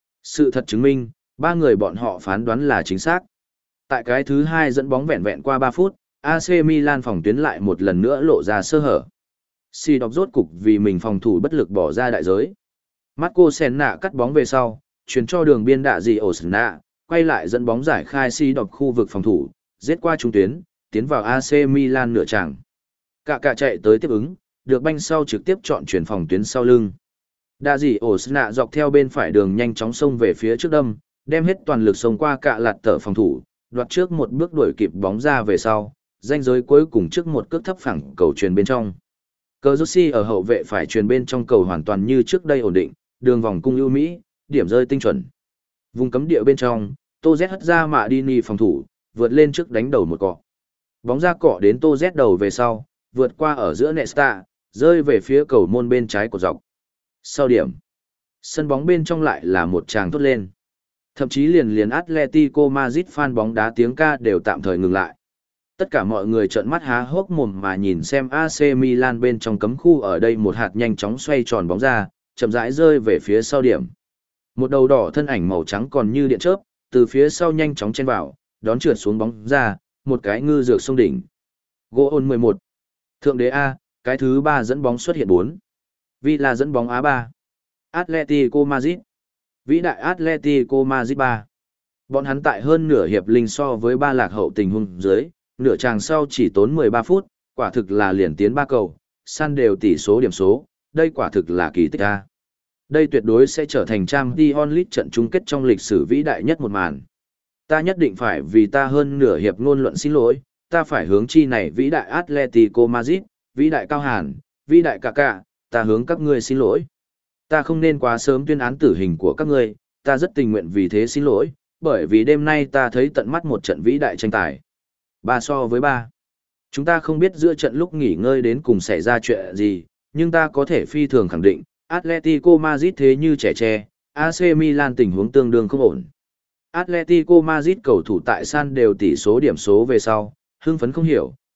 Sự thật chứng minh, ba người bọn họ phán đoán là chính xác. Tại cái thứ hai dẫn bóng vẹn vẹn qua ba phút, a xê Milan phòng tuyến lại một lần nữa lộ ra sơ hở. Si đọc rốt cục vì mình phòng thủ bất lực bỏ ra đại giới. Marco Senna cắt bóng về sau, chuyển cho đường biên đạ gì Osna, quay lại dẫn bóng giải khai Si đọc khu vực phòng thủ, giết qua trung tuyến, tiến vào a xê Milan nửa tràng. Cả cả chạy tới tiếp ứng, được banh sau trực tiếp chọn chuyển phòng tuyến sau lưng. Đạ gì Osna dọc theo bên phải đường nhanh chóng xông về phía trước đâm, đem hết toàn lực xông qua cạ lạt tở phòng thủ, đoạt trước một bước đuổi kịp bóng ra về sau, ranh giới cuối cùng trước một cước thấp phẳng cầu truyền bên trong. Cờ Rossi ở hậu vệ phải truyền bên trong cầu hoàn toàn như trước đây ổn định, đường vòng cung ưu mỹ, điểm rơi tinh chuẩn. Vùng cấm địa bên trong, Tô Z hất ra Mạ Dini phòng thủ, vượt lên trước đánh đầu một cọ. Bóng ra cọ đến Tô Z đầu về sau, vượt qua ở giữa Nesta, rơi về phía cầu môn bên trái của dọc. Sau điểm, sân bóng bên trong lại là một tràng thốt lên. Thậm chí liền liền Atletico Madrid fan bóng đá tiếng ca đều tạm thời ngừng lại. Tất cả mọi người trợn mắt há hốc mồm mà nhìn xem a xê Milan bên trong cấm khu ở đây một hạt nhanh chóng xoay tròn bóng ra, chậm rãi rơi về phía sau điểm. Một đầu đỏ thân ảnh màu trắng còn như điện chớp, từ phía sau nhanh chóng chen vào, đón trượt xuống bóng ra, một cái ngư dược sông đỉnh. Goal mười một. Thượng đế A, cái thứ ba dẫn bóng xuất hiện bốn. Villa dẫn bóng a ba. Atletico Madrid. Vĩ đại Atletico Madrid ba. Bọn hắn tại hơn nửa hiệp linh so với ba lạc hậu tình huống dưới, nửa tràng sau chỉ tốn mười ba phút, quả thực là liền tiến ba cầu, san đều tỷ số điểm số, đây quả thực là kỳ tích a. Đây tuyệt đối sẽ trở thành Champions League trận chung kết trong lịch sử vĩ đại nhất một màn. Ta nhất định phải vì ta hơn nửa hiệp ngôn luận xin lỗi, ta phải hướng chi này vĩ đại Atletico Madrid, vĩ đại Cao Hàn, vĩ đại Kaká, ta hướng các ngươi xin lỗi. Ta không nên quá sớm tuyên án tử hình của các ngươi, ta rất tình nguyện vì thế xin lỗi, bởi vì đêm nay ta thấy tận mắt một trận vĩ đại tranh tài. Ba so với ba. Chúng ta không biết giữa trận lúc nghỉ ngơi đến cùng xảy ra chuyện gì, nhưng ta có thể phi thường khẳng định, Atletico Madrid thế như trẻ tre, a xê Milan tình huống tương đương không ổn. Atletico Madrid cầu thủ tại san đều tỷ số điểm số về sau, hưng phấn không hiểu,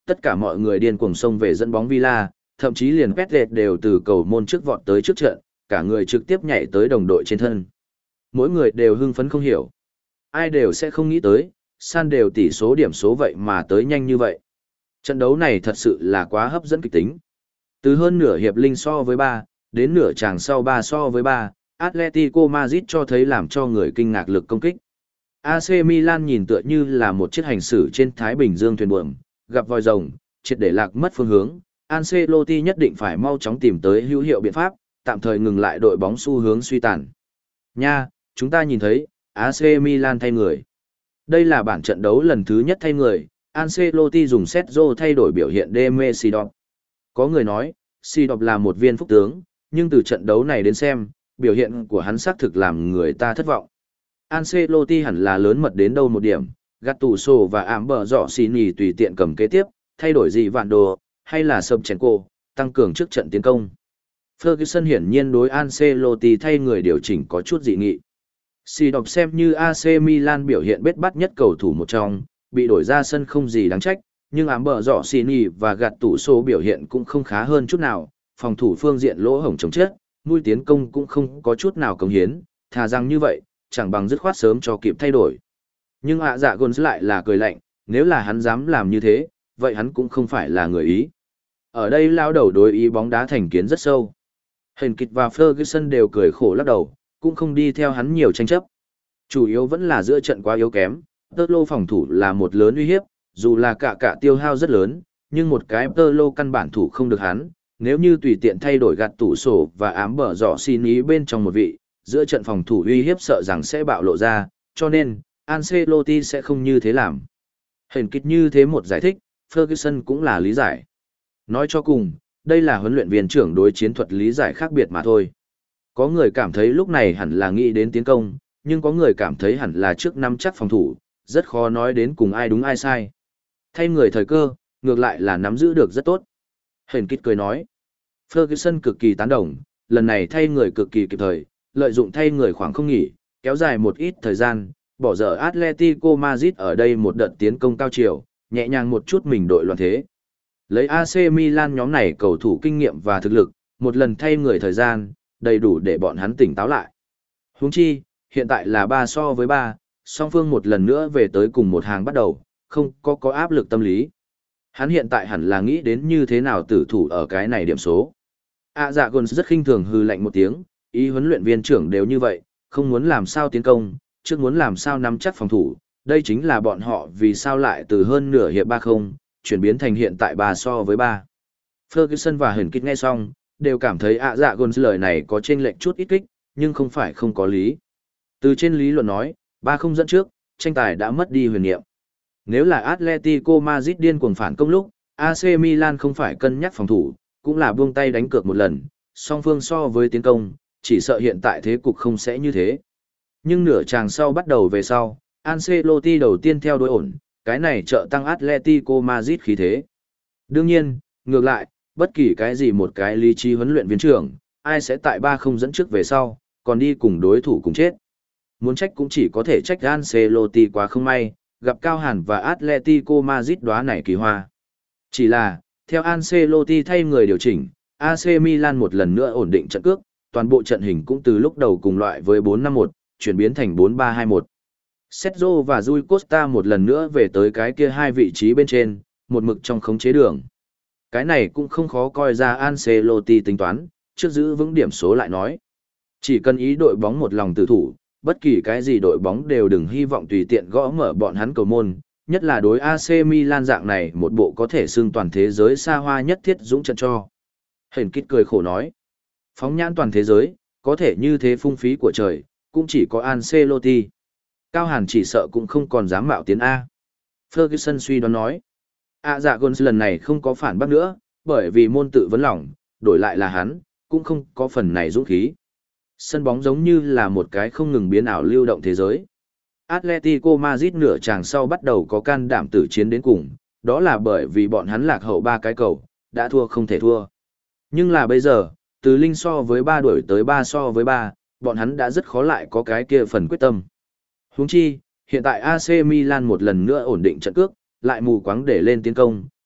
tất cả mọi người điên cuồng xông về dẫn bóng Villa, thậm chí liền Petret đều từ cầu môn trước vọt tới trước trận, cả người trực tiếp nhảy tới đồng đội trên thân. Mỗi người đều hưng phấn không hiểu. Ai đều sẽ không nghĩ tới, san đều tỷ số điểm số vậy mà tới nhanh như vậy. Trận đấu này thật sự là quá hấp dẫn kịch tính. Từ hơn nửa hiệp linh so với ba, đến nửa chàng sau ba so với ba, Atletico Madrid cho thấy làm cho người kinh ngạc lực công kích. a xê Milan nhìn tựa như là một chiếc hành xử trên Thái Bình Dương thuyền buồm, gặp voi rồng, triệt để lạc mất phương hướng. Ancelotti nhất định phải mau chóng tìm tới hữu hiệu biện pháp, tạm thời ngừng lại đội bóng xu hướng suy tàn. Nha, chúng ta nhìn thấy, a xê Milan thay người. Đây là bản trận đấu lần thứ nhất thay người, Ancelotti dùng Sergio thay đổi biểu hiện Deme Sidorf. Có người nói, Sidorf là một viên phúc tướng, nhưng từ trận đấu này đến xem, biểu hiện của hắn xác thực làm người ta thất vọng. Ancelotti hẳn là lớn mật đến đâu một điểm, Gattuso và ám bờ dọ xì nhì tùy tiện cầm kế tiếp, thay đổi gì vạn đồ, hay là Sobchenko, tăng cường trước trận tiến công. Ferguson hiển nhiên đối Ancelotti thay người điều chỉnh có chút dị nghị. Sidorf xem như a xê Milan biểu hiện bết bát nhất cầu thủ một trong, bị đổi ra sân không gì đáng trách, nhưng ám bờ dọ xì nhì và Gattuso biểu hiện cũng không khá hơn chút nào, phòng thủ phương diện lỗ hổng chống chết, mũi tiến công cũng không có chút nào cống hiến, thà rằng như vậy, chẳng bằng dứt khoát sớm cho kịp thay đổi. Nhưng ạ dạ gôn lại là cười lạnh, nếu là hắn dám làm như thế, vậy hắn cũng không phải là người Ý. Ở đây lao đầu đối ý bóng đá thành kiến rất sâu. Hình kịch và Ferguson đều cười khổ lắc đầu, cũng không đi theo hắn nhiều tranh chấp. Chủ yếu vẫn là giữa trận quá yếu kém, tơ lô phòng thủ là một lớn uy hiếp, dù là cả cả tiêu hao rất lớn, nhưng một cái tơ lô căn bản thủ không được hắn, nếu như tùy tiện thay đổi gạt tủ sổ và ám bờ dọ xin ý bên trong một vị, giữa trận phòng thủ uy hiếp sợ rằng sẽ bạo lộ ra, cho nên, Ancelotti sẽ không như thế làm. Hình kịch như thế một giải thích, Ferguson cũng là lý giải. Nói cho cùng, đây là huấn luyện viên trưởng đối chiến thuật lý giải khác biệt mà thôi. Có người cảm thấy lúc này hẳn là nghĩ đến tiến công, nhưng có người cảm thấy hẳn là trước năm chắc phòng thủ, rất khó nói đến cùng ai đúng ai sai. Thay người thời cơ, ngược lại là nắm giữ được rất tốt. Hình kịch cười nói. Ferguson cực kỳ tán đồng, lần này thay người cực kỳ kịp thời, lợi dụng thay người khoảng không nghỉ, kéo dài một ít thời gian, bỏ dở Atletico Madrid ở đây một đợt tiến công cao chiều, nhẹ nhàng một chút mình đội loạn thế. Lấy a xê Milan nhóm này cầu thủ kinh nghiệm và thực lực, một lần thay người thời gian, đầy đủ để bọn hắn tỉnh táo lại. Huống chi, hiện tại là ba so với ba, song phương một lần nữa về tới cùng một hàng bắt đầu, không có có áp lực tâm lý. Hắn hiện tại hẳn là nghĩ đến như thế nào tử thủ ở cái này điểm số. À dạ Gôn rất khinh thường hư lạnh một tiếng, ý huấn luyện viên trưởng đều như vậy, không muốn làm sao tiến công, trước muốn làm sao nắm chắc phòng thủ, đây chính là bọn họ vì sao lại từ hơn nửa hiệp ba không, chuyển biến thành hiện tại ba so với ba. Ferguson và Huyền Kích nghe xong, đều cảm thấy ạ dạ Gôn lời này có chênh lệch chút ít kích, nhưng không phải không có lý. Từ trên lý luận nói, ba không dẫn trước, tranh tài đã mất đi huyền niệm. Nếu là Atletico Madrid điên cuồng phản công lúc, a xê Milan không phải cân nhắc phòng thủ, cũng là buông tay đánh cược một lần, song phương so với tiến công, chỉ sợ hiện tại thế cục không sẽ như thế. Nhưng nửa chàng sau bắt đầu về sau, Ancelotti đầu tiên theo đối ổn, cái này trợ tăng Atletico Madrid khí thế. Đương nhiên, ngược lại, bất kỳ cái gì một cái lý trí huấn luyện viên trưởng, ai sẽ tại ba không dẫn trước về sau, còn đi cùng đối thủ cùng chết. Muốn trách cũng chỉ có thể trách Ancelotti quá không may, gặp Cao Hàn và Atletico Madrid đóa này kỳ hoa. Chỉ là, theo Ancelotti thay người điều chỉnh, a xê Milan một lần nữa ổn định trận cước, toàn bộ trận hình cũng từ lúc đầu cùng loại với bốn năm một, chuyển biến thành bốn ba hai một. Sergio và Rui Costa một lần nữa về tới cái kia hai vị trí bên trên, một mực trong khống chế đường. Cái này cũng không khó coi ra Ancelotti tính toán, trước giữ vững điểm số lại nói. Chỉ cần ý đội bóng một lòng tử thủ, bất kỳ cái gì đội bóng đều đừng hy vọng tùy tiện gõ mở bọn hắn cầu môn, nhất là đối a xê Milan dạng này một bộ có thể xưng toàn thế giới xa hoa nhất thiết dũng trận cho. Hển kít cười khổ nói, phóng nhãn toàn thế giới, có thể như thế phung phí của trời, cũng chỉ có Ancelotti. Cao Hàn chỉ sợ cũng không còn dám mạo tiến A. Ferguson suy đoán nói, à dạ Gôn lần này không có phản bác nữa, bởi vì môn tự vấn lòng, đổi lại là hắn, cũng không có phần này dũng khí. Sân bóng giống như là một cái không ngừng biến ảo lưu động thế giới. Atletico Madrid nửa chàng sau bắt đầu có can đảm tử chiến đến cùng, đó là bởi vì bọn hắn lạc hậu ba cái cầu, đã thua không thể thua. Nhưng là bây giờ, từ linh so với ba đuổi tới ba so với ba, bọn hắn đã rất khó lại có cái kia phần quyết tâm. Huống chi, hiện tại a xê Milan một lần nữa ổn định trận cước, lại mù quáng để lên tiến công,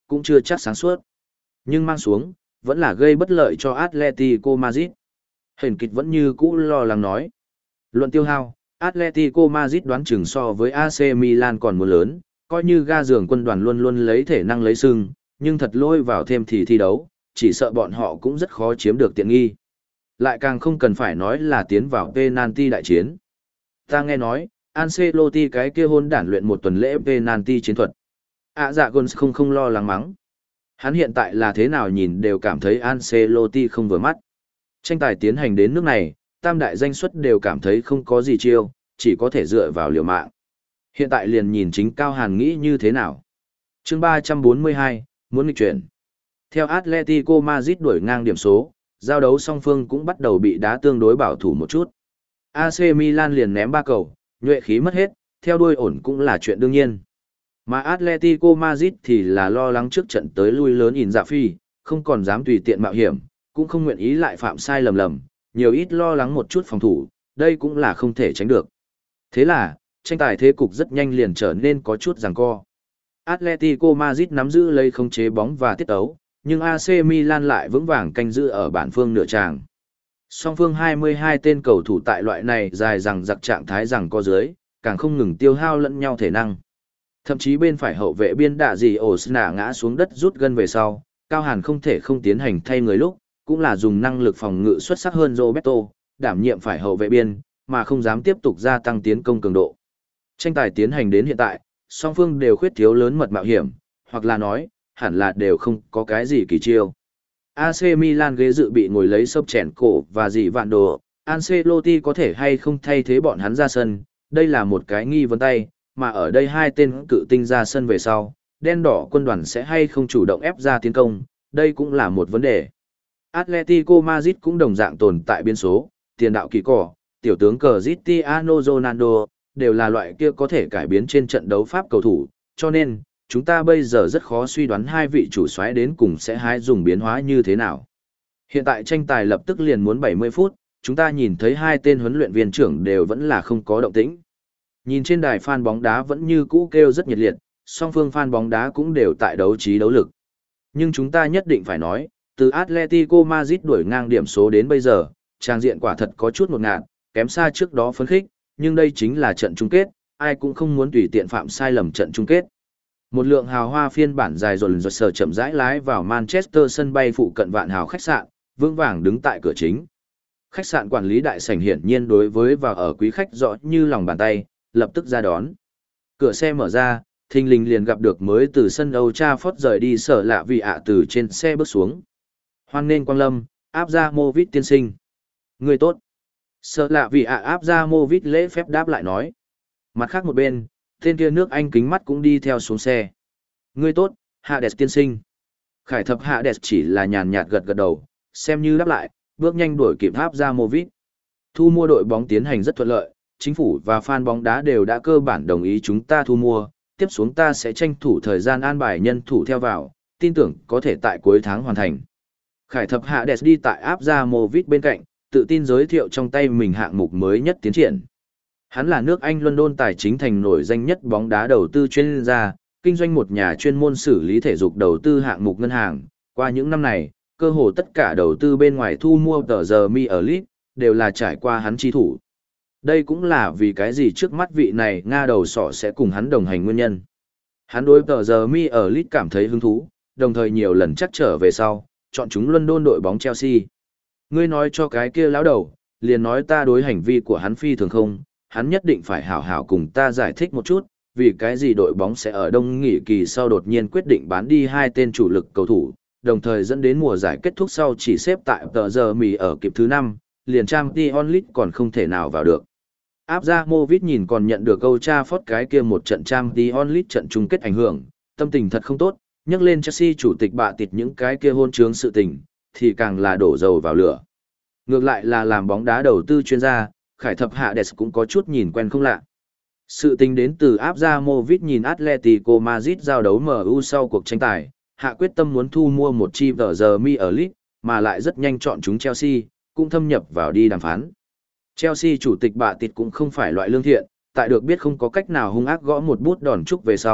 cũng chưa chắc sáng suốt. Nhưng mang xuống, vẫn là gây bất lợi cho Atletico Madrid. Hình kịch vẫn như cũ lo lắng nói. Luận tiêu hao, Atletico Madrid đoán chừng so với a xê Milan còn muốn lớn, coi như ga giường quân đoàn luôn luôn lấy thể năng lấy sưng, nhưng thật lôi vào thêm thì thi đấu, chỉ sợ bọn họ cũng rất khó chiếm được tiện nghi. Lại càng không cần phải nói là tiến vào penalty đại chiến. Ta nghe nói, Ancelotti cái kia hôn đản luyện một tuần lễ penalty chiến thuật. À dạ Gons không không lo lắng mắng. Hắn hiện tại là thế nào nhìn đều cảm thấy Ancelotti không vừa mắt. Tranh tài tiến hành đến nước này, tam đại danh xuất đều cảm thấy không có gì chiêu, chỉ có thể dựa vào liều mạng. Hiện tại liền nhìn chính Cao Hàn nghĩ như thế nào. Chương ba trăm bốn mươi hai, muốn nghịch chuyển. Theo Atletico Madrid đuổi ngang điểm số, giao đấu song phương cũng bắt đầu bị đá tương đối bảo thủ một chút. a xê Milan liền ném ba cầu, nhuệ khí mất hết, theo đuôi ổn cũng là chuyện đương nhiên. Mà Atletico Madrid thì là lo lắng trước trận tới lui lớn ỉn dạ phi, không còn dám tùy tiện mạo hiểm, cũng không nguyện ý lại phạm sai lầm lầm, nhiều ít lo lắng một chút phòng thủ, đây cũng là không thể tránh được. Thế là, tranh tài thế cục rất nhanh liền trở nên có chút giằng co. Atletico Madrid nắm giữ lấy khống chế bóng và tiết tấu, nhưng a xê Milan lại vững vàng canh giữ ở bản phương nửa tràng. Song phương hai mươi hai tên cầu thủ tại loại này dài rằng giặc trạng thái rằng co dưới, càng không ngừng tiêu hao lẫn nhau thể năng. Thậm chí bên phải hậu vệ biên đạ gì Osna ngã xuống đất rút gân về sau, Cao Hàn không thể không tiến hành thay người lúc, cũng là dùng năng lực phòng ngự xuất sắc hơn Roberto, đảm nhiệm phải hậu vệ biên, mà không dám tiếp tục gia tăng tiến công cường độ. Tranh tài tiến hành đến hiện tại, song phương đều khuyết thiếu lớn mật mạo hiểm, hoặc là nói, hẳn là đều không có cái gì kỳ chiêu. a xê Milan ghế dự bị ngồi lấy sốc chèn cổ và dị vạn đồ, Ancelotti có thể hay không thay thế bọn hắn ra sân, đây là một cái nghi vấn tay, mà ở đây hai tên cự tinh ra sân về sau, đen đỏ quân đoàn sẽ hay không chủ động ép ra tiến công, đây cũng là một vấn đề. Atletico Madrid cũng đồng dạng tồn tại biên số, tiền đạo kỳ cỏ, tiểu tướng Cristiano Ronaldo, đều là loại kia có thể cải biến trên trận đấu pháp cầu thủ, cho nên, chúng ta bây giờ rất khó suy đoán hai vị chủ soái đến cùng sẽ hái dùng biến hóa như thế nào. Hiện tại tranh tài lập tức liền muốn bảy mươi phút, chúng ta nhìn thấy hai tên huấn luyện viên trưởng đều vẫn là không có động tĩnh. Nhìn trên đài fan bóng đá vẫn như cũ kêu rất nhiệt liệt, song phương fan bóng đá cũng đều tại đấu trí đấu lực. Nhưng chúng ta nhất định phải nói, từ Atletico Madrid đuổi ngang điểm số đến bây giờ, trang diện quả thật có chút ngột ngạt, kém xa trước đó phấn khích, nhưng đây chính là trận chung kết, ai cũng không muốn tùy tiện phạm sai lầm trận chung kết. Một lượng hào hoa phiên bản dài dồn dồn sờ chậm rãi lái vào Manchester sân bay phụ cận vạn hào khách sạn, vững vàng đứng tại cửa chính. Khách sạn quản lý đại sảnh hiển nhiên đối với và ở quý khách rõ như lòng bàn tay, lập tức ra đón. Cửa xe mở ra, thình lình liền gặp được mới từ sân Old Trafford rời đi Sở Lạ Vị ạ từ trên xe bước xuống. Hoan nên quang lâm, áp ra Movit tiên sinh. Người tốt. Sở Lạ Vị ạ áp ra Movit lễ phép đáp lại nói. Mặt khác một bên, tên kia nước Anh kính mắt cũng đi theo xuống xe. Người tốt, Hades tiên sinh. Khải thập Hades chỉ là nhàn nhạt gật gật đầu, xem như đáp lại, bước nhanh đuổi kịp áp ra Movit. Thu mua đội bóng tiến hành rất thuận lợi, chính phủ và fan bóng đá đều đã cơ bản đồng ý chúng ta thu mua, tiếp xuống ta sẽ tranh thủ thời gian an bài nhân thủ theo vào, tin tưởng có thể tại cuối tháng hoàn thành. Khải thập Hades đi tại áp ra Movit bên cạnh, tự tin giới thiệu trong tay mình hạng mục mới nhất tiến triển. Hắn là nước Anh London tài chính thành nổi danh nhất bóng đá đầu tư chuyên gia, kinh doanh một nhà chuyên môn xử lý thể dục đầu tư hạng mục ngân hàng. Qua những năm này, cơ hồ tất cả đầu tư bên ngoài thu mua tờ giờ mi ở League, đều là trải qua hắn chi thủ. Đây cũng là vì cái gì trước mắt vị này Nga đầu sỏ sẽ cùng hắn đồng hành nguyên nhân. Hắn đối tờ giờ mi ở League cảm thấy hứng thú, đồng thời nhiều lần chắc trở về sau, chọn chúng London đội bóng Chelsea. Ngươi nói cho cái kia lão đầu, liền nói ta đối hành vi của hắn phi thường không, hắn nhất định phải hảo hảo cùng ta giải thích một chút, vì cái gì đội bóng sẽ ở đông nghỉ kỳ sau đột nhiên quyết định bán đi hai tên chủ lực cầu thủ, đồng thời dẫn đến mùa giải kết thúc sau chỉ xếp tại tờ giờ mì ở kịp thứ năm, liền Champions League còn không thể nào vào được. Áp ra Movit nhìn còn nhận được câu tra phót cái kia một trận Champions League trận chung kết ảnh hưởng, tâm tình thật không tốt, nhắc lên Chelsea chủ tịch bạ tịt những cái kia hôn trướng sự tình, thì càng là đổ dầu vào lửa. Ngược lại là làm bóng đá đầu tư chuyên gia, Khải thập Hades cũng có chút nhìn quen không lạ. Sự tình đến từ áp ra Movit nhìn Atletico Madrid giao đấu em u sau cuộc tranh tài, hạ quyết tâm muốn thu mua một chi tờ giờ mi ở League, mà lại rất nhanh chọn chúng Chelsea, cũng thâm nhập vào đi đàm phán. Chelsea chủ tịch bạ tịt cũng không phải loại lương thiện, tại được biết không có cách nào hung ác gõ một bút đòn trúc về sau,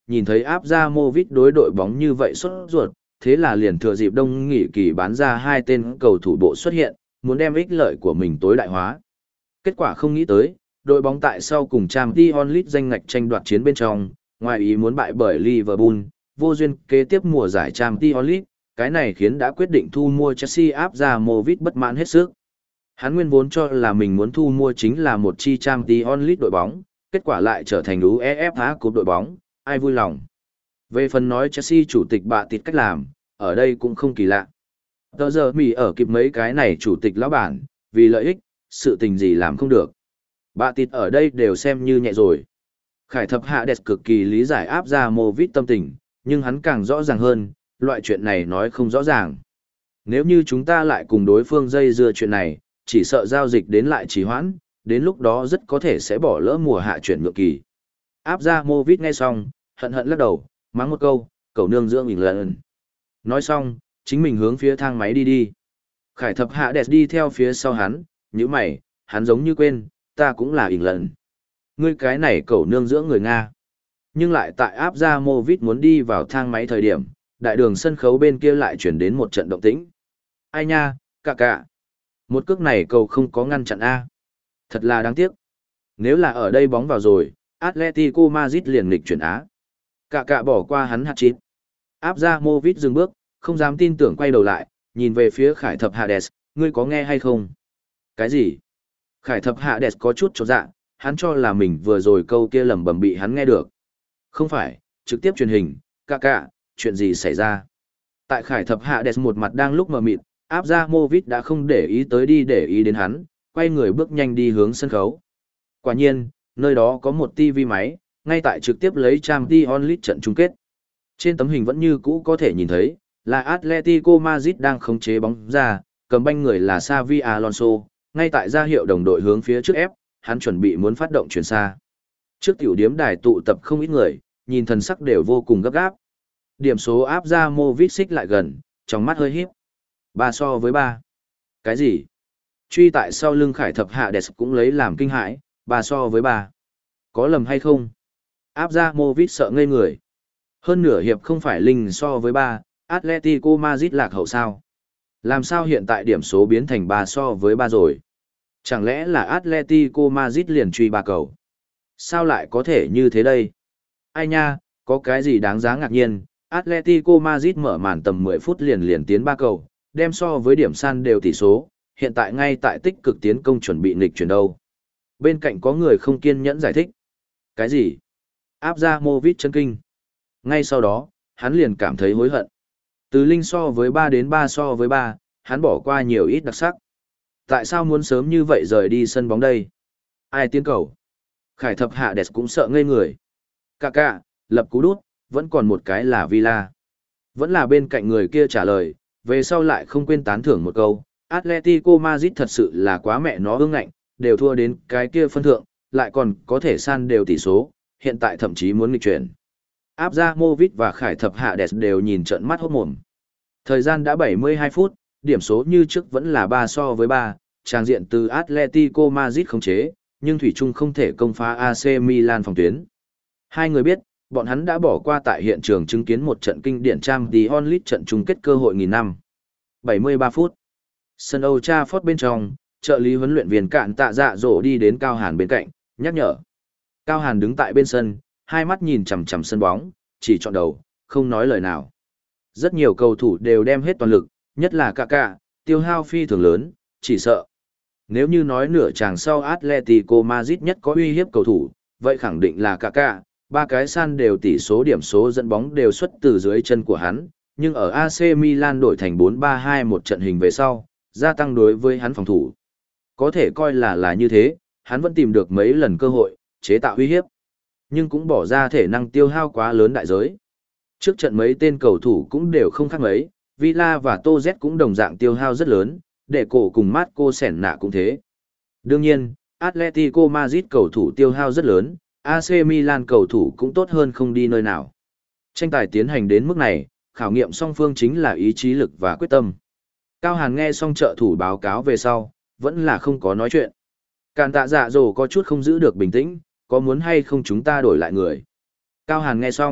nhìn thấy Abramovich đối đội bóng như vậy sốt ruột, thế là liền thừa dịp đông nghỉ kỳ bán ra hai tên cầu thủ bộ xuất hiện, muốn đem ích lợi của mình tối đại hóa. Kết quả không nghĩ tới, đội bóng tại sau cùng Champions League danh ngạch tranh đoạt chiến bên trong, ngoài ý muốn bại bởi Liverpool, vô duyên kế tiếp mùa giải Champions League, cái này khiến đã quyết định thu mua Chelsea Abramovich bất mãn hết sức. Hắn nguyên vốn cho là mình muốn thu mua chính là một chi Champions League đội bóng, kết quả lại trở thành UEFA Cup đội bóng, ai vui lòng. Về phần nói Chelsea chủ tịch bạ tịt cách làm, ở đây cũng không kỳ lạ. Tờ giờ mì ở kịp mấy cái này chủ tịch lão bản, vì lợi ích, sự tình gì làm không được. Bạ tịt ở đây đều xem như nhẹ rồi. Khải thập hạ đẹp cực kỳ lý giải áp ra Movit tâm tình, nhưng hắn càng rõ ràng hơn, loại chuyện này nói không rõ ràng. Nếu như chúng ta lại cùng đối phương dây dưa chuyện này, chỉ sợ giao dịch đến lại trì hoãn, đến lúc đó rất có thể sẽ bỏ lỡ mùa hạ chuyển nhượng kỳ. Áp ra Movit nghe xong, hận hận lắc đầu, mắng một câu, cậu nương dưỡng mình lần. Nói xong, chính mình hướng phía thang máy đi đi. Khải thập hạ đẹp đi theo phía sau hắn, như mày, hắn giống như quên, ta cũng là ỉn lần. Ngươi cái này cậu nương dưỡng người Nga. Nhưng lại tại áp ra Movit muốn đi vào thang máy thời điểm, đại đường sân khấu bên kia lại chuyển đến một trận động tĩnh. Ai nha, cạ cạ. Một cước này cầu không có ngăn chặn A. Thật là đáng tiếc. Nếu là ở đây bóng vào rồi, Atletico Madrid liền nghịch chuyển Á. Cạ cạ bỏ qua hắn hạt chít. Áp ra Movit dừng bước, không dám tin tưởng quay đầu lại, nhìn về phía Khải thập Hades, ngươi có nghe hay không? Cái gì? Khải thập Hades có chút chột dạ, hắn cho là mình vừa rồi câu kia lẩm bẩm bị hắn nghe được. Không phải, trực tiếp truyền hình, cạ cạ, chuyện gì xảy ra? Tại Khải thập Hades một mặt đang lúc mờ mịt, áp ra Movit đã không để ý tới đi để ý đến hắn, quay người bước nhanh đi hướng sân khấu. Quả nhiên, nơi đó có một ti vi máy, ngay tại trực tiếp lấy Champions League trận chung kết. Trên tấm hình vẫn như cũ có thể nhìn thấy, là Atletico Madrid đang khống chế bóng ra, cầm banh người là Xavi Alonso, ngay tại ra hiệu đồng đội hướng phía trước ép, hắn chuẩn bị muốn phát động chuyển xa. Trước tiểu điếm đài tụ tập không ít người, nhìn thần sắc đều vô cùng gấp gáp. Điểm số áp ra Movit xích lại gần, trong mắt hơi híp. Ba so với ba. Cái gì? Truy tại sau lưng Khải thập hạ đẹp cũng lấy làm kinh hãi, ba so với ba. Có lầm hay không? Áp ra Movit sợ ngây người. Hơn nửa hiệp không phải linh so với ba, Atletico Madrid lạc hậu sao? Làm sao hiện tại điểm số biến thành ba so với ba rồi? Chẳng lẽ là Atletico Madrid liền truy ba cầu? Sao lại có thể như thế đây? Ai nha, có cái gì đáng giá ngạc nhiên? Atletico Madrid mở màn tầm mười phút liền liền tiến ba cầu, đem so với điểm san đều tỷ số, hiện tại ngay tại tích cực tiến công chuẩn bị nghịch chuyển đâu. Bên cạnh có người không kiên nhẫn giải thích. Cái gì? Áp ra Movit chân kinh. Ngay sau đó, hắn liền cảm thấy hối hận. Từ linh so với ba đến ba so với ba, hắn bỏ qua nhiều ít đặc sắc. Tại sao muốn sớm như vậy rời đi sân bóng đây? Ai tiến cầu? Khải thập hạ đẹp cũng sợ ngây người. Cạ cạ, lập cú đút, vẫn còn một cái là Villa. Vẫn là bên cạnh người kia trả lời, về sau lại không quên tán thưởng một câu. Atletico Madrid thật sự là quá mẹ nó ương ngạnh, đều thua đến cái kia phân thượng, lại còn có thể san đều tỷ số, hiện tại thậm chí muốn nghịch chuyển. Áp ra Movit và Khải thập hạ đẹp đều nhìn trận mắt hốt mồm. Thời gian đã bảy mươi hai phút, điểm số như trước vẫn là ba so với ba, trang diện từ Atletico Madrid khống chế, nhưng thủy chung không thể công phá a xê Milan phòng tuyến. Hai người biết, bọn hắn đã bỏ qua tại hiện trường chứng kiến một trận kinh điển Champions League trận chung kết cơ hội nghìn năm. bảy mươi ba phút. Sân Old Trafford bên trong, trợ lý huấn luyện viên Cạn Tạ Dạ Dỗ đi đến Cao Hàn bên cạnh, nhắc nhở. Cao Hàn đứng tại bên sân, hai mắt nhìn chằm chằm sân bóng, chỉ chọn đầu, không nói lời nào. Rất nhiều cầu thủ đều đem hết toàn lực, nhất là Kaká, tiêu hao phi thường lớn, chỉ sợ. Nếu như nói nửa chàng sau Atletico Madrid nhất có uy hiếp cầu thủ, vậy khẳng định là Kaká, ba cái san đều tỷ số điểm số dẫn bóng đều xuất từ dưới chân của hắn, nhưng ở a xê Milan đổi thành bốn ba hai một trận hình về sau, gia tăng đối với hắn phòng thủ. Có thể coi là là như thế, hắn vẫn tìm được mấy lần cơ hội, chế tạo uy hiếp, nhưng cũng bỏ ra thể năng tiêu hao quá lớn đại giới. Trước trận mấy tên cầu thủ cũng đều không khác mấy, Villa và Tô Z cũng đồng dạng tiêu hao rất lớn, để cổ cùng Marco Senna cũng thế. Đương nhiên, Atletico Madrid cầu thủ tiêu hao rất lớn, a xê Milan cầu thủ cũng tốt hơn không đi nơi nào. Tranh tài tiến hành đến mức này, khảo nghiệm song phương chính là ý chí lực và quyết tâm. Cao Hàn nghe xong trợ thủ báo cáo về sau, vẫn là không có nói chuyện. Càn Tạ Dạ Dỗ có chút không giữ được bình tĩnh, có muốn hay không chúng ta đổi lại người. Cao Hàn nghe xong,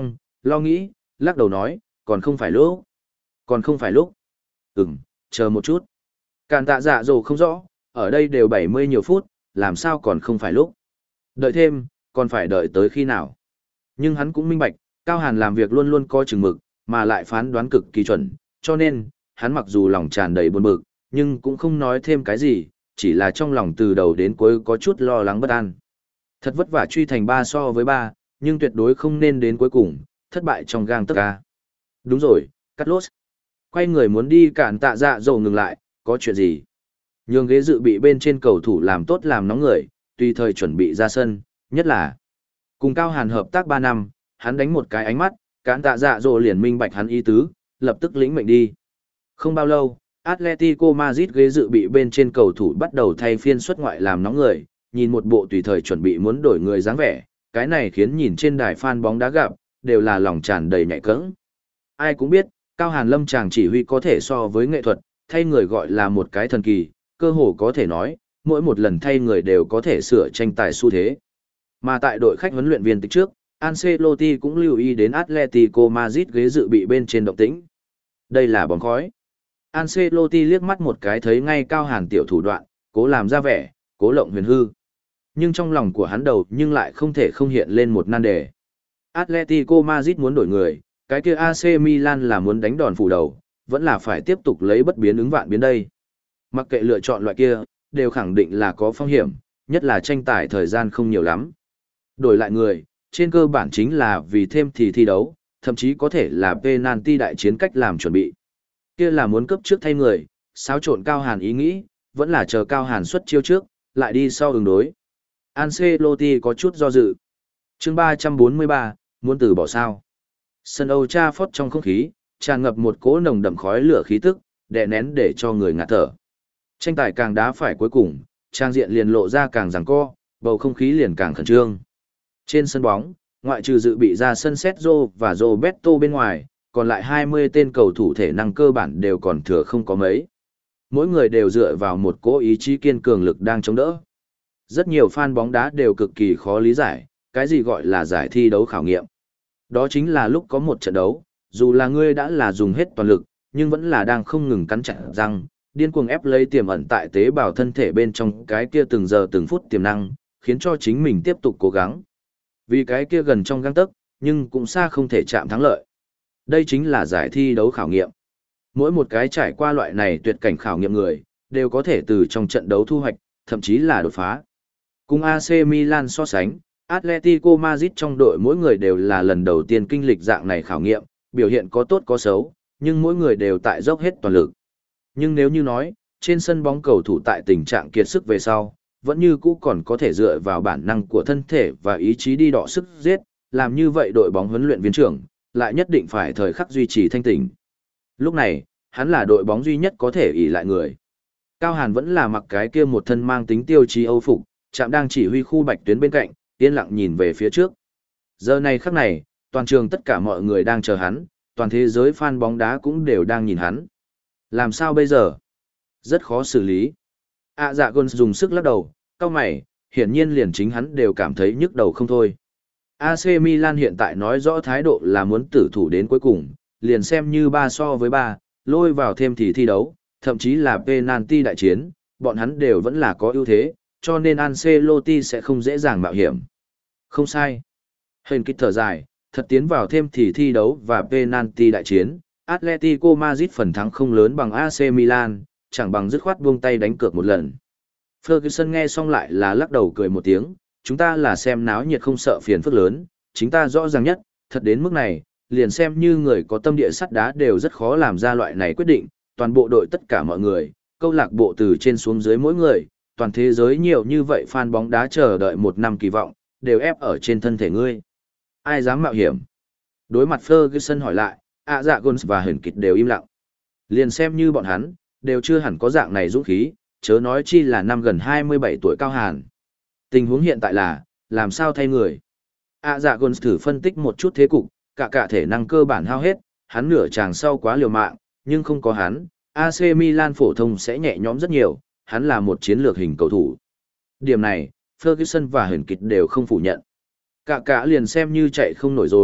lo nghĩ, lắc đầu nói, còn không phải lúc. Còn không phải lúc. Ừm, chờ một chút. Càn tạ dạ dồ không rõ, ở đây đều bảy mươi nhiều phút, làm sao còn không phải lúc. Đợi thêm, còn phải đợi tới khi nào. Nhưng hắn cũng minh bạch, Cao Hàn làm việc luôn luôn có chừng mực, mà lại phán đoán cực kỳ chuẩn, cho nên, hắn mặc dù lòng tràn đầy buồn bực, nhưng cũng không nói thêm cái gì, chỉ là trong lòng từ đầu đến cuối có chút lo lắng bất an. Thật vất vả truy thành ba so với ba, nhưng tuyệt đối không nên đến cuối cùng, thất bại trong gang tấc ca. Đúng rồi, cắt lốt. Quay người muốn đi cản tạ dạ dầu ngừng lại, có chuyện gì? Nhường ghế dự bị bên trên cầu thủ làm tốt làm nóng người, tùy thời chuẩn bị ra sân, nhất là cùng Cao Hàn hợp tác ba năm, hắn đánh một cái ánh mắt, cản tạ dạ dầu liền minh bạch hắn ý tứ, lập tức lĩnh mệnh đi. Không bao lâu, Atletico Madrid ghế dự bị bên trên cầu thủ bắt đầu thay phiên xuất ngoại làm nóng người, nhìn một bộ tùy thời chuẩn bị muốn đổi người dáng vẻ, cái này khiến nhìn trên đài fan bóng đá gặp, đều là lòng tràn đầy nhạy cẫng. Ai cũng biết, Cao Hàn Lâm chàng chỉ huy có thể so với nghệ thuật, thay người gọi là một cái thần kỳ, cơ hồ có thể nói, mỗi một lần thay người đều có thể sửa tranh tài xu thế. Mà tại đội khách huấn luyện viên tích trước, Ancelotti cũng lưu ý đến Atletico Madrid ghế dự bị bên trên động tĩnh. Đây là bóng khói. Ancelotti liếc mắt một cái thấy ngay Cao Hàn tiểu thủ đoạn, cố làm ra vẻ, cố lộng huyền hư. Nhưng trong lòng của hắn đầu nhưng lại không thể không hiện lên một nan đề. Atletico Madrid muốn đổi người, cái kia a xê Milan là muốn đánh đòn phủ đầu, vẫn là phải tiếp tục lấy bất biến ứng vạn biến đây. Mặc kệ lựa chọn loại kia, đều khẳng định là có phong hiểm, nhất là tranh tài thời gian không nhiều lắm. Đổi lại người, trên cơ bản chính là vì thêm thì thi đấu, thậm chí có thể là penalty đại chiến cách làm chuẩn bị. Kia là muốn cấp trước thay người, xáo trộn Cao Hàn ý nghĩ, vẫn là chờ Cao Hàn xuất chiêu trước, lại đi sau ứng đối. Ancelotti có chút do dự. Chương ba trăm bốn mươi ba, muốn từ bỏ sao? Sân Old Trafford trong không khí, tràn ngập một cỗ nồng đậm khói lửa khí tức, đè nén để cho người ngạt thở. Tranh tài càng đá phải cuối cùng, trang diện liền lộ ra càng giằng co, bầu không khí liền càng khẩn trương. Trên sân bóng, ngoại trừ dự bị ra sân Sergio và Roberto bên ngoài, còn lại hai mươi tên cầu thủ thể năng cơ bản đều còn thừa không có mấy. Mỗi người đều dựa vào một cỗ ý chí kiên cường lực đang chống đỡ. Rất nhiều fan bóng đá đều cực kỳ khó lý giải, cái gì gọi là giải thi đấu khảo nghiệm. Đó chính là lúc có một trận đấu, dù là ngươi đã là dùng hết toàn lực, nhưng vẫn là đang không ngừng cắn chặt răng, điên cuồng ép lấy tiềm ẩn tại tế bào thân thể bên trong cái kia từng giờ từng phút tiềm năng, khiến cho chính mình tiếp tục cố gắng. Vì cái kia gần trong gang tấc, nhưng cũng xa không thể chạm thắng lợi. Đây chính là giải thi đấu khảo nghiệm. Mỗi một cái trải qua loại này tuyệt cảnh khảo nghiệm người, đều có thể từ trong trận đấu thu hoạch, thậm chí là đột phá. Cùng a xê Milan so sánh, Atletico Madrid trong đội mỗi người đều là lần đầu tiên kinh lịch dạng này khảo nghiệm, biểu hiện có tốt có xấu, nhưng mỗi người đều tại dốc hết toàn lực. Nhưng nếu như nói, trên sân bóng cầu thủ tại tình trạng kiệt sức về sau, vẫn như cũ còn có thể dựa vào bản năng của thân thể và ý chí đi đọ sức giết, làm như vậy đội bóng huấn luyện viên trưởng, lại nhất định phải thời khắc duy trì thanh tỉnh. Lúc này, hắn là đội bóng duy nhất có thể ỷ lại người. Cao Hàn vẫn là mặc cái kia một thân mang tính tiêu chí Âu phục, chạm đang chỉ huy khu bạch tuyến bên cạnh, yên lặng nhìn về phía trước. Giờ này khắc này, toàn trường tất cả mọi người đang chờ hắn, toàn thế giới fan bóng đá cũng đều đang nhìn hắn. Làm sao bây giờ? Rất khó xử lý. À dạ Gôn dùng sức lắc đầu, cao mày, hiển nhiên liền chính hắn đều cảm thấy nhức đầu không thôi. a xê Milan hiện tại nói rõ thái độ là muốn tử thủ đến cuối cùng, liền xem như ba so với ba, lôi vào thêm thì thi đấu, thậm chí là penalty đại chiến, bọn hắn đều vẫn là có ưu thế, cho nên Ancelotti sẽ không dễ dàng mạo hiểm. Không sai. Hình kích thở dài, thật tiến vào thêm thì thi đấu và penalty đại chiến, Atletico Madrid phần thắng không lớn bằng a xê Milan, chẳng bằng dứt khoát buông tay đánh cược một lần. Ferguson nghe xong lại là lắc đầu cười một tiếng, chúng ta là xem náo nhiệt không sợ phiền phức lớn, chính ta rõ ràng nhất, thật đến mức này, liền xem như người có tâm địa sắt đá đều rất khó làm ra loại này quyết định, toàn bộ đội tất cả mọi người, câu lạc bộ từ trên xuống dưới mỗi người, toàn thế giới nhiều như vậy fan bóng đá chờ đợi một năm kỳ vọng, đều ép ở trên thân thể ngươi. Ai dám mạo hiểm? Đối mặt Ferguson hỏi lại, ạ dạ Gôn và Huyền Kịch đều im lặng. Liền xem như bọn hắn, đều chưa hẳn có dạng này dũng khí, chớ nói chi là năm gần hai mươi bảy tuổi Cao Hàn. Tình huống hiện tại là, làm sao thay người? ạ dạ Gôn thử phân tích một chút thế cục, cả cả thể năng cơ bản hao hết, hắn nửa chàng sau quá liều mạng, nhưng không có hắn, a xê Milan phổ thông sẽ nhẹ nhõm rất nhiều, hắn là một chiến lược hình cầu thủ. Điểm này, Ferguson và Huyền Kịch đều không phủ nhận. Cả cả liền xem như chạy không nổi rồi,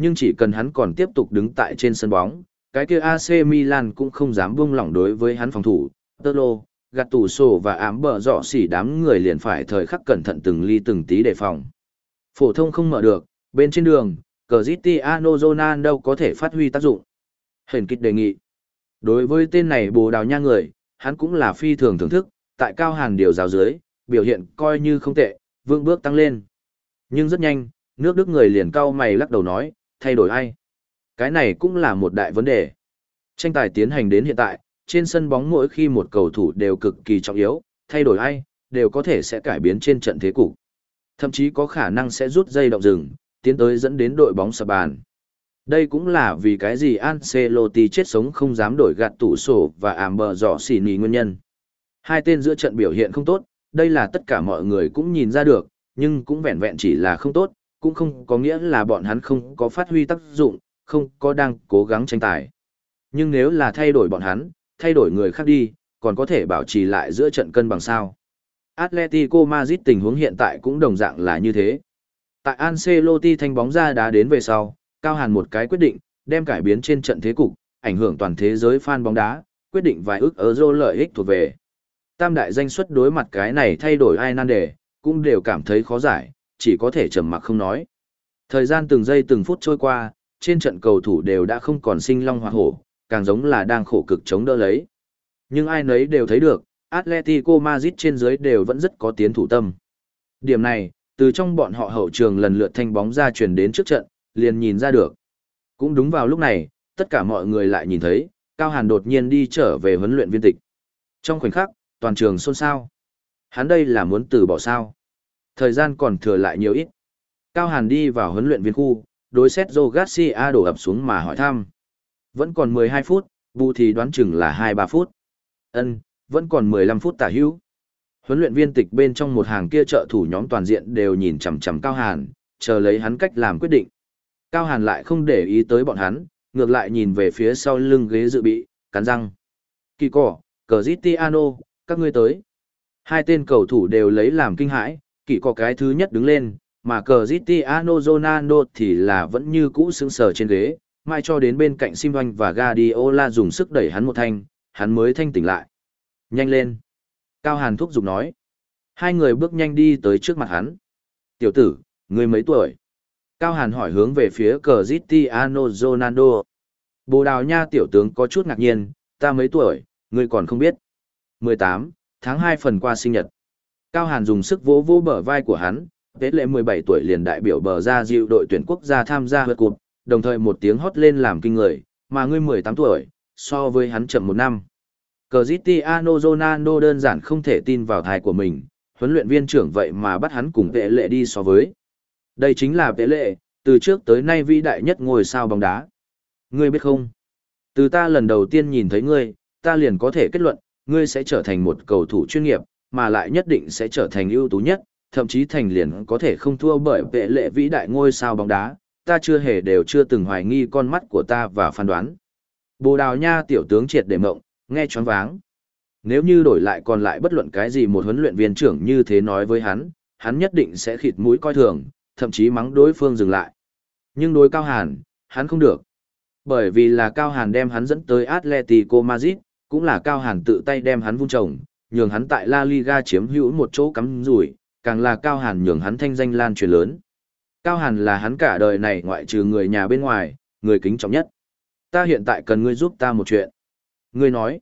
nhưng chỉ cần hắn còn tiếp tục đứng tại trên sân bóng, cái kia a xê Milan cũng không dám buông lỏng đối với hắn phòng thủ. Tolo, Gattuso và ám bờ dọ xỉ đám người liền phải thời khắc cẩn thận từng ly từng tí đề phòng. Phổ thông không mở được, bên trên đường, Cristiano Ronaldo có thể phát huy tác dụng. Hển kích đề nghị. Đối với tên này Bồ Đào Nha người, hắn cũng là phi thường thưởng thức, tại cao hàn điều giáo dưới, biểu hiện coi như không tệ, vững bước tăng lên. Nhưng rất nhanh, nước Đức người liền cau mày lắc đầu nói, thay đổi ai? Cái này cũng là một đại vấn đề. Tranh tài tiến hành đến hiện tại, trên sân bóng mỗi khi một cầu thủ đều cực kỳ trọng yếu, thay đổi ai, đều có thể sẽ cải biến trên trận thế cục. Thậm chí có khả năng sẽ rút dây động rừng, tiến tới dẫn đến đội bóng sập bàn. Đây cũng là vì cái gì Ancelotti chết sống không dám đổi gạt tủ sổ và ảm bờ giỏ xỉ nì nguyên nhân. Hai tên giữa trận biểu hiện không tốt, đây là tất cả mọi người cũng nhìn ra được, nhưng cũng vẹn vẹn chỉ là không tốt, cũng không có nghĩa là bọn hắn không có phát huy tác dụng, không có đang cố gắng tranh tài. Nhưng nếu là thay đổi bọn hắn, thay đổi người khác đi, còn có thể bảo trì lại giữa trận cân bằng sao. Atletico Madrid tình huống hiện tại cũng đồng dạng là như thế. Tại Ancelotti thanh bóng ra đá đến về sau, Cao Hàn một cái quyết định, đem cải biến trên trận thế cục, ảnh hưởng toàn thế giới fan bóng đá, quyết định vài ước euro lợi ích thuộc về. Tam đại danh xuất đối mặt cái này thay đổi ai nan đề, cũng đều cảm thấy khó giải, chỉ có thể trầm mặc không nói. Thời gian từng giây từng phút trôi qua, trên trận cầu thủ đều đã không còn sinh long hoa hổ, càng giống là đang khổ cực chống đỡ lấy. Nhưng ai nấy đều thấy được, Atletico Madrid trên dưới đều vẫn rất có tiến thủ tâm. Điểm này, từ trong bọn họ hậu trường lần lượt thanh bóng ra truyền đến trước trận, liền nhìn ra được. Cũng đúng vào lúc này, tất cả mọi người lại nhìn thấy, Cao Hàn đột nhiên đi trở về huấn luyện viên tịch. Trong khoảnh khắc, toàn trường xôn xao. Hắn đây là muốn từ bỏ sao? Thời gian còn thừa lại nhiều ít. Cao Hàn đi vào huấn luyện viên khu, đối Sergio Garcia đổ ập xuống mà hỏi thăm. Vẫn còn mười hai phút, bù thì đoán chừng là hai ba phút. Ân, vẫn còn mười lăm phút tả hữu. Huấn luyện viên tịch bên trong một hàng kia trợ thủ nhóm toàn diện đều nhìn chằm chằm Cao Hàn, chờ lấy hắn cách làm quyết định. Cao Hàn lại không để ý tới bọn hắn, ngược lại nhìn về phía sau lưng ghế dự bị, cắn răng. Kỳ cỏ, Cristiano, các ngươi tới. Hai tên cầu thủ đều lấy làm kinh hãi, kỳ cỏ cái thứ nhất đứng lên, mà Cristiano Ronaldo thì là vẫn như cũ sững sờ trên ghế, mai cho đến bên cạnh Simon và Guardiola dùng sức đẩy hắn một thanh, hắn mới thanh tỉnh lại. Nhanh lên. Cao Hàn thúc giục nói. Hai người bước nhanh đi tới trước mặt hắn. Tiểu tử, ngươi mấy tuổi? Cao Hàn hỏi hướng về phía Cristiano Ronaldo. Bồ Đào Nha tiểu tướng có chút ngạc nhiên, ta mấy tuổi, ngươi còn không biết. mười tám, tháng hai phần qua sinh nhật. Cao Hàn dùng sức vỗ vỗ bờ vai của hắn, tế lệ mười bảy tuổi liền đại biểu bờ ra dịu đội tuyển quốc gia tham gia vượt cụp, đồng thời một tiếng hót lên làm kinh người, mà ngươi mười tám tuổi, so với hắn chậm một năm. Cristiano Ronaldo đơn giản không thể tin vào thai của mình, huấn luyện viên trưởng vậy mà bắt hắn cùng Vệ Lệ đi so với. Đây chính là Vệ Lệ, từ trước tới nay vĩ đại nhất ngôi sao bóng đá. Ngươi biết không? Từ ta lần đầu tiên nhìn thấy ngươi, ta liền có thể kết luận, ngươi sẽ trở thành một cầu thủ chuyên nghiệp, mà lại nhất định sẽ trở thành ưu tú nhất, thậm chí thành liền có thể không thua bởi Vệ Lệ vĩ đại ngôi sao bóng đá. Ta chưa hề đều chưa từng hoài nghi con mắt của ta và phán đoán. Bồ Đào Nha tiểu tướng triệt để mộng, nghe choáng váng. Nếu như đổi lại còn lại bất luận cái gì một huấn luyện viên trưởng như thế nói với hắn, hắn nhất định sẽ khịt mũi coi thường, thậm chí mắng đối phương dừng lại. Nhưng đối Cao Hàn, hắn không được. Bởi vì là Cao Hàn đem hắn dẫn tới Atletico Madrid, cũng là Cao Hàn tự tay đem hắn vun trồng, nhường hắn tại La Liga chiếm hữu một chỗ cắm rủi, càng là Cao Hàn nhường hắn thanh danh lan truyền lớn. Cao Hàn là hắn cả đời này ngoại trừ người nhà bên ngoài, người kính trọng nhất. Ta hiện tại cần ngươi giúp ta một chuyện. Ngươi nói.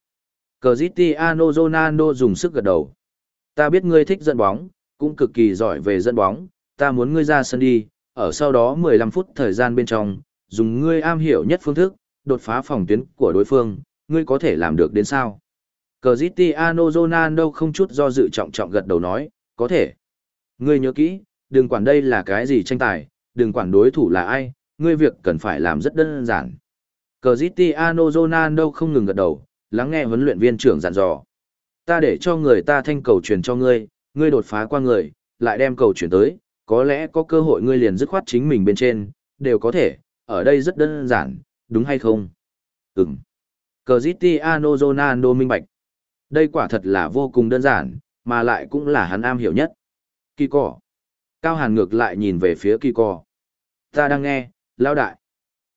Cristiano Ronaldo dùng sức gật đầu. Ta biết ngươi thích dẫn bóng, cũng cực kỳ giỏi về dẫn bóng, ta muốn ngươi ra sân đi, ở sau đó mười lăm phút thời gian bên trong, dùng ngươi am hiểu nhất phương thức, đột phá phòng tuyến của đối phương, ngươi có thể làm được đến sao? Cristiano Ronaldo không chút do dự trọng trọng gật đầu nói, có thể. Ngươi nhớ kỹ, đừng quản đây là cái gì tranh tài, đừng quản đối thủ là ai, ngươi việc cần phải làm rất đơn giản. Cristiano Ronaldo không ngừng gật đầu, lắng nghe huấn luyện viên trưởng dặn dò. Ta để cho người ta thanh cầu truyền cho ngươi, ngươi đột phá qua người, lại đem cầu chuyển tới, có lẽ có cơ hội ngươi liền dứt khoát chính mình bên trên, đều có thể, ở đây rất đơn giản, đúng hay không? Ừm. Cristiano Ronaldo minh bạch. Đây quả thật là vô cùng đơn giản, mà lại cũng là hắn am hiểu nhất. Kỳ cỏ. Cao Hàn ngược lại nhìn về phía kỳ cỏ. Ta đang nghe, lao đại.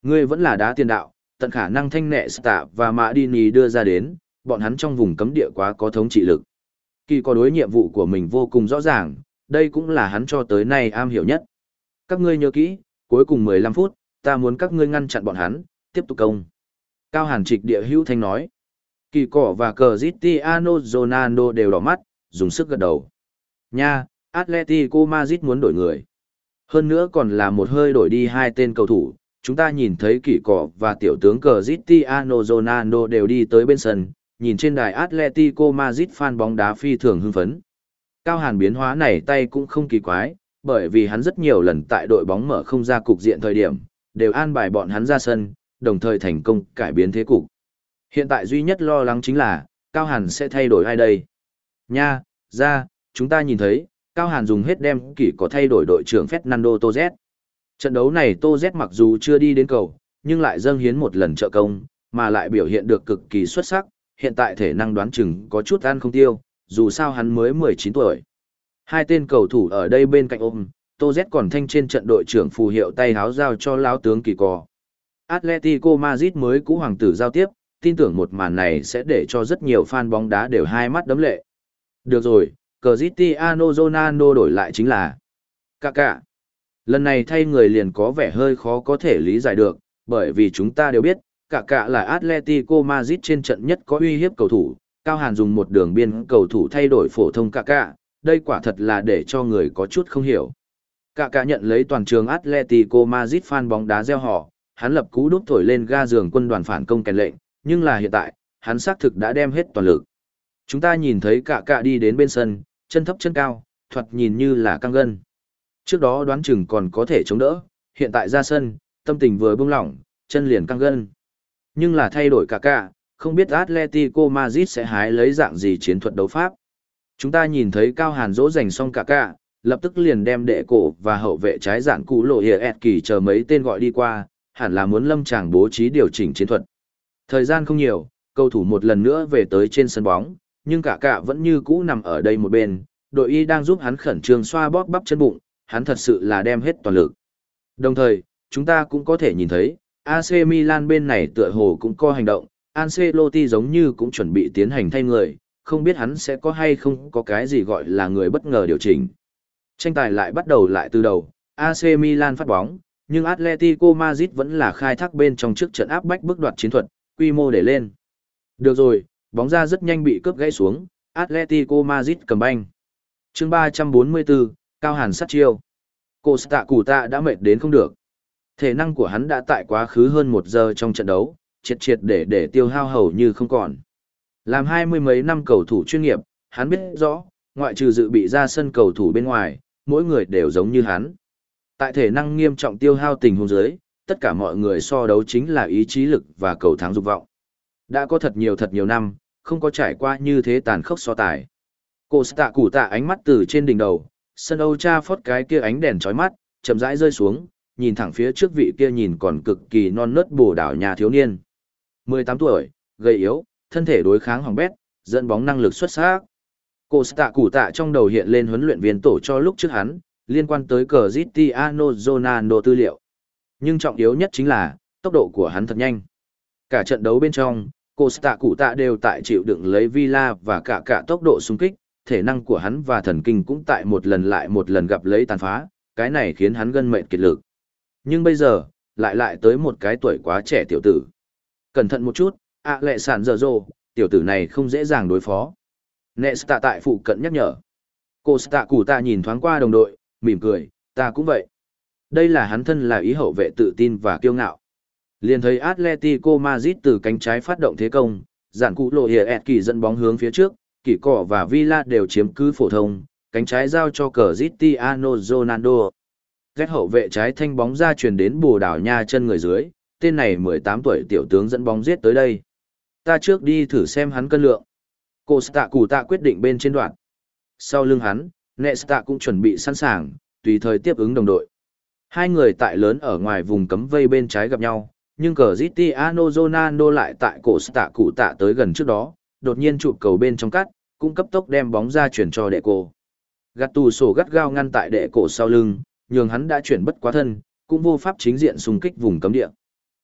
Ngươi vẫn là đá tiền đạo, tận khả năng thanh nệ Stạ và Madini đưa ra đến, bọn hắn trong vùng cấm địa quá có thống trị lực. Kỳ có đối nhiệm vụ của mình vô cùng rõ ràng, đây cũng là hắn cho tới nay am hiểu nhất. Các ngươi nhớ kỹ, cuối cùng mười lăm phút, ta muốn các ngươi ngăn chặn bọn hắn, tiếp tục công. Cao Hàn trịch địa hữu thanh nói. Kỳ cỏ và Cristiano Ronaldo đều đỏ mắt, dùng sức gật đầu. Nha, Atletico Madrid muốn đổi người. Hơn nữa còn là một hơi đổi đi hai tên cầu thủ. Chúng ta nhìn thấy kỳ cỏ và tiểu tướng Cristiano Ronaldo đều đi tới bên sân, nhìn trên đài Atletico Madrid fan bóng đá phi thường hưng phấn. Cao Hàn biến hóa này tay cũng không kỳ quái, bởi vì hắn rất nhiều lần tại đội bóng mở không ra cục diện thời điểm, đều an bài bọn hắn ra sân, đồng thời thành công cải biến thế cục. Hiện tại duy nhất lo lắng chính là, Cao Hàn sẽ thay đổi ai đây? Nha, ra, chúng ta nhìn thấy, Cao Hàn dùng hết đem kỷ có thay đổi đội trưởng Fernando Torres. Trận đấu này Torres mặc dù chưa đi đến cầu, nhưng lại dâng hiến một lần trợ công, mà lại biểu hiện được cực kỳ xuất sắc, hiện tại thể năng đoán chừng có chút ăn không tiêu, dù sao hắn mới mười chín tuổi. Hai tên cầu thủ ở đây bên cạnh ôm, Torres còn thanh trên trận đội trưởng phù hiệu tay háo giao cho lão tướng kỳ cò. Atletico Madrid mới cũ hoàng tử giao tiếp, tin tưởng một màn này sẽ để cho rất nhiều fan bóng đá đều hai mắt đấm lệ. Được rồi, Cristiano Ronaldo đổi lại chính là Kaká. Lần này thay người liền có vẻ hơi khó có thể lý giải được, bởi vì chúng ta đều biết, Kaká là Atletico Madrid trên trận nhất có uy hiếp cầu thủ, Cao Hàn dùng một đường biên cầu thủ thay đổi phổ thông Kaká, đây quả thật là để cho người có chút không hiểu. Kaká nhận lấy toàn trường Atletico Madrid fan bóng đá reo hò, hắn lập cú đúp thổi lên ga giường quân đoàn phản công kèn lệnh, nhưng là hiện tại, hắn xác thực đã đem hết toàn lực. Chúng ta nhìn thấy Kaká đi đến bên sân, chân thấp chân cao, thoạt nhìn như là căng gân. Trước đó đoán chừng còn có thể chống đỡ, hiện tại ra sân, tâm tình vừa buông lỏng, chân liền căng gân. Nhưng là thay đổi Kaká, không biết Atletico Madrid sẽ hái lấy dạng gì chiến thuật đấu pháp. Chúng ta nhìn thấy Cao Hàn dỗ dành xong Kaká, lập tức liền đem đệ cổ và hậu vệ trái dạn cũ lộ hiệp ẹt kỳ chờ mấy tên gọi đi qua, hẳn là muốn lâm tràng bố trí điều chỉnh chiến thuật. Thời gian không nhiều, cầu thủ một lần nữa về tới trên sân bóng, nhưng Kaká vẫn như cũ nằm ở đây một bên, đội y đang giúp hắn khẩn trương xoa bóp bắp chân bụng, hắn thật sự là đem hết toàn lực. Đồng thời, chúng ta cũng có thể nhìn thấy, a xê Milan bên này tựa hồ cũng có hành động, Ancelotti giống như cũng chuẩn bị tiến hành thay người, không biết hắn sẽ có hay không có cái gì gọi là người bất ngờ điều chỉnh. Tranh tài lại bắt đầu lại từ đầu, a xê Milan phát bóng, nhưng Atletico Madrid vẫn là khai thác bên trong trước trận áp bách bước đoạt chiến thuật, quy mô để lên. Được rồi, bóng ra rất nhanh bị cướp gãy xuống, Atletico Madrid cầm banh. Chương ba trăm bốn mươi tư, Cao Hàn sát chiêu. Costa Curta đã mệt đến không được. Thể năng của hắn đã tại quá khứ hơn một giờ trong trận đấu, triệt triệt để để tiêu hao hầu như không còn. Làm hai mươi mấy năm cầu thủ chuyên nghiệp, hắn biết rõ, ngoại trừ dự bị ra sân cầu thủ bên ngoài, mỗi người đều giống như hắn. Tại thể năng nghiêm trọng tiêu hao tình huống dưới, tất cả mọi người so đấu chính là ý chí lực và cầu thắng dục vọng. Đã có thật nhiều thật nhiều năm, không có trải qua như thế tàn khốc so tài. Costa Curta ánh mắt từ trên đỉnh đầu, sân Old Trafford cái kia ánh đèn chói mắt, chậm rãi rơi xuống, nhìn thẳng phía trước vị kia nhìn còn cực kỳ non nớt Bồ Đào Nha thiếu niên. mười tám tuổi, gầy yếu, thân thể đối kháng hỏng bét, dẫn bóng năng lực xuất sắc. Costa Curta trong đầu hiện lên huấn luyện viên tổ cho lúc trước hắn, liên quan tới Cristiano Ronaldo tư liệu. Nhưng trọng yếu nhất chính là, tốc độ của hắn thật nhanh. Cả trận đấu bên trong, Costa Curta đều tại chịu đựng lấy Villa và cả cả tốc độ xung kích, thể năng của hắn và thần kinh cũng tại một lần lại một lần gặp lấy tàn phá, cái này khiến hắn gân mệt kiệt lực. Nhưng bây giờ, lại lại tới một cái tuổi quá trẻ tiểu tử. Cẩn thận một chút, ạ lệ sản dở dồ, tiểu tử này không dễ dàng đối phó. Nesta tại phụ cận nhắc nhở. Costa Curta nhìn thoáng qua đồng đội, mỉm cười, ta cũng vậy. Đây là hắn thân là ý hậu vệ tự tin và kiêu ngạo. Liền thấy Atletico Madrid từ cánh trái phát động thế công, giản cụ lộ hiệp ẹt kỳ dẫn bóng hướng phía trước, Kỷ Cỏ và Villa đều chiếm cứ phổ thông, cánh trái giao cho Cristiano Ronaldo. Ghét hậu vệ trái thanh bóng ra truyền đến Bồ Đào Nha chân người dưới, tên này mười tám tuổi tiểu tướng dẫn bóng giết tới đây. Ta trước đi thử xem hắn cân lượng. Costa Curta quyết định bên trên đoạn. Sau lưng hắn, Nesta cũng chuẩn bị sẵn sàng, tùy thời tiếp ứng đồng đội. Hai người tại lớn ở ngoài vùng cấm vây bên trái gặp nhau, nhưng Cristiano Ronaldo lại tại Costa Curta tới gần trước đó, đột nhiên chụp cầu bên trong cắt, cũng cấp tốc đem bóng ra chuyển cho đệ cổ. Gattuso gắt gao ngăn tại đệ cổ sau lưng, nhường hắn đã chuyển bất quá thân, cũng vô pháp chính diện xung kích vùng cấm địa.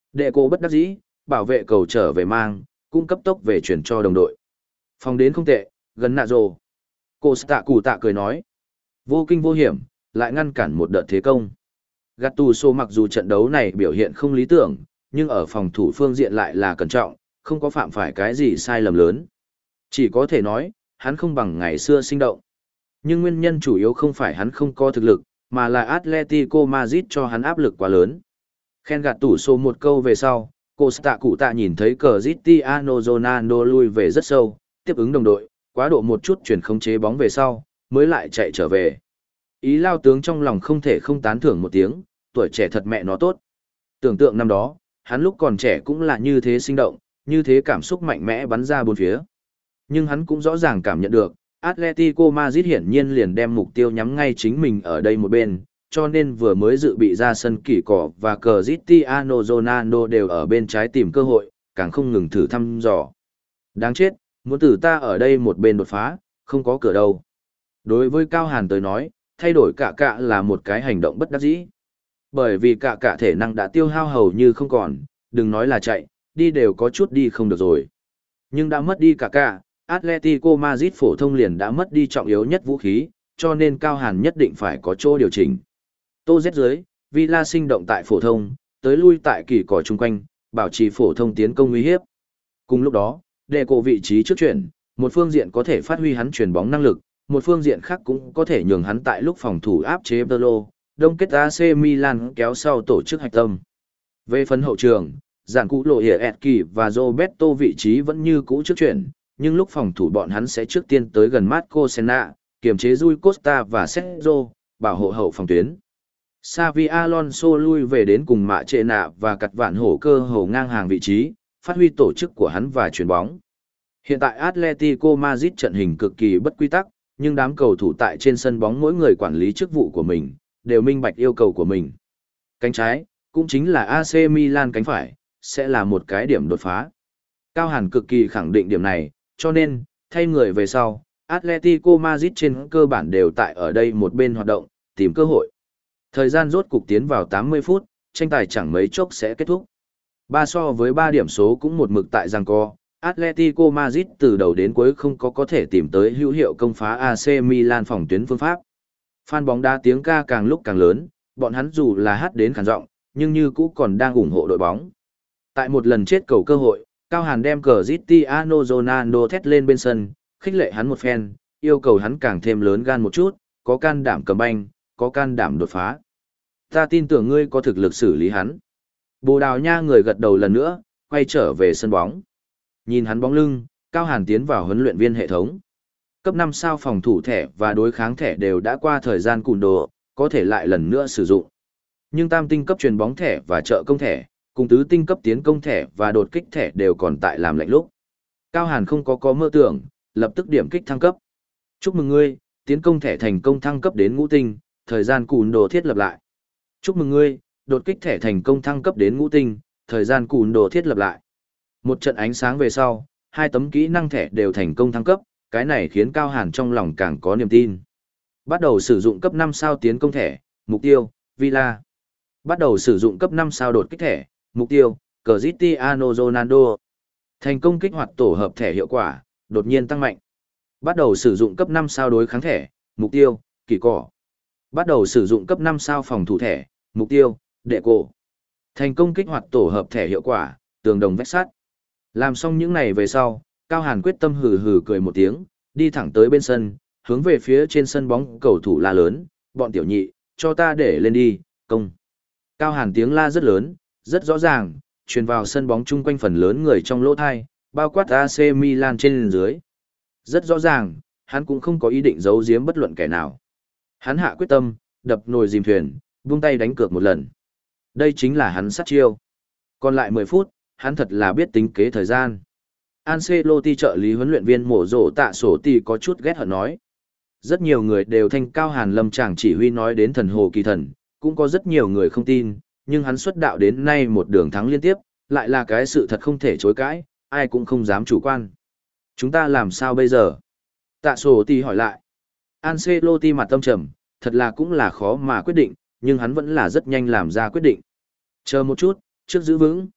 Đệ cổ bất đắc dĩ, bảo vệ cầu trở về mang, cũng cấp tốc về chuyển cho đồng đội. Phòng đến không tệ, gần nạ rồ. Cô tạ cụ tạ cười nói. Vô kinh vô hiểm, lại ngăn cản một đợt thế công. Gattuso mặc dù trận đấu này biểu hiện không lý tưởng, nhưng ở phòng thủ phương diện lại là cẩn trọng, không có phạm phải cái gì sai lầm lớn. Chỉ có thể nói, hắn không bằng ngày xưa sinh động. Nhưng nguyên nhân chủ yếu không phải hắn không có thực lực, mà là Atletico Madrid cho hắn áp lực quá lớn. Khen Gattuso một câu về sau, Costa cụ tạ nhìn thấy Cristiano Ronaldo lui về rất sâu, tiếp ứng đồng đội, quá độ một chút chuyển khống chế bóng về sau, mới lại chạy trở về. Ý lao tướng trong lòng không thể không tán thưởng một tiếng, tuổi trẻ thật mẹ nó tốt. Tưởng tượng năm đó, hắn lúc còn trẻ cũng là như thế sinh động, như thế cảm xúc mạnh mẽ bắn ra bốn phía. Nhưng hắn cũng rõ ràng cảm nhận được, Atletico Madrid hiển nhiên liền đem mục tiêu nhắm ngay chính mình ở đây một bên, cho nên vừa mới dự bị ra sân kỳ cỏ và Cristiano Ronaldo đều ở bên trái tìm cơ hội, càng không ngừng thử thăm dò. Đáng chết, muốn từ ta ở đây một bên đột phá, không có cửa đâu. Đối với Cao Hàn tới nói, thay đổi cả cả là một cái hành động bất đắc dĩ. Bởi vì cả cả thể năng đã tiêu hao hầu như không còn, đừng nói là chạy, đi đều có chút đi không được rồi. Nhưng đã mất đi cả cả, Atletico Madrid phổ thông liền đã mất đi trọng yếu nhất vũ khí, cho nên Cao Hàn nhất định phải có chỗ điều chỉnh. Tô Z dưới, Villa sinh động tại phổ thông, tới lui tại kỳ cỏ chung quanh, bảo trì phổ thông tiến công uy hiếp. Cùng lúc đó, đệ cổ vị trí trước chuyển, một phương diện có thể phát huy hắn chuyển bóng năng lực, một phương diện khác cũng có thể nhường hắn tại lúc phòng thủ áp chế Pirlo, đông kết a xê Milan kéo sau tổ chức hạch tâm. Về phần hậu trường, giản cũ lộ hiển Etki và Roberto vị trí vẫn như cũ trước chuyển, nhưng lúc phòng thủ bọn hắn sẽ trước tiên tới gần Marco Senna, kiềm chế Rui Costa và Sergio, bảo hộ hậu phòng tuyến. Xavi Alonso lui về đến cùng mạ trệ nạ và cặt vạn hổ cơ hầu ngang hàng vị trí, phát huy tổ chức của hắn và chuyền bóng. Hiện tại Atletico Madrid trận hình cực kỳ bất quy tắc, nhưng đám cầu thủ tại trên sân bóng mỗi người quản lý chức vụ của mình, đều minh bạch yêu cầu của mình. Cánh trái, cũng chính là a xê Milan cánh phải, sẽ là một cái điểm đột phá. Cao Hàn cực kỳ khẳng định điểm này, cho nên, thay người về sau, Atletico Madrid trên cơ bản đều tại ở đây một bên hoạt động, tìm cơ hội. Thời gian rốt cục tiến vào tám mươi phút, tranh tài chẳng mấy chốc sẽ kết thúc. Ba so với ba điểm số cũng một mực tại giằng co, Atletico Madrid từ đầu đến cuối không có có thể tìm tới hữu hiệu công phá a xê Milan phòng tuyến phương pháp. Fan bóng đá tiếng ca càng lúc càng lớn, bọn hắn dù là hát đến khàn giọng, nhưng như cũ còn đang ủng hộ đội bóng. Tại một lần chết cầu cơ hội, Cao Hàn đem Cristiano Ronaldo thét lên bên sân, khích lệ hắn một phen, yêu cầu hắn càng thêm lớn gan một chút, có can đảm cầm banh, có can đảm đột phá. Ta tin tưởng ngươi có thực lực xử lý hắn. Bồ Đào Nha người gật đầu lần nữa, quay trở về sân bóng. Nhìn hắn bóng lưng, Cao Hàn tiến vào huấn luyện viên hệ thống. Cấp năm sao phòng thủ thẻ và đối kháng thẻ đều đã qua thời gian cùn đồ, có thể lại lần nữa sử dụng. Nhưng tam tinh cấp truyền bóng thẻ và trợ công thẻ, cùng tứ tinh cấp tiến công thẻ và đột kích thẻ đều còn tại làm lệnh lúc. Cao Hàn không có có mơ tưởng, lập tức điểm kích thăng cấp. Chúc mừng ngươi, tiến công thẻ thành công thăng cấp đến ngũ tinh, thời gian cùn đồ thiết lập lại. Chúc mừng ngươi, đột kích thẻ thành công thăng cấp đến ngũ tinh, thời gian cùn đồ thiết lập lại. Một trận ánh sáng về sau, hai tấm kỹ năng thẻ đều thành công thăng cấp, cái này khiến Cao Hàn trong lòng càng có niềm tin. Bắt đầu sử dụng cấp năm sao tiến công thẻ, mục tiêu, Villa. Bắt đầu sử dụng cấp năm sao đột kích thẻ, mục tiêu, Cristiano Ronaldo. Thành công kích hoạt tổ hợp thẻ hiệu quả, đột nhiên tăng mạnh. Bắt đầu sử dụng cấp năm sao đối kháng thẻ, mục tiêu, kỳ cỏ. Bắt đầu sử dụng cấp năm sao phòng thủ thẻ, mục tiêu, đệ cổ. Thành công kích hoạt tổ hợp thẻ hiệu quả, tường đồng vách sắt. Làm xong những này về sau, Cao Hàn quyết tâm hừ hừ cười một tiếng, đi thẳng tới bên sân, hướng về phía trên sân bóng cầu thủ la lớn, bọn tiểu nhị, cho ta để lên đi, công. Cao Hàn tiếng la rất lớn, rất rõ ràng, truyền vào sân bóng chung quanh phần lớn người trong lỗ thai, bao quát a xê Milan trên dưới. Rất rõ ràng, hắn cũng không có ý định giấu giếm bất luận kẻ nào. Hắn hạ quyết tâm, đập nồi dìm thuyền, buông tay đánh cược một lần. Đây chính là hắn sát chiêu. Còn lại mười phút, hắn thật là biết tính kế thời gian. Ancelotti trợ lý huấn luyện viên mổ rổ tạ sổ ti có chút ghét hận nói. Rất nhiều người đều thanh Cao Hàn lâm chàng chỉ huy nói đến thần hồ kỳ thần, cũng có rất nhiều người không tin, nhưng hắn xuất đạo đến nay một đường thắng liên tiếp, lại là cái sự thật không thể chối cãi, ai cũng không dám chủ quan. Chúng ta làm sao bây giờ? Tạ sổ ti hỏi lại. Ancelotti mặt tâm trầm, thật là cũng là khó mà quyết định, nhưng hắn vẫn là rất nhanh làm ra quyết định. Chờ một chút, trước giữ vững,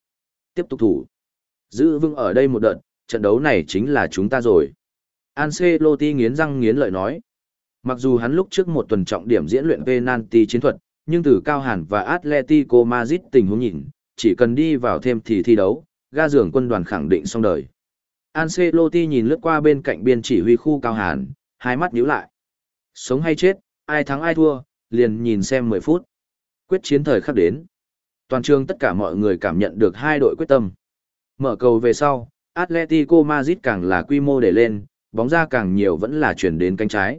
Tiếp tục thủ. Giữ vững ở đây một đợt, trận đấu này chính là chúng ta rồi. Ancelotti nghiến răng nghiến lợi nói. Mặc dù hắn lúc trước một tuần trọng điểm diễn luyện penalty chiến thuật, nhưng từ Cao Hàn và Atletico Madrid tình huống nhìn, chỉ cần đi vào thêm thì thi đấu, ga giường quân đoàn khẳng định xong đời. Ancelotti nhìn lướt qua bên cạnh biên chỉ huy khu Cao Hàn, hai mắt nhíu lại. Sống hay chết, ai thắng ai thua, liền nhìn xem mười phút. Quyết chiến thời khắc đến. Toàn trường tất cả mọi người cảm nhận được hai đội quyết tâm. Mở cầu về sau, Atletico Madrid càng là quy mô để lên, bóng ra càng nhiều vẫn là chuyển đến cánh trái.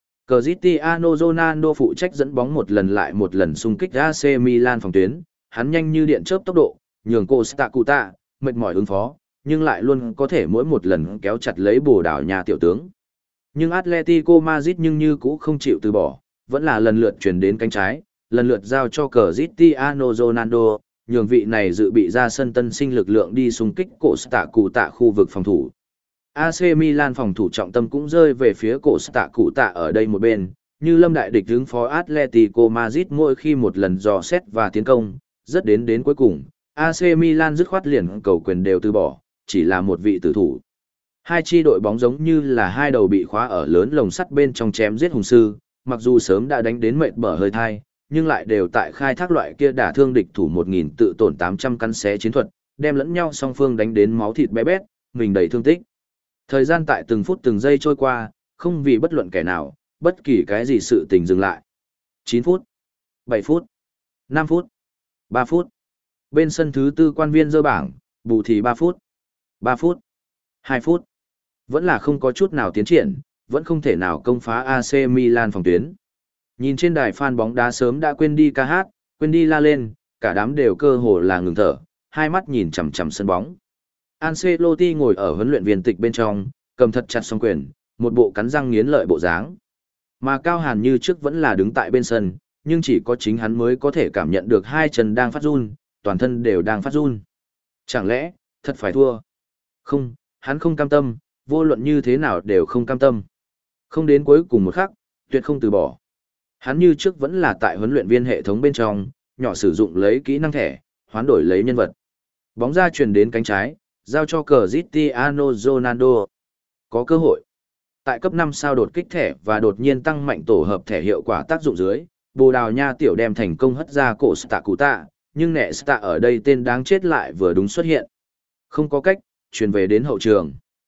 Cristiano Ronaldo phụ trách dẫn bóng một lần lại một lần xung kích a xê Milan phòng tuyến, hắn nhanh như điện chớp tốc độ, nhường Costa Curta mệt mỏi ứng phó, nhưng lại luôn có thể mỗi một lần kéo chặt lấy Bồ Đào Nha tiểu tướng. Nhưng Atletico Madrid nhưng như cũ không chịu từ bỏ, vẫn là lần lượt chuyển đến cánh trái, lần lượt giao cho Cristiano Ronaldo, nhường vị này dự bị ra sân tân sinh lực lượng đi xung kích Costa Curta khu vực phòng thủ. a xê Milan phòng thủ trọng tâm cũng rơi về phía Costa Curta ở đây một bên, như lâm đại địch ứng phó Atletico Madrid mỗi khi một lần dò xét và tiến công, rất đến đến cuối cùng, a xê Milan dứt khoát liền cầu quyền đều từ bỏ, chỉ là một vị tử thủ. Hai chi đội bóng giống như là hai đầu bị khóa ở lớn lồng sắt bên trong chém giết hùng sư, mặc dù sớm đã đánh đến mệt bở hơi thai, nhưng lại đều tại khai thác loại kia đả thương địch thủ một nghìn tự tổn tám trăm cắn xé chiến thuật, đem lẫn nhau song phương đánh đến máu thịt bé bét, mình đầy thương tích. Thời gian tại từng phút từng giây trôi qua, không vì bất luận kẻ nào, bất kỳ cái gì sự tình dừng lại. chín phút, bảy phút, năm phút, ba phút. Bên sân thứ tư quan viên dơ bảng, bù thì ba phút, ba phút, hai phút. Vẫn là không có chút nào tiến triển, vẫn không thể nào công phá a xê Milan phòng tuyến. Nhìn trên đài fan bóng đá sớm đã quên đi ca hát, quên đi la lên, cả đám đều cơ hồ là ngừng thở, hai mắt nhìn chằm chằm sân bóng. Ancelotti ngồi ở huấn luyện viên tịch bên trong, cầm thật chặt song quyền, một bộ cắn răng nghiến lợi bộ dáng. Mà Cao Hàn như trước vẫn là đứng tại bên sân, nhưng chỉ có chính hắn mới có thể cảm nhận được hai chân đang phát run, toàn thân đều đang phát run. Chẳng lẽ, thật phải thua? Không, hắn không cam tâm, vô luận như thế nào đều không cam tâm. Không đến cuối cùng một khắc, tuyệt không từ bỏ. Hắn như trước vẫn là tại huấn luyện viên hệ thống bên trong, nhỏ sử dụng lấy kỹ năng thẻ, hoán đổi lấy nhân vật. Bóng ra truyền đến cánh trái, giao cho Cristiano Ronaldo. Có cơ hội. Tại cấp năm sao đột kích thẻ và đột nhiên tăng mạnh tổ hợp thẻ hiệu quả tác dụng dưới, Bồ Đào Nha tiểu đem thành công hất ra cổ Costa Curta, nhưng Nesta ở đây tên đáng chết lại vừa đúng xuất hiện. Không có cách, chuyển về đến hậu trường.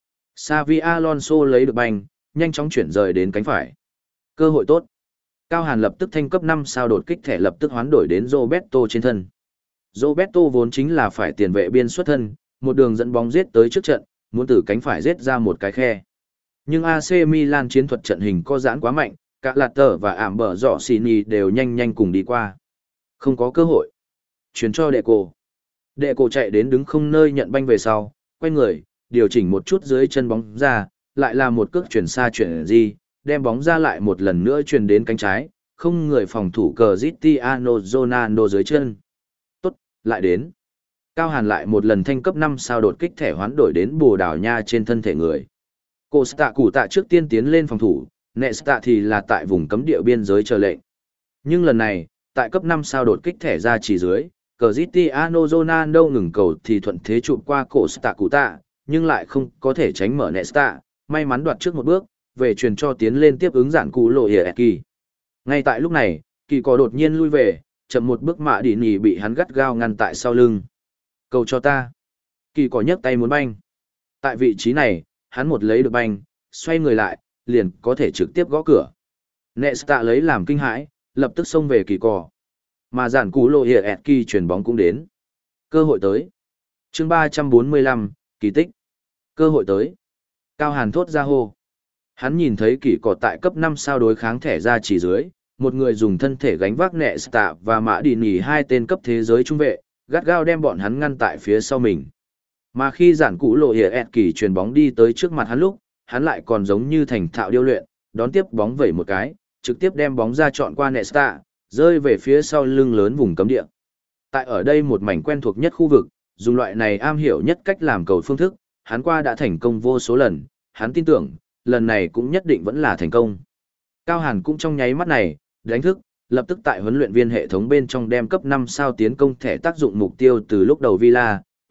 Xavi Alonso lấy được banh, nhanh chóng chuyển rời đến cánh phải. Cơ hội tốt. Cao Hàn lập tức thanh cấp năm sao đột kích thẻ lập tức hoán đổi đến Roberto trên thân. Roberto vốn chính là phải tiền vệ biên xuất thân, một đường dẫn bóng giết tới trước trận, muốn từ cánh phải giết ra một cái khe. Nhưng a xê Milan chiến thuật trận hình có giãn quá mạnh, cả Lạt Tờ và ảm bờ dọ Sini đều nhanh nhanh cùng đi qua. Không có cơ hội. Chuyển cho đệ cổ. Đệ cổ chạy đến đứng không nơi nhận banh về sau, quay người, điều chỉnh một chút dưới chân bóng ra, lại là một cước chuyển xa chuyển gì, đem bóng ra lại một lần nữa chuyển đến cánh trái, không người phòng thủ Cristiano Ronaldo dưới chân. Tốt, lại đến. Cao Hàn lại một lần thanh cấp năm sao đột kích thẻ hoán đổi đến Bồ Đào Nha trên thân thể người. Costa Curta trước tiên tiến lên phòng thủ, Nesta thì là tại vùng cấm địa biên giới chờ lệnh. Nhưng lần này, tại cấp năm sao đột kích thẻ ra chỉ dưới, Cristiano Ronaldo ngừng cầu thì thuận thế chụp qua Costa Curta, nhưng lại không có thể tránh mở Nesta, may mắn đoạt trước một bước, về truyền cho tiến lên tiếp ứng giản cú lộ hiệp kỳ. Ngay tại lúc này, kỳ có đột nhiên lui về, chậm một bước mạ đi nỉ bị hắn gắt gao ngăn tại sau lưng. Cầu cho ta. Kỳ có nhấc tay muốn banh. Tại vị trí này, hắn một lấy được banh, xoay người lại, liền có thể trực tiếp gõ cửa. Nesta lấy làm kinh hãi, lập tức xông về kỳ cò. Mà giản cú lộ hiệp kỳ chuyển bóng cũng đến. Cơ hội tới. Chương ba trăm bốn mươi lăm, kỳ tích. Cơ hội tới. Cao Hàn thốt ra hô. Hắn nhìn thấy kỳ cỏ tại cấp năm sao đối kháng thẻ ra chỉ dưới, một người dùng thân thể gánh vác Nesta và Mã Đi Nỉ hai tên cấp thế giới trung vệ, gắt gao đem bọn hắn ngăn tại phía sau mình. Mà khi giản cũ lộ hiệp kỳ truyền bóng đi tới trước mặt hắn lúc, hắn lại còn giống như thành thạo điêu luyện, đón tiếp bóng vẩy một cái, trực tiếp đem bóng ra chọn qua Nesta, rơi về phía sau lưng lớn vùng cấm địa. Tại ở đây một mảnh quen thuộc nhất khu vực, dùng loại này am hiểu nhất cách làm cầu phương thức, hắn qua đã thành công vô số lần, hắn tin tưởng, lần này cũng nhất định vẫn là thành công. Cao Hàn cũng trong nháy mắt này, đánh thức, lập tức tại huấn luyện viên hệ thống bên trong đem cấp năm sao tiến công thẻ tác dụng mục tiêu từ lúc đầu Villa,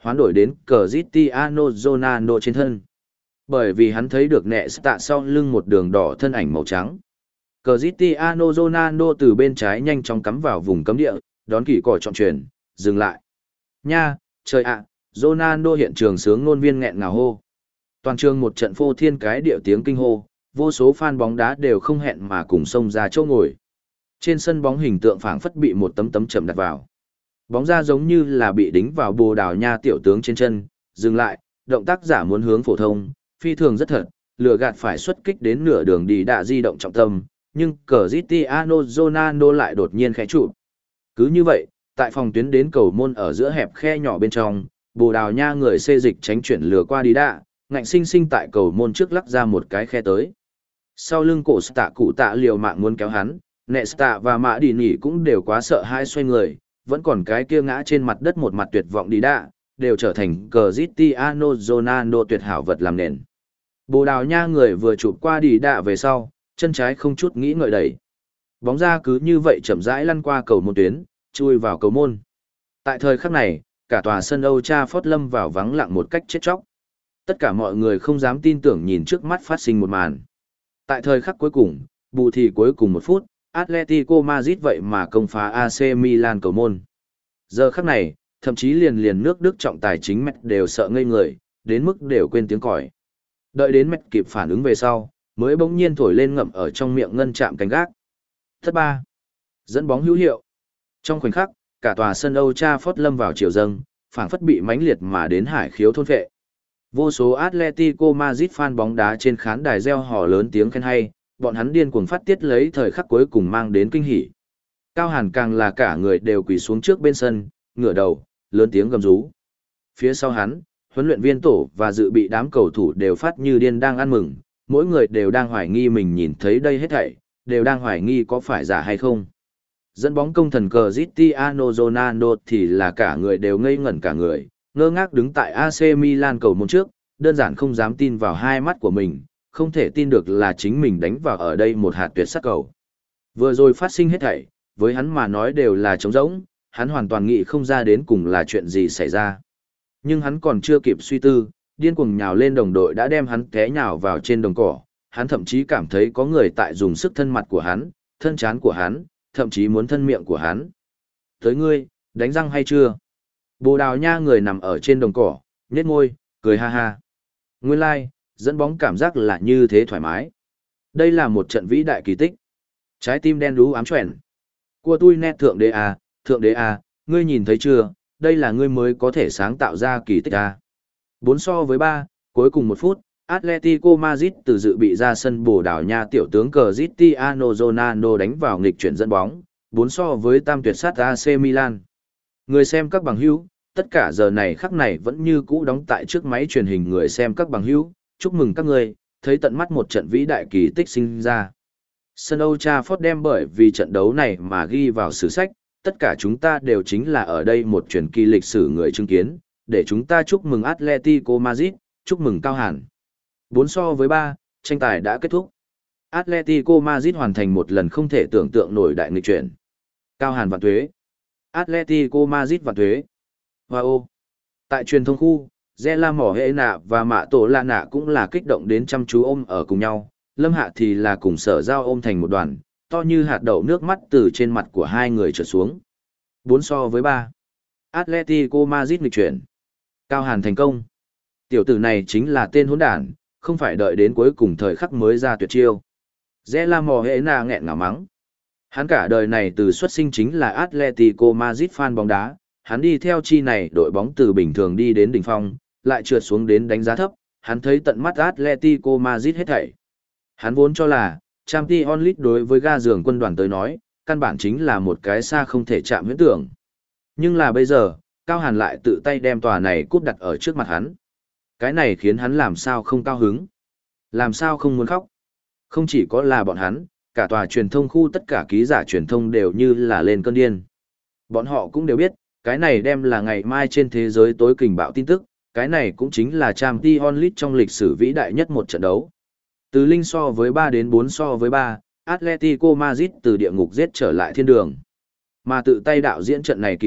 hoán đổi đến Cristiano Ronaldo trên thân. Bởi vì hắn thấy được Nesta sau lưng một đường đỏ thân ảnh màu trắng. Cristiano Ronaldo từ bên trái nhanh chóng cắm vào vùng cấm địa, đón kỳ cỏ chọn chuyển, dừng lại. Nha, trời ạ, Ronaldo hiện trường sướng nôn viên nghẹn ngào hô. Toàn trường một trận phô thiên cái điệu tiếng kinh hô, vô số fan bóng đá đều không hẹn mà cùng xông ra chỗ ngồi. Trên sân bóng hình tượng phảng phất bị một tấm tấm chậm đặt vào. Bóng ra giống như là bị đính vào Bồ Đào Nha tiểu tướng trên chân, dừng lại, động tác giả muốn hướng phổ thông, phi thường rất thật, lừa gạt phải xuất kích đến nửa đường đi đã di động trọng tâm, nhưng Cristiano Ronaldo lại đột nhiên khẽ trụ. Cứ như vậy, tại phòng tuyến đến cầu môn ở giữa hẹp khe nhỏ bên trong, Bồ Đào Nha người xê dịch tránh chuyển lừa qua đi đã, ngạnh sinh sinh tại cầu môn trước lắc ra một cái khe tới. Sau lưng cổ tạ cụ tạ liều mạng muốn kéo hắn, Nesta và Mã Đi Nỉ cũng đều quá sợ hai xoay người, vẫn còn cái kia ngã trên mặt đất một mặt tuyệt vọng đi đã, đều trở thành Cristiano Ronaldo tuyệt hảo vật làm nền. Bồ Đào Nha người vừa chụp qua đi đã về sau, chân trái không chút nghĩ ngợi đẩy. Bóng ra cứ như vậy chậm rãi lăn qua cầu môn tuyến, chui vào cầu môn. Tại thời khắc này, cả tòa sân Old Trafford lâm vào vắng lặng một cách chết chóc. Tất cả mọi người không dám tin tưởng nhìn trước mắt phát sinh một màn. Tại thời khắc cuối cùng, bù thì cuối cùng một phút, Atletico Madrid vậy mà công phá a xê Milan cầu môn. Giờ khắc này, thậm chí liền liền nước Đức trọng tài chính Mets đều sợ ngây người, đến mức đều quên tiếng còi. Đợi đến Mets kịp phản ứng về sau, mới bỗng nhiên thổi lên ngậm ở trong miệng ngân chạm cánh gác. Thất ba. Dẫn bóng hữu hiệu. Trong khoảnh khắc, cả tòa sân Old Trafford lâm vào chiều dâng, phảng phất bị mãnh liệt mà đến hải khiếu thôn phệ. Vô số Atletico Madrid fan bóng đá trên khán đài reo hò lớn tiếng khen hay, bọn hắn điên cuồng phát tiết lấy thời khắc cuối cùng mang đến kinh hỉ. Cao Hàn càng là cả người đều quỳ xuống trước bên sân, ngửa đầu, lớn tiếng gầm rú. Phía sau hắn, huấn luyện viên tổ và dự bị đám cầu thủ đều phát như điên đang ăn mừng, mỗi người đều đang hoài nghi mình nhìn thấy đây hết thảy, đều đang hoài nghi có phải giả hay không. Dẫn bóng công thần Cristiano Ronaldo thì là cả người đều ngây ngẩn cả người, ngơ ngác đứng tại a xê Milan cầu môn trước, đơn giản không dám tin vào hai mắt của mình, không thể tin được là chính mình đánh vào ở đây một hạt tuyệt sắc cầu. Vừa rồi phát sinh hết thảy, với hắn mà nói đều là trống rỗng, hắn hoàn toàn nghĩ không ra đến cùng là chuyện gì xảy ra. Nhưng hắn còn chưa kịp suy tư, điên cuồng nhào lên đồng đội đã đem hắn té nhào vào trên đồng cỏ, hắn thậm chí cảm thấy có người tại dùng sức thân mặt của hắn, thân trán của hắn, thậm chí muốn thân miệng của hắn. Tới ngươi, đánh răng hay chưa? Bồ Đào Nha người nằm ở trên đồng cỏ, nhếch môi, cười ha ha. Nguyên lai, like, dẫn bóng cảm giác là như thế thoải mái. Đây là một trận vĩ đại kỳ tích. Trái tim đen đú ám chuyển. Của tôi nét thượng đế à, thượng đế à, ngươi nhìn thấy chưa, đây là ngươi mới có thể sáng tạo ra kỳ tích à. Bốn so với ba, cuối cùng một phút, Atletico Madrid từ dự bị ra sân Bồ Đào Nha tiểu tướng Cristiano Ronaldo đánh vào nghịch chuyển dẫn bóng, bốn so với tam tuyệt sát a xê Milan. Người xem các bằng hữu, tất cả giờ này khắc này vẫn như cũ đóng tại trước máy truyền hình người xem các bằng hữu, chúc mừng các người, thấy tận mắt một trận vĩ đại kỳ tích sinh ra. Sân Old Trafford đem bởi vì trận đấu này mà ghi vào sử sách, tất cả chúng ta đều chính là ở đây một truyền kỳ lịch sử người chứng kiến, để chúng ta chúc mừng Atletico Madrid, chúc mừng Cao Hàn. Bốn so với ba, tranh tài đã kết thúc. Atletico Madrid hoàn thành một lần không thể tưởng tượng nổi đại nghịch chuyển. Cao Hàn vạn tuế. Atletico Madrid vạn tuế. Wow. Tại truyền thông khu, Zela Mỏ Hệ Nạ và Mạ Tổ La Nạ cũng là kích động đến chăm chú ôm ở cùng nhau, Lâm Hạ thì là cùng Sở Giao ôm thành một đoàn, to như hạt đậu nước mắt từ trên mặt của hai người trượt xuống. Bốn so với ba. Atletico Madrid nghịch chuyển. Cao Hàn thành công. Tiểu tử này chính là tên hỗn đản, không phải đợi đến cuối cùng thời khắc mới ra tuyệt chiêu. Zela Mỏ Hệ Nạ nghẹn ngào mắng. Hắn cả đời này từ xuất sinh chính là Atletico Madrid fan bóng đá, hắn đi theo chi này đội bóng từ bình thường đi đến đỉnh phong, lại trượt xuống đến đánh giá thấp, hắn thấy tận mắt Atletico Madrid hết thảy. Hắn vốn cho là, Champions League đối với ga giường quân đoàn tới nói, căn bản chính là một cái xa không thể chạm huyễn tưởng. Nhưng là bây giờ, Cao Hàn lại tự tay đem tòa này cúp đặt ở trước mặt hắn. Cái này khiến hắn làm sao không cao hứng, làm sao không muốn khóc. Không chỉ có là bọn hắn, cả tòa truyền thông khu tất cả ký giả truyền thông đều như là lên cơn điên. Bọn họ cũng đều biết, cái này đem là ngày mai trên thế giới tối kình bạo tin tức, cái này cũng chính là Champions League trong lịch sử vĩ đại nhất một trận đấu. Từ linh so với ba đến bốn so với ba, Atletico Madrid từ địa ngục giết trở lại thiên đường. Mà tự tay đạo diễn trận này kỳ tích,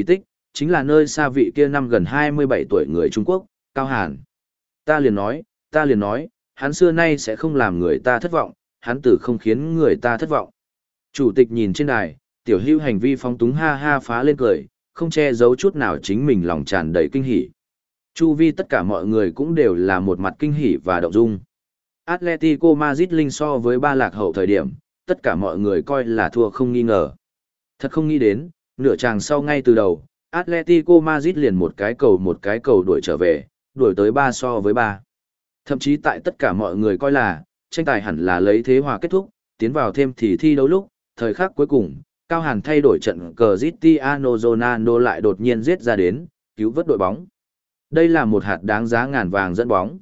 chính là nơi xa vị kia năm gần hai mươi bảy tuổi người Trung Quốc, Cao Hàn. Ta liền nói, ta liền nói, hắn xưa nay sẽ không làm người ta thất vọng, hắn tử không khiến người ta thất vọng. Chủ tịch nhìn trên đài, Tiểu Hưu hành vi phóng túng ha ha phá lên cười, không che giấu chút nào chính mình lòng tràn đầy kinh hỉ. Chu vi tất cả mọi người cũng đều là một mặt kinh hỉ và động dung. Atletico Madrid linh so với ba lạc hậu thời điểm, tất cả mọi người coi là thua không nghi ngờ. Thật không nghĩ đến, nửa chàng sau ngay từ đầu, Atletico Madrid liền một cái cầu một cái cầu đuổi trở về, đuổi tới ba so với ba. Thậm chí tại tất cả mọi người coi là, tranh tài hẳn là lấy thế hòa kết thúc, tiến vào thêm thì thi đấu lúc, thời khắc cuối cùng, Cao Hàn thay đổi trận cờ Cristiano Ronaldo lại đột nhiên giết ra đến, cứu vớt đội bóng. Đây là một hạt đáng giá ngàn vàng dẫn bóng.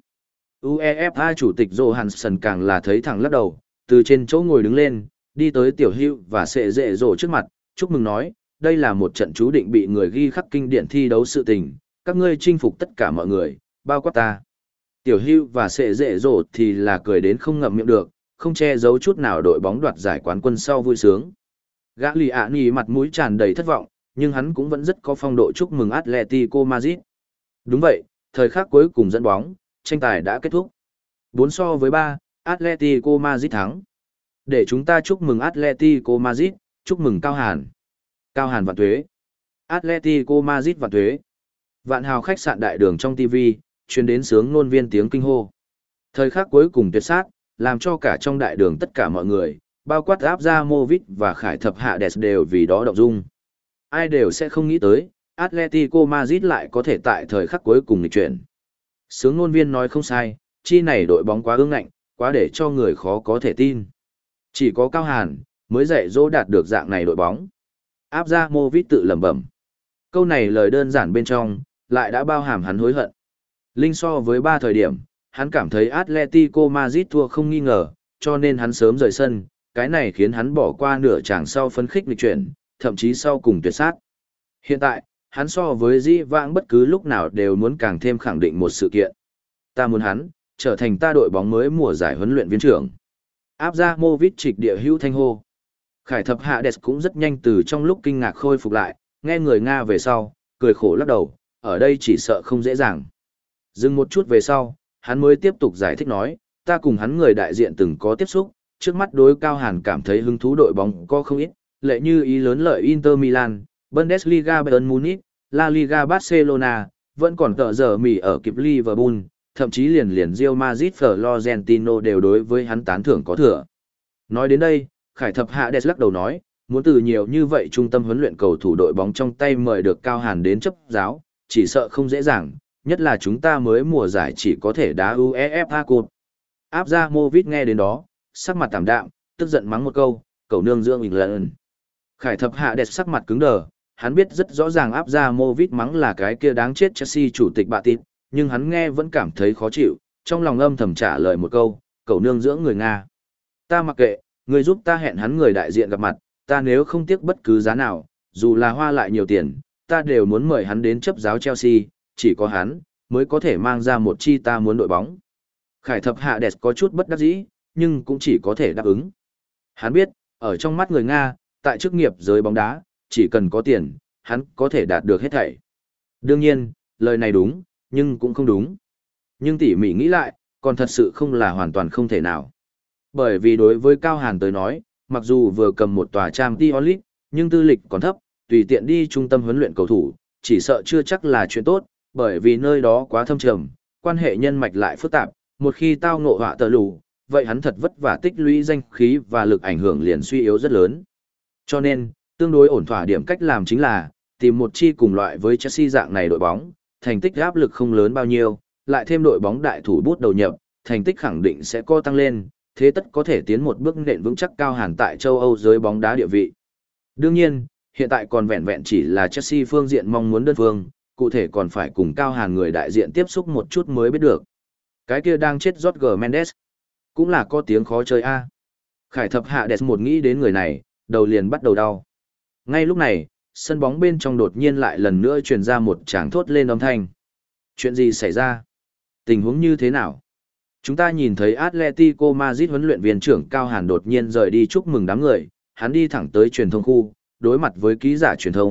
UEFA chủ tịch Johansson càng là thấy thẳng lắc đầu, từ trên chỗ ngồi đứng lên, đi tới Tiểu Hưu và Sệ Dệ Dỗ trước mặt, chúc mừng nói, đây là một trận chú định bị người ghi khắc kinh điển thi đấu sự tình, các ngươi chinh phục tất cả mọi người, bao quát ta. Tiểu Hưu và Sệ Dệ Dỗ thì là cười đến không ngậm miệng được, không che giấu chút nào đội bóng đoạt giải quán quân sau vui sướng. Gã lì ạ nì mặt mũi tràn đầy thất vọng, nhưng hắn cũng vẫn rất có phong độ chúc mừng Atletico Madrid. Đúng vậy, thời khắc cuối cùng dẫn bóng, tranh tài đã kết thúc. bốn so với ba, Atletico Madrid thắng. Để chúng ta chúc mừng Atletico Madrid, chúc mừng Cao Hàn. Cao Hàn vạn tuế. Atletico Madrid vạn tuế. Vạn hào khách sạn đại đường trong ti vi, truyền đến sướng ngôn viên tiếng kinh hô. Thời khắc cuối cùng tuyệt sát, làm cho cả trong đại đường tất cả mọi người, bao quát áp ra Movit và Khải Thập Hạ Đẹp đều vì đó động dung. Ai đều sẽ không nghĩ tới, Atletico Madrid lại có thể tại thời khắc cuối cùng nghịch chuyển. Sướng ngôn viên nói không sai, chi này đội bóng quá ương ngạnh, quá để cho người khó có thể tin. Chỉ có Cao Hàn mới dạy dỗ đạt được dạng này đội bóng. Áp ra Movit tự lẩm bẩm. Câu này lời đơn giản bên trong, lại đã bao hàm hắn hối hận. Linh so với ba thời điểm, hắn cảm thấy Atletico Madrid thua không nghi ngờ, cho nên hắn sớm rời sân, cái này khiến hắn bỏ qua nửa chàng sau phấn khích nghịch chuyển, thậm chí sau cùng tuyệt sát. Hiện tại, hắn so với dĩ vãng bất cứ lúc nào đều muốn càng thêm khẳng định một sự kiện. Ta muốn hắn, trở thành ta đội bóng mới mùa giải huấn luyện viên trưởng. Áp ra Movit trịch địa hữu thanh hô. Khải Thập Hạ Đẹp cũng rất nhanh từ trong lúc kinh ngạc khôi phục lại, nghe người Nga về sau, cười khổ lắc đầu, ở đây chỉ sợ không dễ dàng. Dừng một chút về sau, hắn mới tiếp tục giải thích nói, ta cùng hắn người đại diện từng có tiếp xúc, trước mắt đối Cao Hàn cảm thấy hứng thú đội bóng có không ít, lệ như ý lớn lợi Inter Milan, Bundesliga Bayern Munich, La Liga Barcelona, vẫn còn tợ giờ mỉ ở kịp Liverpool, thậm chí liền liền Real Madrid Florentino đều đối với hắn tán thưởng có thừa. Nói đến đây, Khải Thập Hạ Đẹp lắc đầu nói, muốn từ nhiều như vậy trung tâm huấn luyện cầu thủ đội bóng trong tay mời được Cao Hàn đến chấp giáo, chỉ sợ không dễ dàng, nhất là chúng ta mới mùa giải chỉ có thể đá UEFA Cup. Áp ra Movit nghe đến đó, sắc mặt tảm đạm, tức giận mắng một câu, cậu nương dưỡng mình lần. Khải Thập Hạ Đẹp sắc mặt cứng đờ, hắn biết rất rõ ràng áp ra Movit mắng là cái kia đáng chết Chelsea chủ tịch bạ tịt, nhưng hắn nghe vẫn cảm thấy khó chịu, trong lòng âm thầm trả lời một câu, cậu nương dưỡng người Nga. Ta mặc kệ, người giúp ta hẹn hắn người đại diện gặp mặt, ta nếu không tiếc bất cứ giá nào, dù là hoa lại nhiều tiền, ta đều muốn mời hắn đến chấp giáo Chelsea, chỉ có hắn mới có thể mang ra một chi ta muốn đội bóng. Khải Thập Hạ Đẹp có chút bất đắc dĩ, nhưng cũng chỉ có thể đáp ứng. Hắn biết, ở trong mắt người Nga, tại chức nghiệp giới bóng đá, chỉ cần có tiền, hắn có thể đạt được hết thảy. Đương nhiên, lời này đúng, nhưng cũng không đúng. Nhưng tỉ mỉ nghĩ lại, còn thật sự không là hoàn toàn không thể nào. Bởi vì đối với Cao Hàn tới nói, mặc dù vừa cầm một tòa Champions League, nhưng tư lịch còn thấp, tùy tiện đi trung tâm huấn luyện cầu thủ, chỉ sợ chưa chắc là chuyện tốt, bởi vì nơi đó quá thâm trầm, quan hệ nhân mạch lại phức tạp, một khi tao ngộ họa tờ lù, vậy hắn thật vất vả tích lũy danh khí và lực ảnh hưởng liền suy yếu rất lớn. Cho nên, tương đối ổn thỏa điểm cách làm chính là, tìm một chi cùng loại với Chelsea dạng này đội bóng, thành tích áp lực không lớn bao nhiêu, lại thêm đội bóng đại thủ bút đầu nhập, thành tích khẳng định sẽ co tăng lên, thế tất có thể tiến một bước nền vững chắc Cao Hàn tại châu Âu giới bóng đá địa vị. Đương nhiên, hiện tại còn vẹn vẹn chỉ là Chelsea phương diện mong muốn đơn phương, cụ thể còn phải cùng Cao Hàn người đại diện tiếp xúc một chút mới biết được. Cái kia đang chết Jorge Mendes, cũng là có tiếng khó chơi a. Khải Thập Hạ Đẹp một nghĩ đến người này, đầu liền bắt đầu đau. Ngay lúc này, sân bóng bên trong đột nhiên lại lần nữa truyền ra một tràng thốt lên âm thanh. Chuyện gì xảy ra? Tình huống như thế nào? Chúng ta nhìn thấy Atletico Madrid huấn luyện viên trưởng Cao Hàn đột nhiên rời đi chúc mừng đám người, hắn đi thẳng tới truyền thông khu, đối mặt với ký giả truyền thông,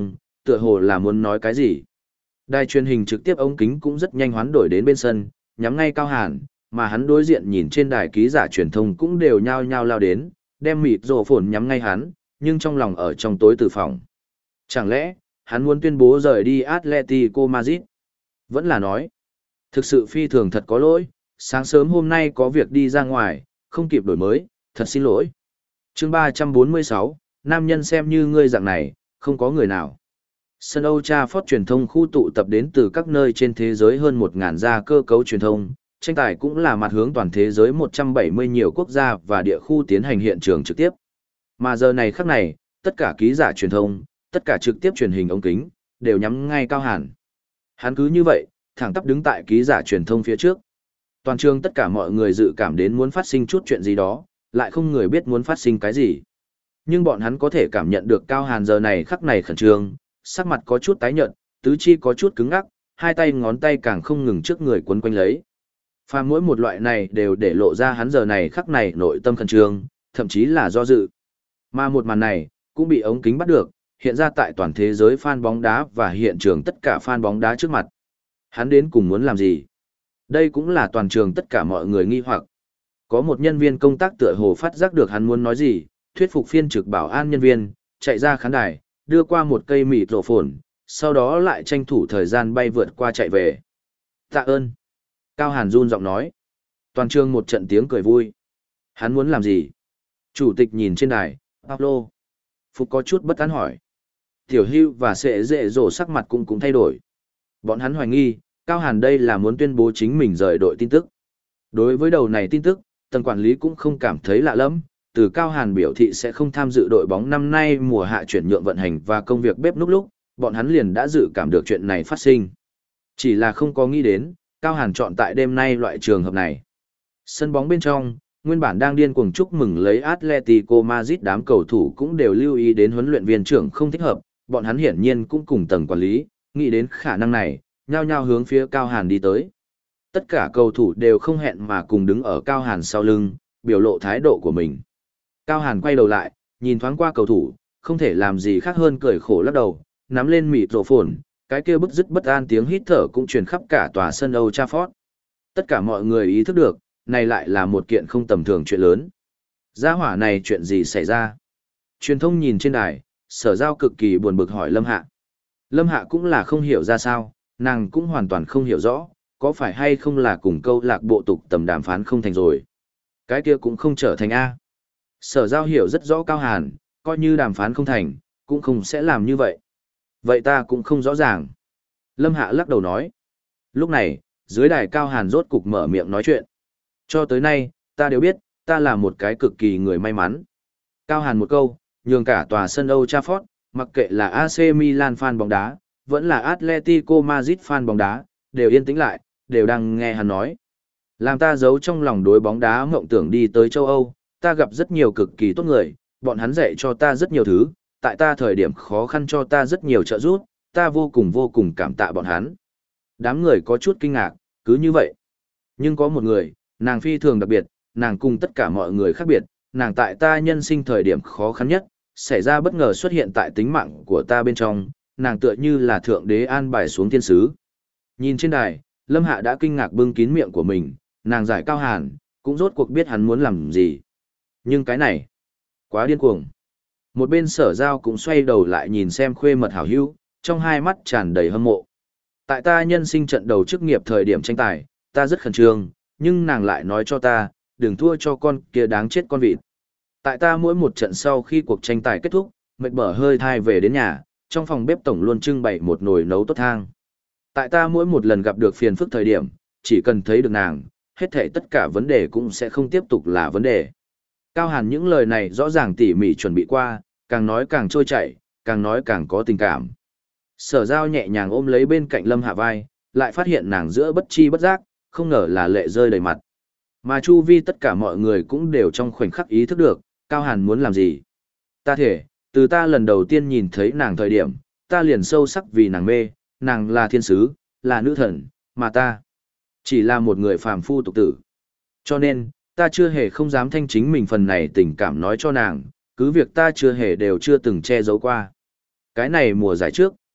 tựa hồ là muốn nói cái gì. Đài truyền hình trực tiếp ống kính cũng rất nhanh hoán đổi đến bên sân, nhắm ngay Cao Hàn, mà hắn đối diện nhìn trên đài ký giả truyền thông cũng đều nhao nhao lao đến, đem mịt rổ phồn nhắm ngay hắn, nhưng trong lòng ở trong tối từ phòng. Chẳng lẽ, hắn muốn tuyên bố rời đi Atletico Madrid? Vẫn là nói, thực sự phi thường thật có lỗi, sáng sớm hôm nay có việc đi ra ngoài, không kịp đổi mới, thật xin lỗi. Chương ba trăm bốn mươi sáu, nam nhân xem như ngươi dạng này, không có người nào. Sân Old Trafford truyền thông khu tụ tập đến từ các nơi trên thế giới hơn một nghìn gia cơ cấu truyền thông, tranh tài cũng là mặt hướng toàn thế giới một trăm bảy mươi nhiều quốc gia và địa khu tiến hành hiện trường trực tiếp. Mà giờ này khắc này, tất cả ký giả truyền thông, tất cả trực tiếp truyền hình ống kính, đều nhắm ngay Cao Hàn. Hắn cứ như vậy, thẳng tắp đứng tại ký giả truyền thông phía trước. Toàn trường tất cả mọi người dự cảm đến muốn phát sinh chút chuyện gì đó, lại không người biết muốn phát sinh cái gì. Nhưng bọn hắn có thể cảm nhận được Cao Hàn giờ này khắc này khẩn trương, sắc mặt có chút tái nhợt, tứ chi có chút cứng ngắc, hai tay ngón tay càng không ngừng trước người quấn quanh lấy. Và mỗi một loại này đều để lộ ra hắn giờ này khắc này nội tâm khẩn trương, thậm chí là do dự. Mà một màn này, cũng bị ống kính bắt được, hiện ra tại toàn thế giới fan bóng đá và hiện trường tất cả fan bóng đá trước mặt. Hắn đến cùng muốn làm gì? Đây cũng là toàn trường tất cả mọi người nghi hoặc. Có một nhân viên công tác tựa hồ phát giác được hắn muốn nói gì, thuyết phục phiên trực bảo an nhân viên, chạy ra khán đài, đưa qua một cây mịt rổ phồn, sau đó lại tranh thủ thời gian bay vượt qua chạy về. Tạ ơn. Cao Hàn run giọng nói. Toàn trường một trận tiếng cười vui. Hắn muốn làm gì? Chủ tịch nhìn trên đài, Pablo. Phục có chút bất an hỏi. Tiểu Hưu và Sệ Dệ Dỗ sắc mặt cũng cũng thay đổi. Bọn hắn hoài nghi, Cao Hàn đây là muốn tuyên bố chính mình rời đội tin tức. Đối với đầu này tin tức, tầng quản lý cũng không cảm thấy lạ lắm, từ Cao Hàn biểu thị sẽ không tham dự đội bóng năm nay mùa hạ chuyển nhượng vận hành và công việc bếp núc lúc, bọn hắn liền đã dự cảm được chuyện này phát sinh. Chỉ là không có nghĩ đến, Cao Hàn chọn tại đêm nay loại trường hợp này. Sân bóng bên trong, nguyên bản đang điên cuồng chúc mừng lấy Atletico Madrid đám cầu thủ cũng đều lưu ý đến huấn luyện viên trưởng không thích hợp, bọn hắn hiển nhiên cũng cùng tầng quản lý, nghĩ đến khả năng này, nhao nhao hướng phía Cao Hàn đi tới. Tất cả cầu thủ đều không hẹn mà cùng đứng ở Cao Hàn sau lưng, biểu lộ thái độ của mình. Cao Hàn quay đầu lại, nhìn thoáng qua cầu thủ, không thể làm gì khác hơn cười khổ lắc đầu, nắm lên mịt rổ phồn, cái kia bức dứt bất an tiếng hít thở cũng truyền khắp cả tòa sân Old Trafford. Tất cả mọi người ý thức được, này lại là một kiện không tầm thường chuyện lớn. Gia hỏa này chuyện gì xảy ra? Truyền thông nhìn trên đài, Sở Giao cực kỳ buồn bực hỏi Lâm Hạ. Lâm Hạ cũng là không hiểu ra sao, nàng cũng hoàn toàn không hiểu rõ, có phải hay không là cùng câu lạc bộ tục tầm đàm phán không thành rồi. Cái kia cũng không trở thành A. Sở Giao hiểu rất rõ Cao Hàn, coi như đàm phán không thành, cũng không sẽ làm như vậy. Vậy ta cũng không rõ ràng. Lâm Hạ lắc đầu nói. Lúc này, dưới đài Cao Hàn rốt cục mở miệng nói chuyện. Cho tới nay, ta đều biết, ta là một cái cực kỳ người may mắn. Cao Hàn một câu, nhường cả tòa sân Old Trafford, mặc kệ là a xê Milan fan bóng đá, vẫn là Atletico Madrid fan bóng đá, đều yên tĩnh lại, đều đang nghe hắn nói. Làm ta giấu trong lòng đối bóng đá mộng tưởng đi tới châu Âu, ta gặp rất nhiều cực kỳ tốt người, bọn hắn dạy cho ta rất nhiều thứ, tại ta thời điểm khó khăn cho ta rất nhiều trợ giúp, ta vô cùng vô cùng cảm tạ bọn hắn. Đám người có chút kinh ngạc, cứ như vậy. Nhưng có một người, nàng phi thường đặc biệt, nàng cùng tất cả mọi người khác biệt, nàng tại ta nhân sinh thời điểm khó khăn nhất, xảy ra bất ngờ xuất hiện tại tính mạng của ta bên trong, nàng tựa như là thượng đế an bài xuống thiên sứ. Nhìn trên đài, Lâm Hạ đã kinh ngạc bưng kín miệng của mình, nàng giải Cao Hàn, cũng rốt cuộc biết hắn muốn làm gì. Nhưng cái này, quá điên cuồng. Một bên Sở Giao cũng xoay đầu lại nhìn xem khuê mật hảo hữu, trong hai mắt tràn đầy hâm mộ. Tại ta nhân sinh trận đầu chức nghiệp thời điểm tranh tài, ta rất khẩn trương, nhưng nàng lại nói cho ta, đừng thua cho con kia đáng chết con vịt. Tại ta mỗi một trận sau khi cuộc tranh tài kết thúc, mệt bở hơi thai về đến nhà, trong phòng bếp tổng luôn trưng bày một nồi nấu tốt thang. Tại ta mỗi một lần gặp được phiền phức thời điểm, chỉ cần thấy được nàng, hết thảy tất cả vấn đề cũng sẽ không tiếp tục là vấn đề. Cao Hàn những lời này rõ ràng tỉ mỉ chuẩn bị qua, càng nói càng trôi chảy, càng nói càng có tình cảm. Sở Giao nhẹ nhàng ôm lấy bên cạnh Lâm Hạ vai, lại phát hiện nàng giữa bất chi bất giác, không ngờ là lệ rơi đầy mặt. Mà chu vi tất cả mọi người cũng đều trong khoảnh khắc ý thức được, Cao Hàn muốn làm gì. Ta thể, từ ta lần đầu tiên nhìn thấy nàng thời điểm, ta liền sâu sắc vì nàng mê, nàng là thiên sứ, là nữ thần, mà ta chỉ là một người phàm phu tục tử. Cho nên, ta chưa hề không dám thanh chính mình phần này tình cảm nói cho nàng, cứ việc ta chưa hề đều chưa từng che giấu qua. Cái này mùa giải trước,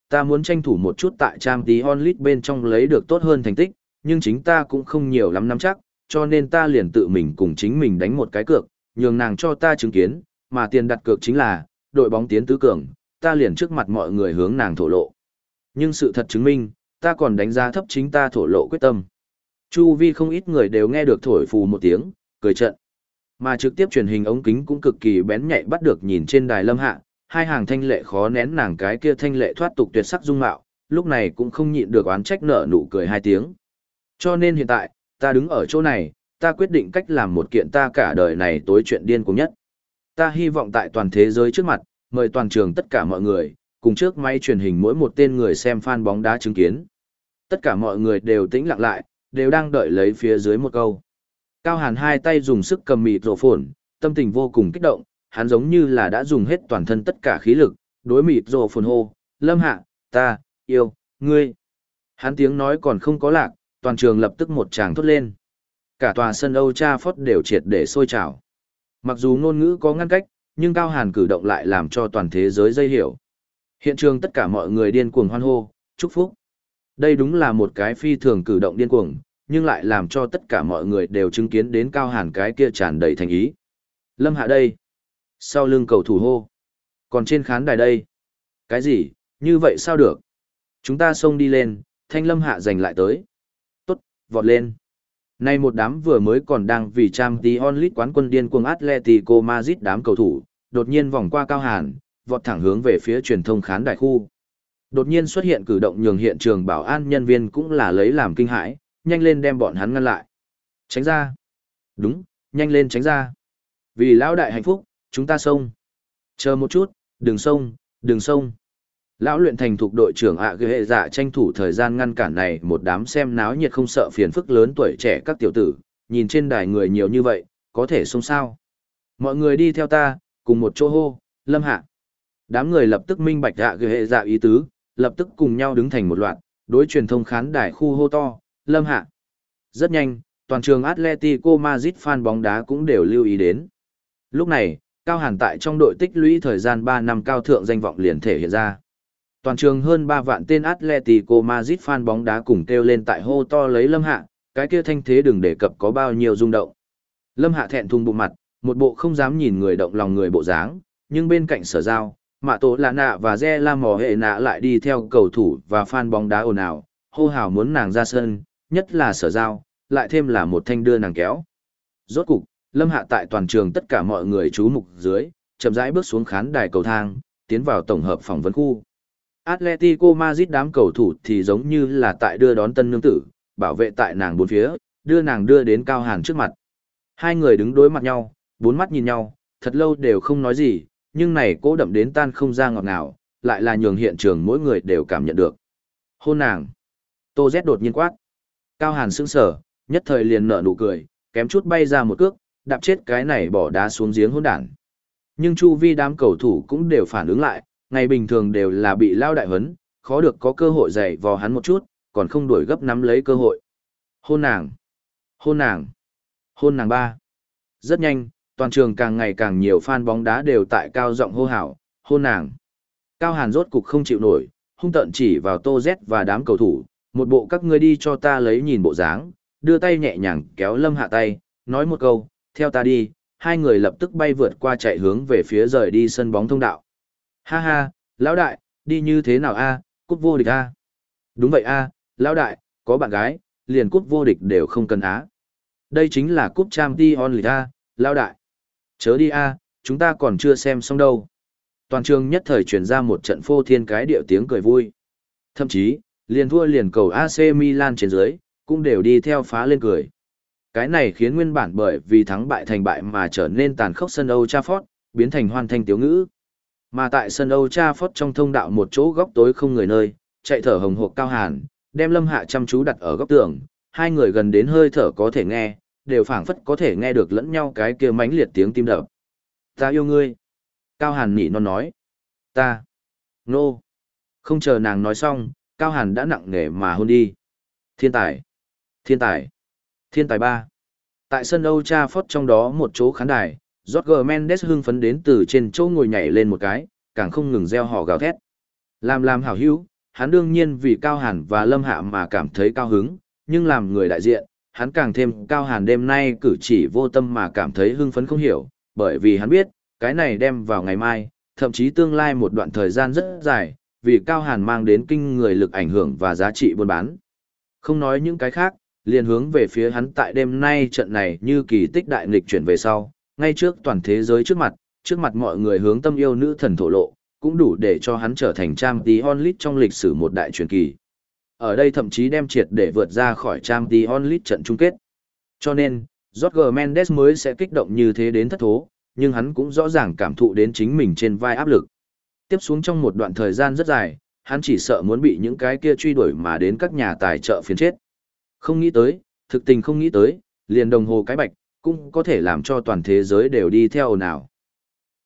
ta muốn tranh thủ một chút tại Champions League bên trong lấy được tốt hơn thành tích, nhưng chính ta cũng không nhiều lắm nắm chắc, cho nên ta liền tự mình cùng chính mình đánh một cái cược, nhường nàng cho ta chứng kiến, mà tiền đặt cược chính là, đội bóng tiến tứ cường, ta liền trước mặt mọi người hướng nàng thổ lộ. Nhưng sự thật chứng minh, ta còn đánh giá thấp chính ta thổ lộ quyết tâm. Chu vi không ít người đều nghe được thổi phù một tiếng, cười trận. Mà trực tiếp truyền hình ống kính cũng cực kỳ bén nhạy bắt được nhìn trên đài Lâm Hạ, hai hàng thanh lệ khó nén nàng cái kia thanh lệ thoát tục tuyệt sắc dung mạo, lúc này cũng không nhịn được oán trách nở nụ cười hai tiếng. Cho nên hiện tại, ta đứng ở chỗ này, ta quyết định cách làm một kiện ta cả đời này tối chuyện điên cuồng nhất. Ta hy vọng tại toàn thế giới trước mặt, mời toàn trường tất cả mọi người, cùng trước máy truyền hình mỗi một tên người xem fan bóng đá chứng kiến. Tất cả mọi người đều tĩnh lặng lại, đều đang đợi lấy phía dưới một câu. Cao Hàn hai tay dùng sức cầm mịt rổ phồn, tâm tình vô cùng kích động, hắn giống như là đã dùng hết toàn thân tất cả khí lực, đối mịt rổ phồn hô, Lâm Hạ, ta, yêu, ngươi. Hắn tiếng nói còn không có lạc, toàn trường lập tức một tràng thốt lên. Cả tòa sân Old Trafford đều triệt để sôi trào. Mặc dù ngôn ngữ có ngăn cách, nhưng Cao Hàn cử động lại làm cho toàn thế giới dây hiểu. Hiện trường tất cả mọi người điên cuồng hoan hô, chúc phúc. Đây đúng là một cái phi thường cử động điên cuồng, nhưng lại làm cho tất cả mọi người đều chứng kiến đến Cao Hàn cái kia tràn đầy thành ý. Lâm Hạ đây. Sau lưng cầu thủ hô. Còn trên khán đài đây. Cái gì, như vậy sao được? Chúng ta xông đi lên, thanh Lâm Hạ giành lại tới. Tốt, vọt lên. Nay một đám vừa mới còn đang vì Champions League quán quân điên cuồng Atletico Madrid đám cầu thủ, đột nhiên vòng qua Cao Hàn, vọt thẳng hướng về phía truyền thông khán đài khu. Đột nhiên xuất hiện cử động nhường hiện trường bảo an nhân viên cũng là lấy làm kinh hãi, nhanh lên đem bọn hắn ngăn lại. Tránh ra. Đúng, nhanh lên tránh ra. Vì lão đại hạnh phúc, chúng ta xông. Chờ một chút, đừng xông, đừng xông. Lão luyện thành thục đội trưởng ạ à hệ dạ tranh thủ thời gian ngăn cản này một đám xem náo nhiệt không sợ phiền phức lớn tuổi trẻ các tiểu tử, nhìn trên đài người nhiều như vậy, có thể xông sao. Mọi người đi theo ta, cùng một chỗ hô, Lâm Hạ. Đám người lập tức minh bạch ạ à hệ dạ ý tứ, lập tức cùng nhau đứng thành một loạt, đối truyền thông khán đài khu hô to, Lâm Hạ. Rất nhanh, toàn trường Atletico Madrid fan bóng đá cũng đều lưu ý đến. Lúc này, Cao Hàn tại trong đội tích lũy thời gian ba năm cao thượng danh vọng liền thể hiện ra. Toàn trường hơn ba vạn tên Atletico Madrid fan bóng đá cùng kêu lên tại hô to lấy Lâm Hạ, cái kia thanh thế đừng đề cập có bao nhiêu rung động. Lâm Hạ thẹn thùng bụng mặt, một bộ không dám nhìn người động lòng người bộ dáng, nhưng bên cạnh Sở Giao, Mạ Tổ Lạ Nạ và Re La Mò Hệ Nạ lại đi theo cầu thủ và fan bóng đá ồn ào, hô hào muốn nàng ra sân, nhất là Sở Giao, lại thêm là một thanh đưa nàng kéo. Rốt cục, Lâm Hạ tại toàn trường tất cả mọi người chú mục dưới, chậm rãi bước xuống khán đài cầu thang, tiến vào tổng hợp phỏng vấn khu. Atletico Madrid đám cầu thủ thì giống như là tại đưa đón tân nương tử, bảo vệ tại nàng bốn phía, đưa nàng đưa đến Cao Hàn trước mặt. Hai người đứng đối mặt nhau, bốn mắt nhìn nhau, thật lâu đều không nói gì, nhưng này cố đậm đến tan không ra ngọt ngào, lại là nhường hiện trường mỗi người đều cảm nhận được. Hôn nàng. Tô Z đột nhiên quát. Cao Hàn sững sờ, nhất thời liền nở nụ cười, kém chút bay ra một cước, đạp chết cái này bỏ đá xuống giếng hỗn đản. Nhưng chu vi đám cầu thủ cũng đều phản ứng lại, ngày bình thường đều là bị lao đại huấn, khó được có cơ hội dạy vò hắn một chút, còn không đuổi gấp nắm lấy cơ hội. Hôn nàng. Hôn nàng. Hôn nàng ba. Rất nhanh, toàn trường càng ngày càng nhiều fan bóng đá đều tại cao giọng hô hào, hôn nàng. Cao Hàn rốt cục không chịu nổi, hung tợn chỉ vào Tô Z và đám cầu thủ, một bộ các ngươi đi cho ta lấy nhìn bộ dáng, đưa tay nhẹ nhàng kéo Lâm Hạ tay, nói một câu, theo ta đi, hai người lập tức bay vượt qua chạy hướng về phía rời đi sân bóng thông đạo. Ha ha, lão đại, đi như thế nào a, cúp vô địch a? Đúng vậy a, lão đại, có bạn gái, liền cúp vô địch đều không cần á. Đây chính là cúp Champions League a, lão đại. Chớ đi a, chúng ta còn chưa xem xong đâu. Toàn trường nhất thời truyền ra một trận phô thiên cái điệu tiếng cười vui. Thậm chí, liền thua liền cầu a xê Milan trên dưới, cũng đều đi theo phá lên cười. Cái này khiến nguyên bản bởi vì thắng bại thành bại mà trở nên tàn khốc sân Old Trafford, biến thành hoan thanh tiếu ngữ. Mà tại sân Old Trafford trong thông đạo một chỗ góc tối không người nơi, chạy thở hồng hộc Cao Hàn, đem Lâm Hạ chăm chú đặt ở góc tường, hai người gần đến hơi thở có thể nghe, đều phảng phất có thể nghe được lẫn nhau cái kia mãnh liệt tiếng tim đập. Ta yêu ngươi. Cao Hàn nỉ non nói. Ta. Nô. No. Không chờ nàng nói xong, Cao Hàn đã nặng nề mà hôn đi. Thiên tài. Thiên tài. Thiên tài ba. Tại sân Old Trafford trong đó một chỗ khán đài, Jorge Mendes hưng phấn đến từ trên chỗ ngồi nhảy lên một cái, càng không ngừng reo hò gào thét. Làm làm hảo hữu, hắn đương nhiên vì Cao Hàn và Lâm Hạ mà cảm thấy cao hứng, nhưng làm người đại diện, hắn càng thêm Cao Hàn đêm nay cử chỉ vô tâm mà cảm thấy hưng phấn không hiểu, bởi vì hắn biết, cái này đem vào ngày mai, thậm chí tương lai một đoạn thời gian rất dài, vì Cao Hàn mang đến kinh người lực ảnh hưởng và giá trị buôn bán. Không nói những cái khác, liền hướng về phía hắn tại đêm nay trận này như kỳ tích đại nghịch chuyển về sau, ngay trước toàn thế giới trước mặt, trước mặt mọi người hướng tâm yêu nữ thần thổ lộ, cũng đủ để cho hắn trở thành Champions League trong lịch sử một đại truyền kỳ. Ở đây thậm chí đem triệt để vượt ra khỏi Champions League trận chung kết. Cho nên, Jorge Mendes mới sẽ kích động như thế đến thất thố, nhưng hắn cũng rõ ràng cảm thụ đến chính mình trên vai áp lực. Tiếp xuống trong một đoạn thời gian rất dài, hắn chỉ sợ muốn bị những cái kia truy đuổi mà đến các nhà tài trợ phiền chết. Không nghĩ tới, thực tình không nghĩ tới, liền đồng hồ cái bạch, cũng có thể làm cho toàn thế giới đều đi theo ồn ào.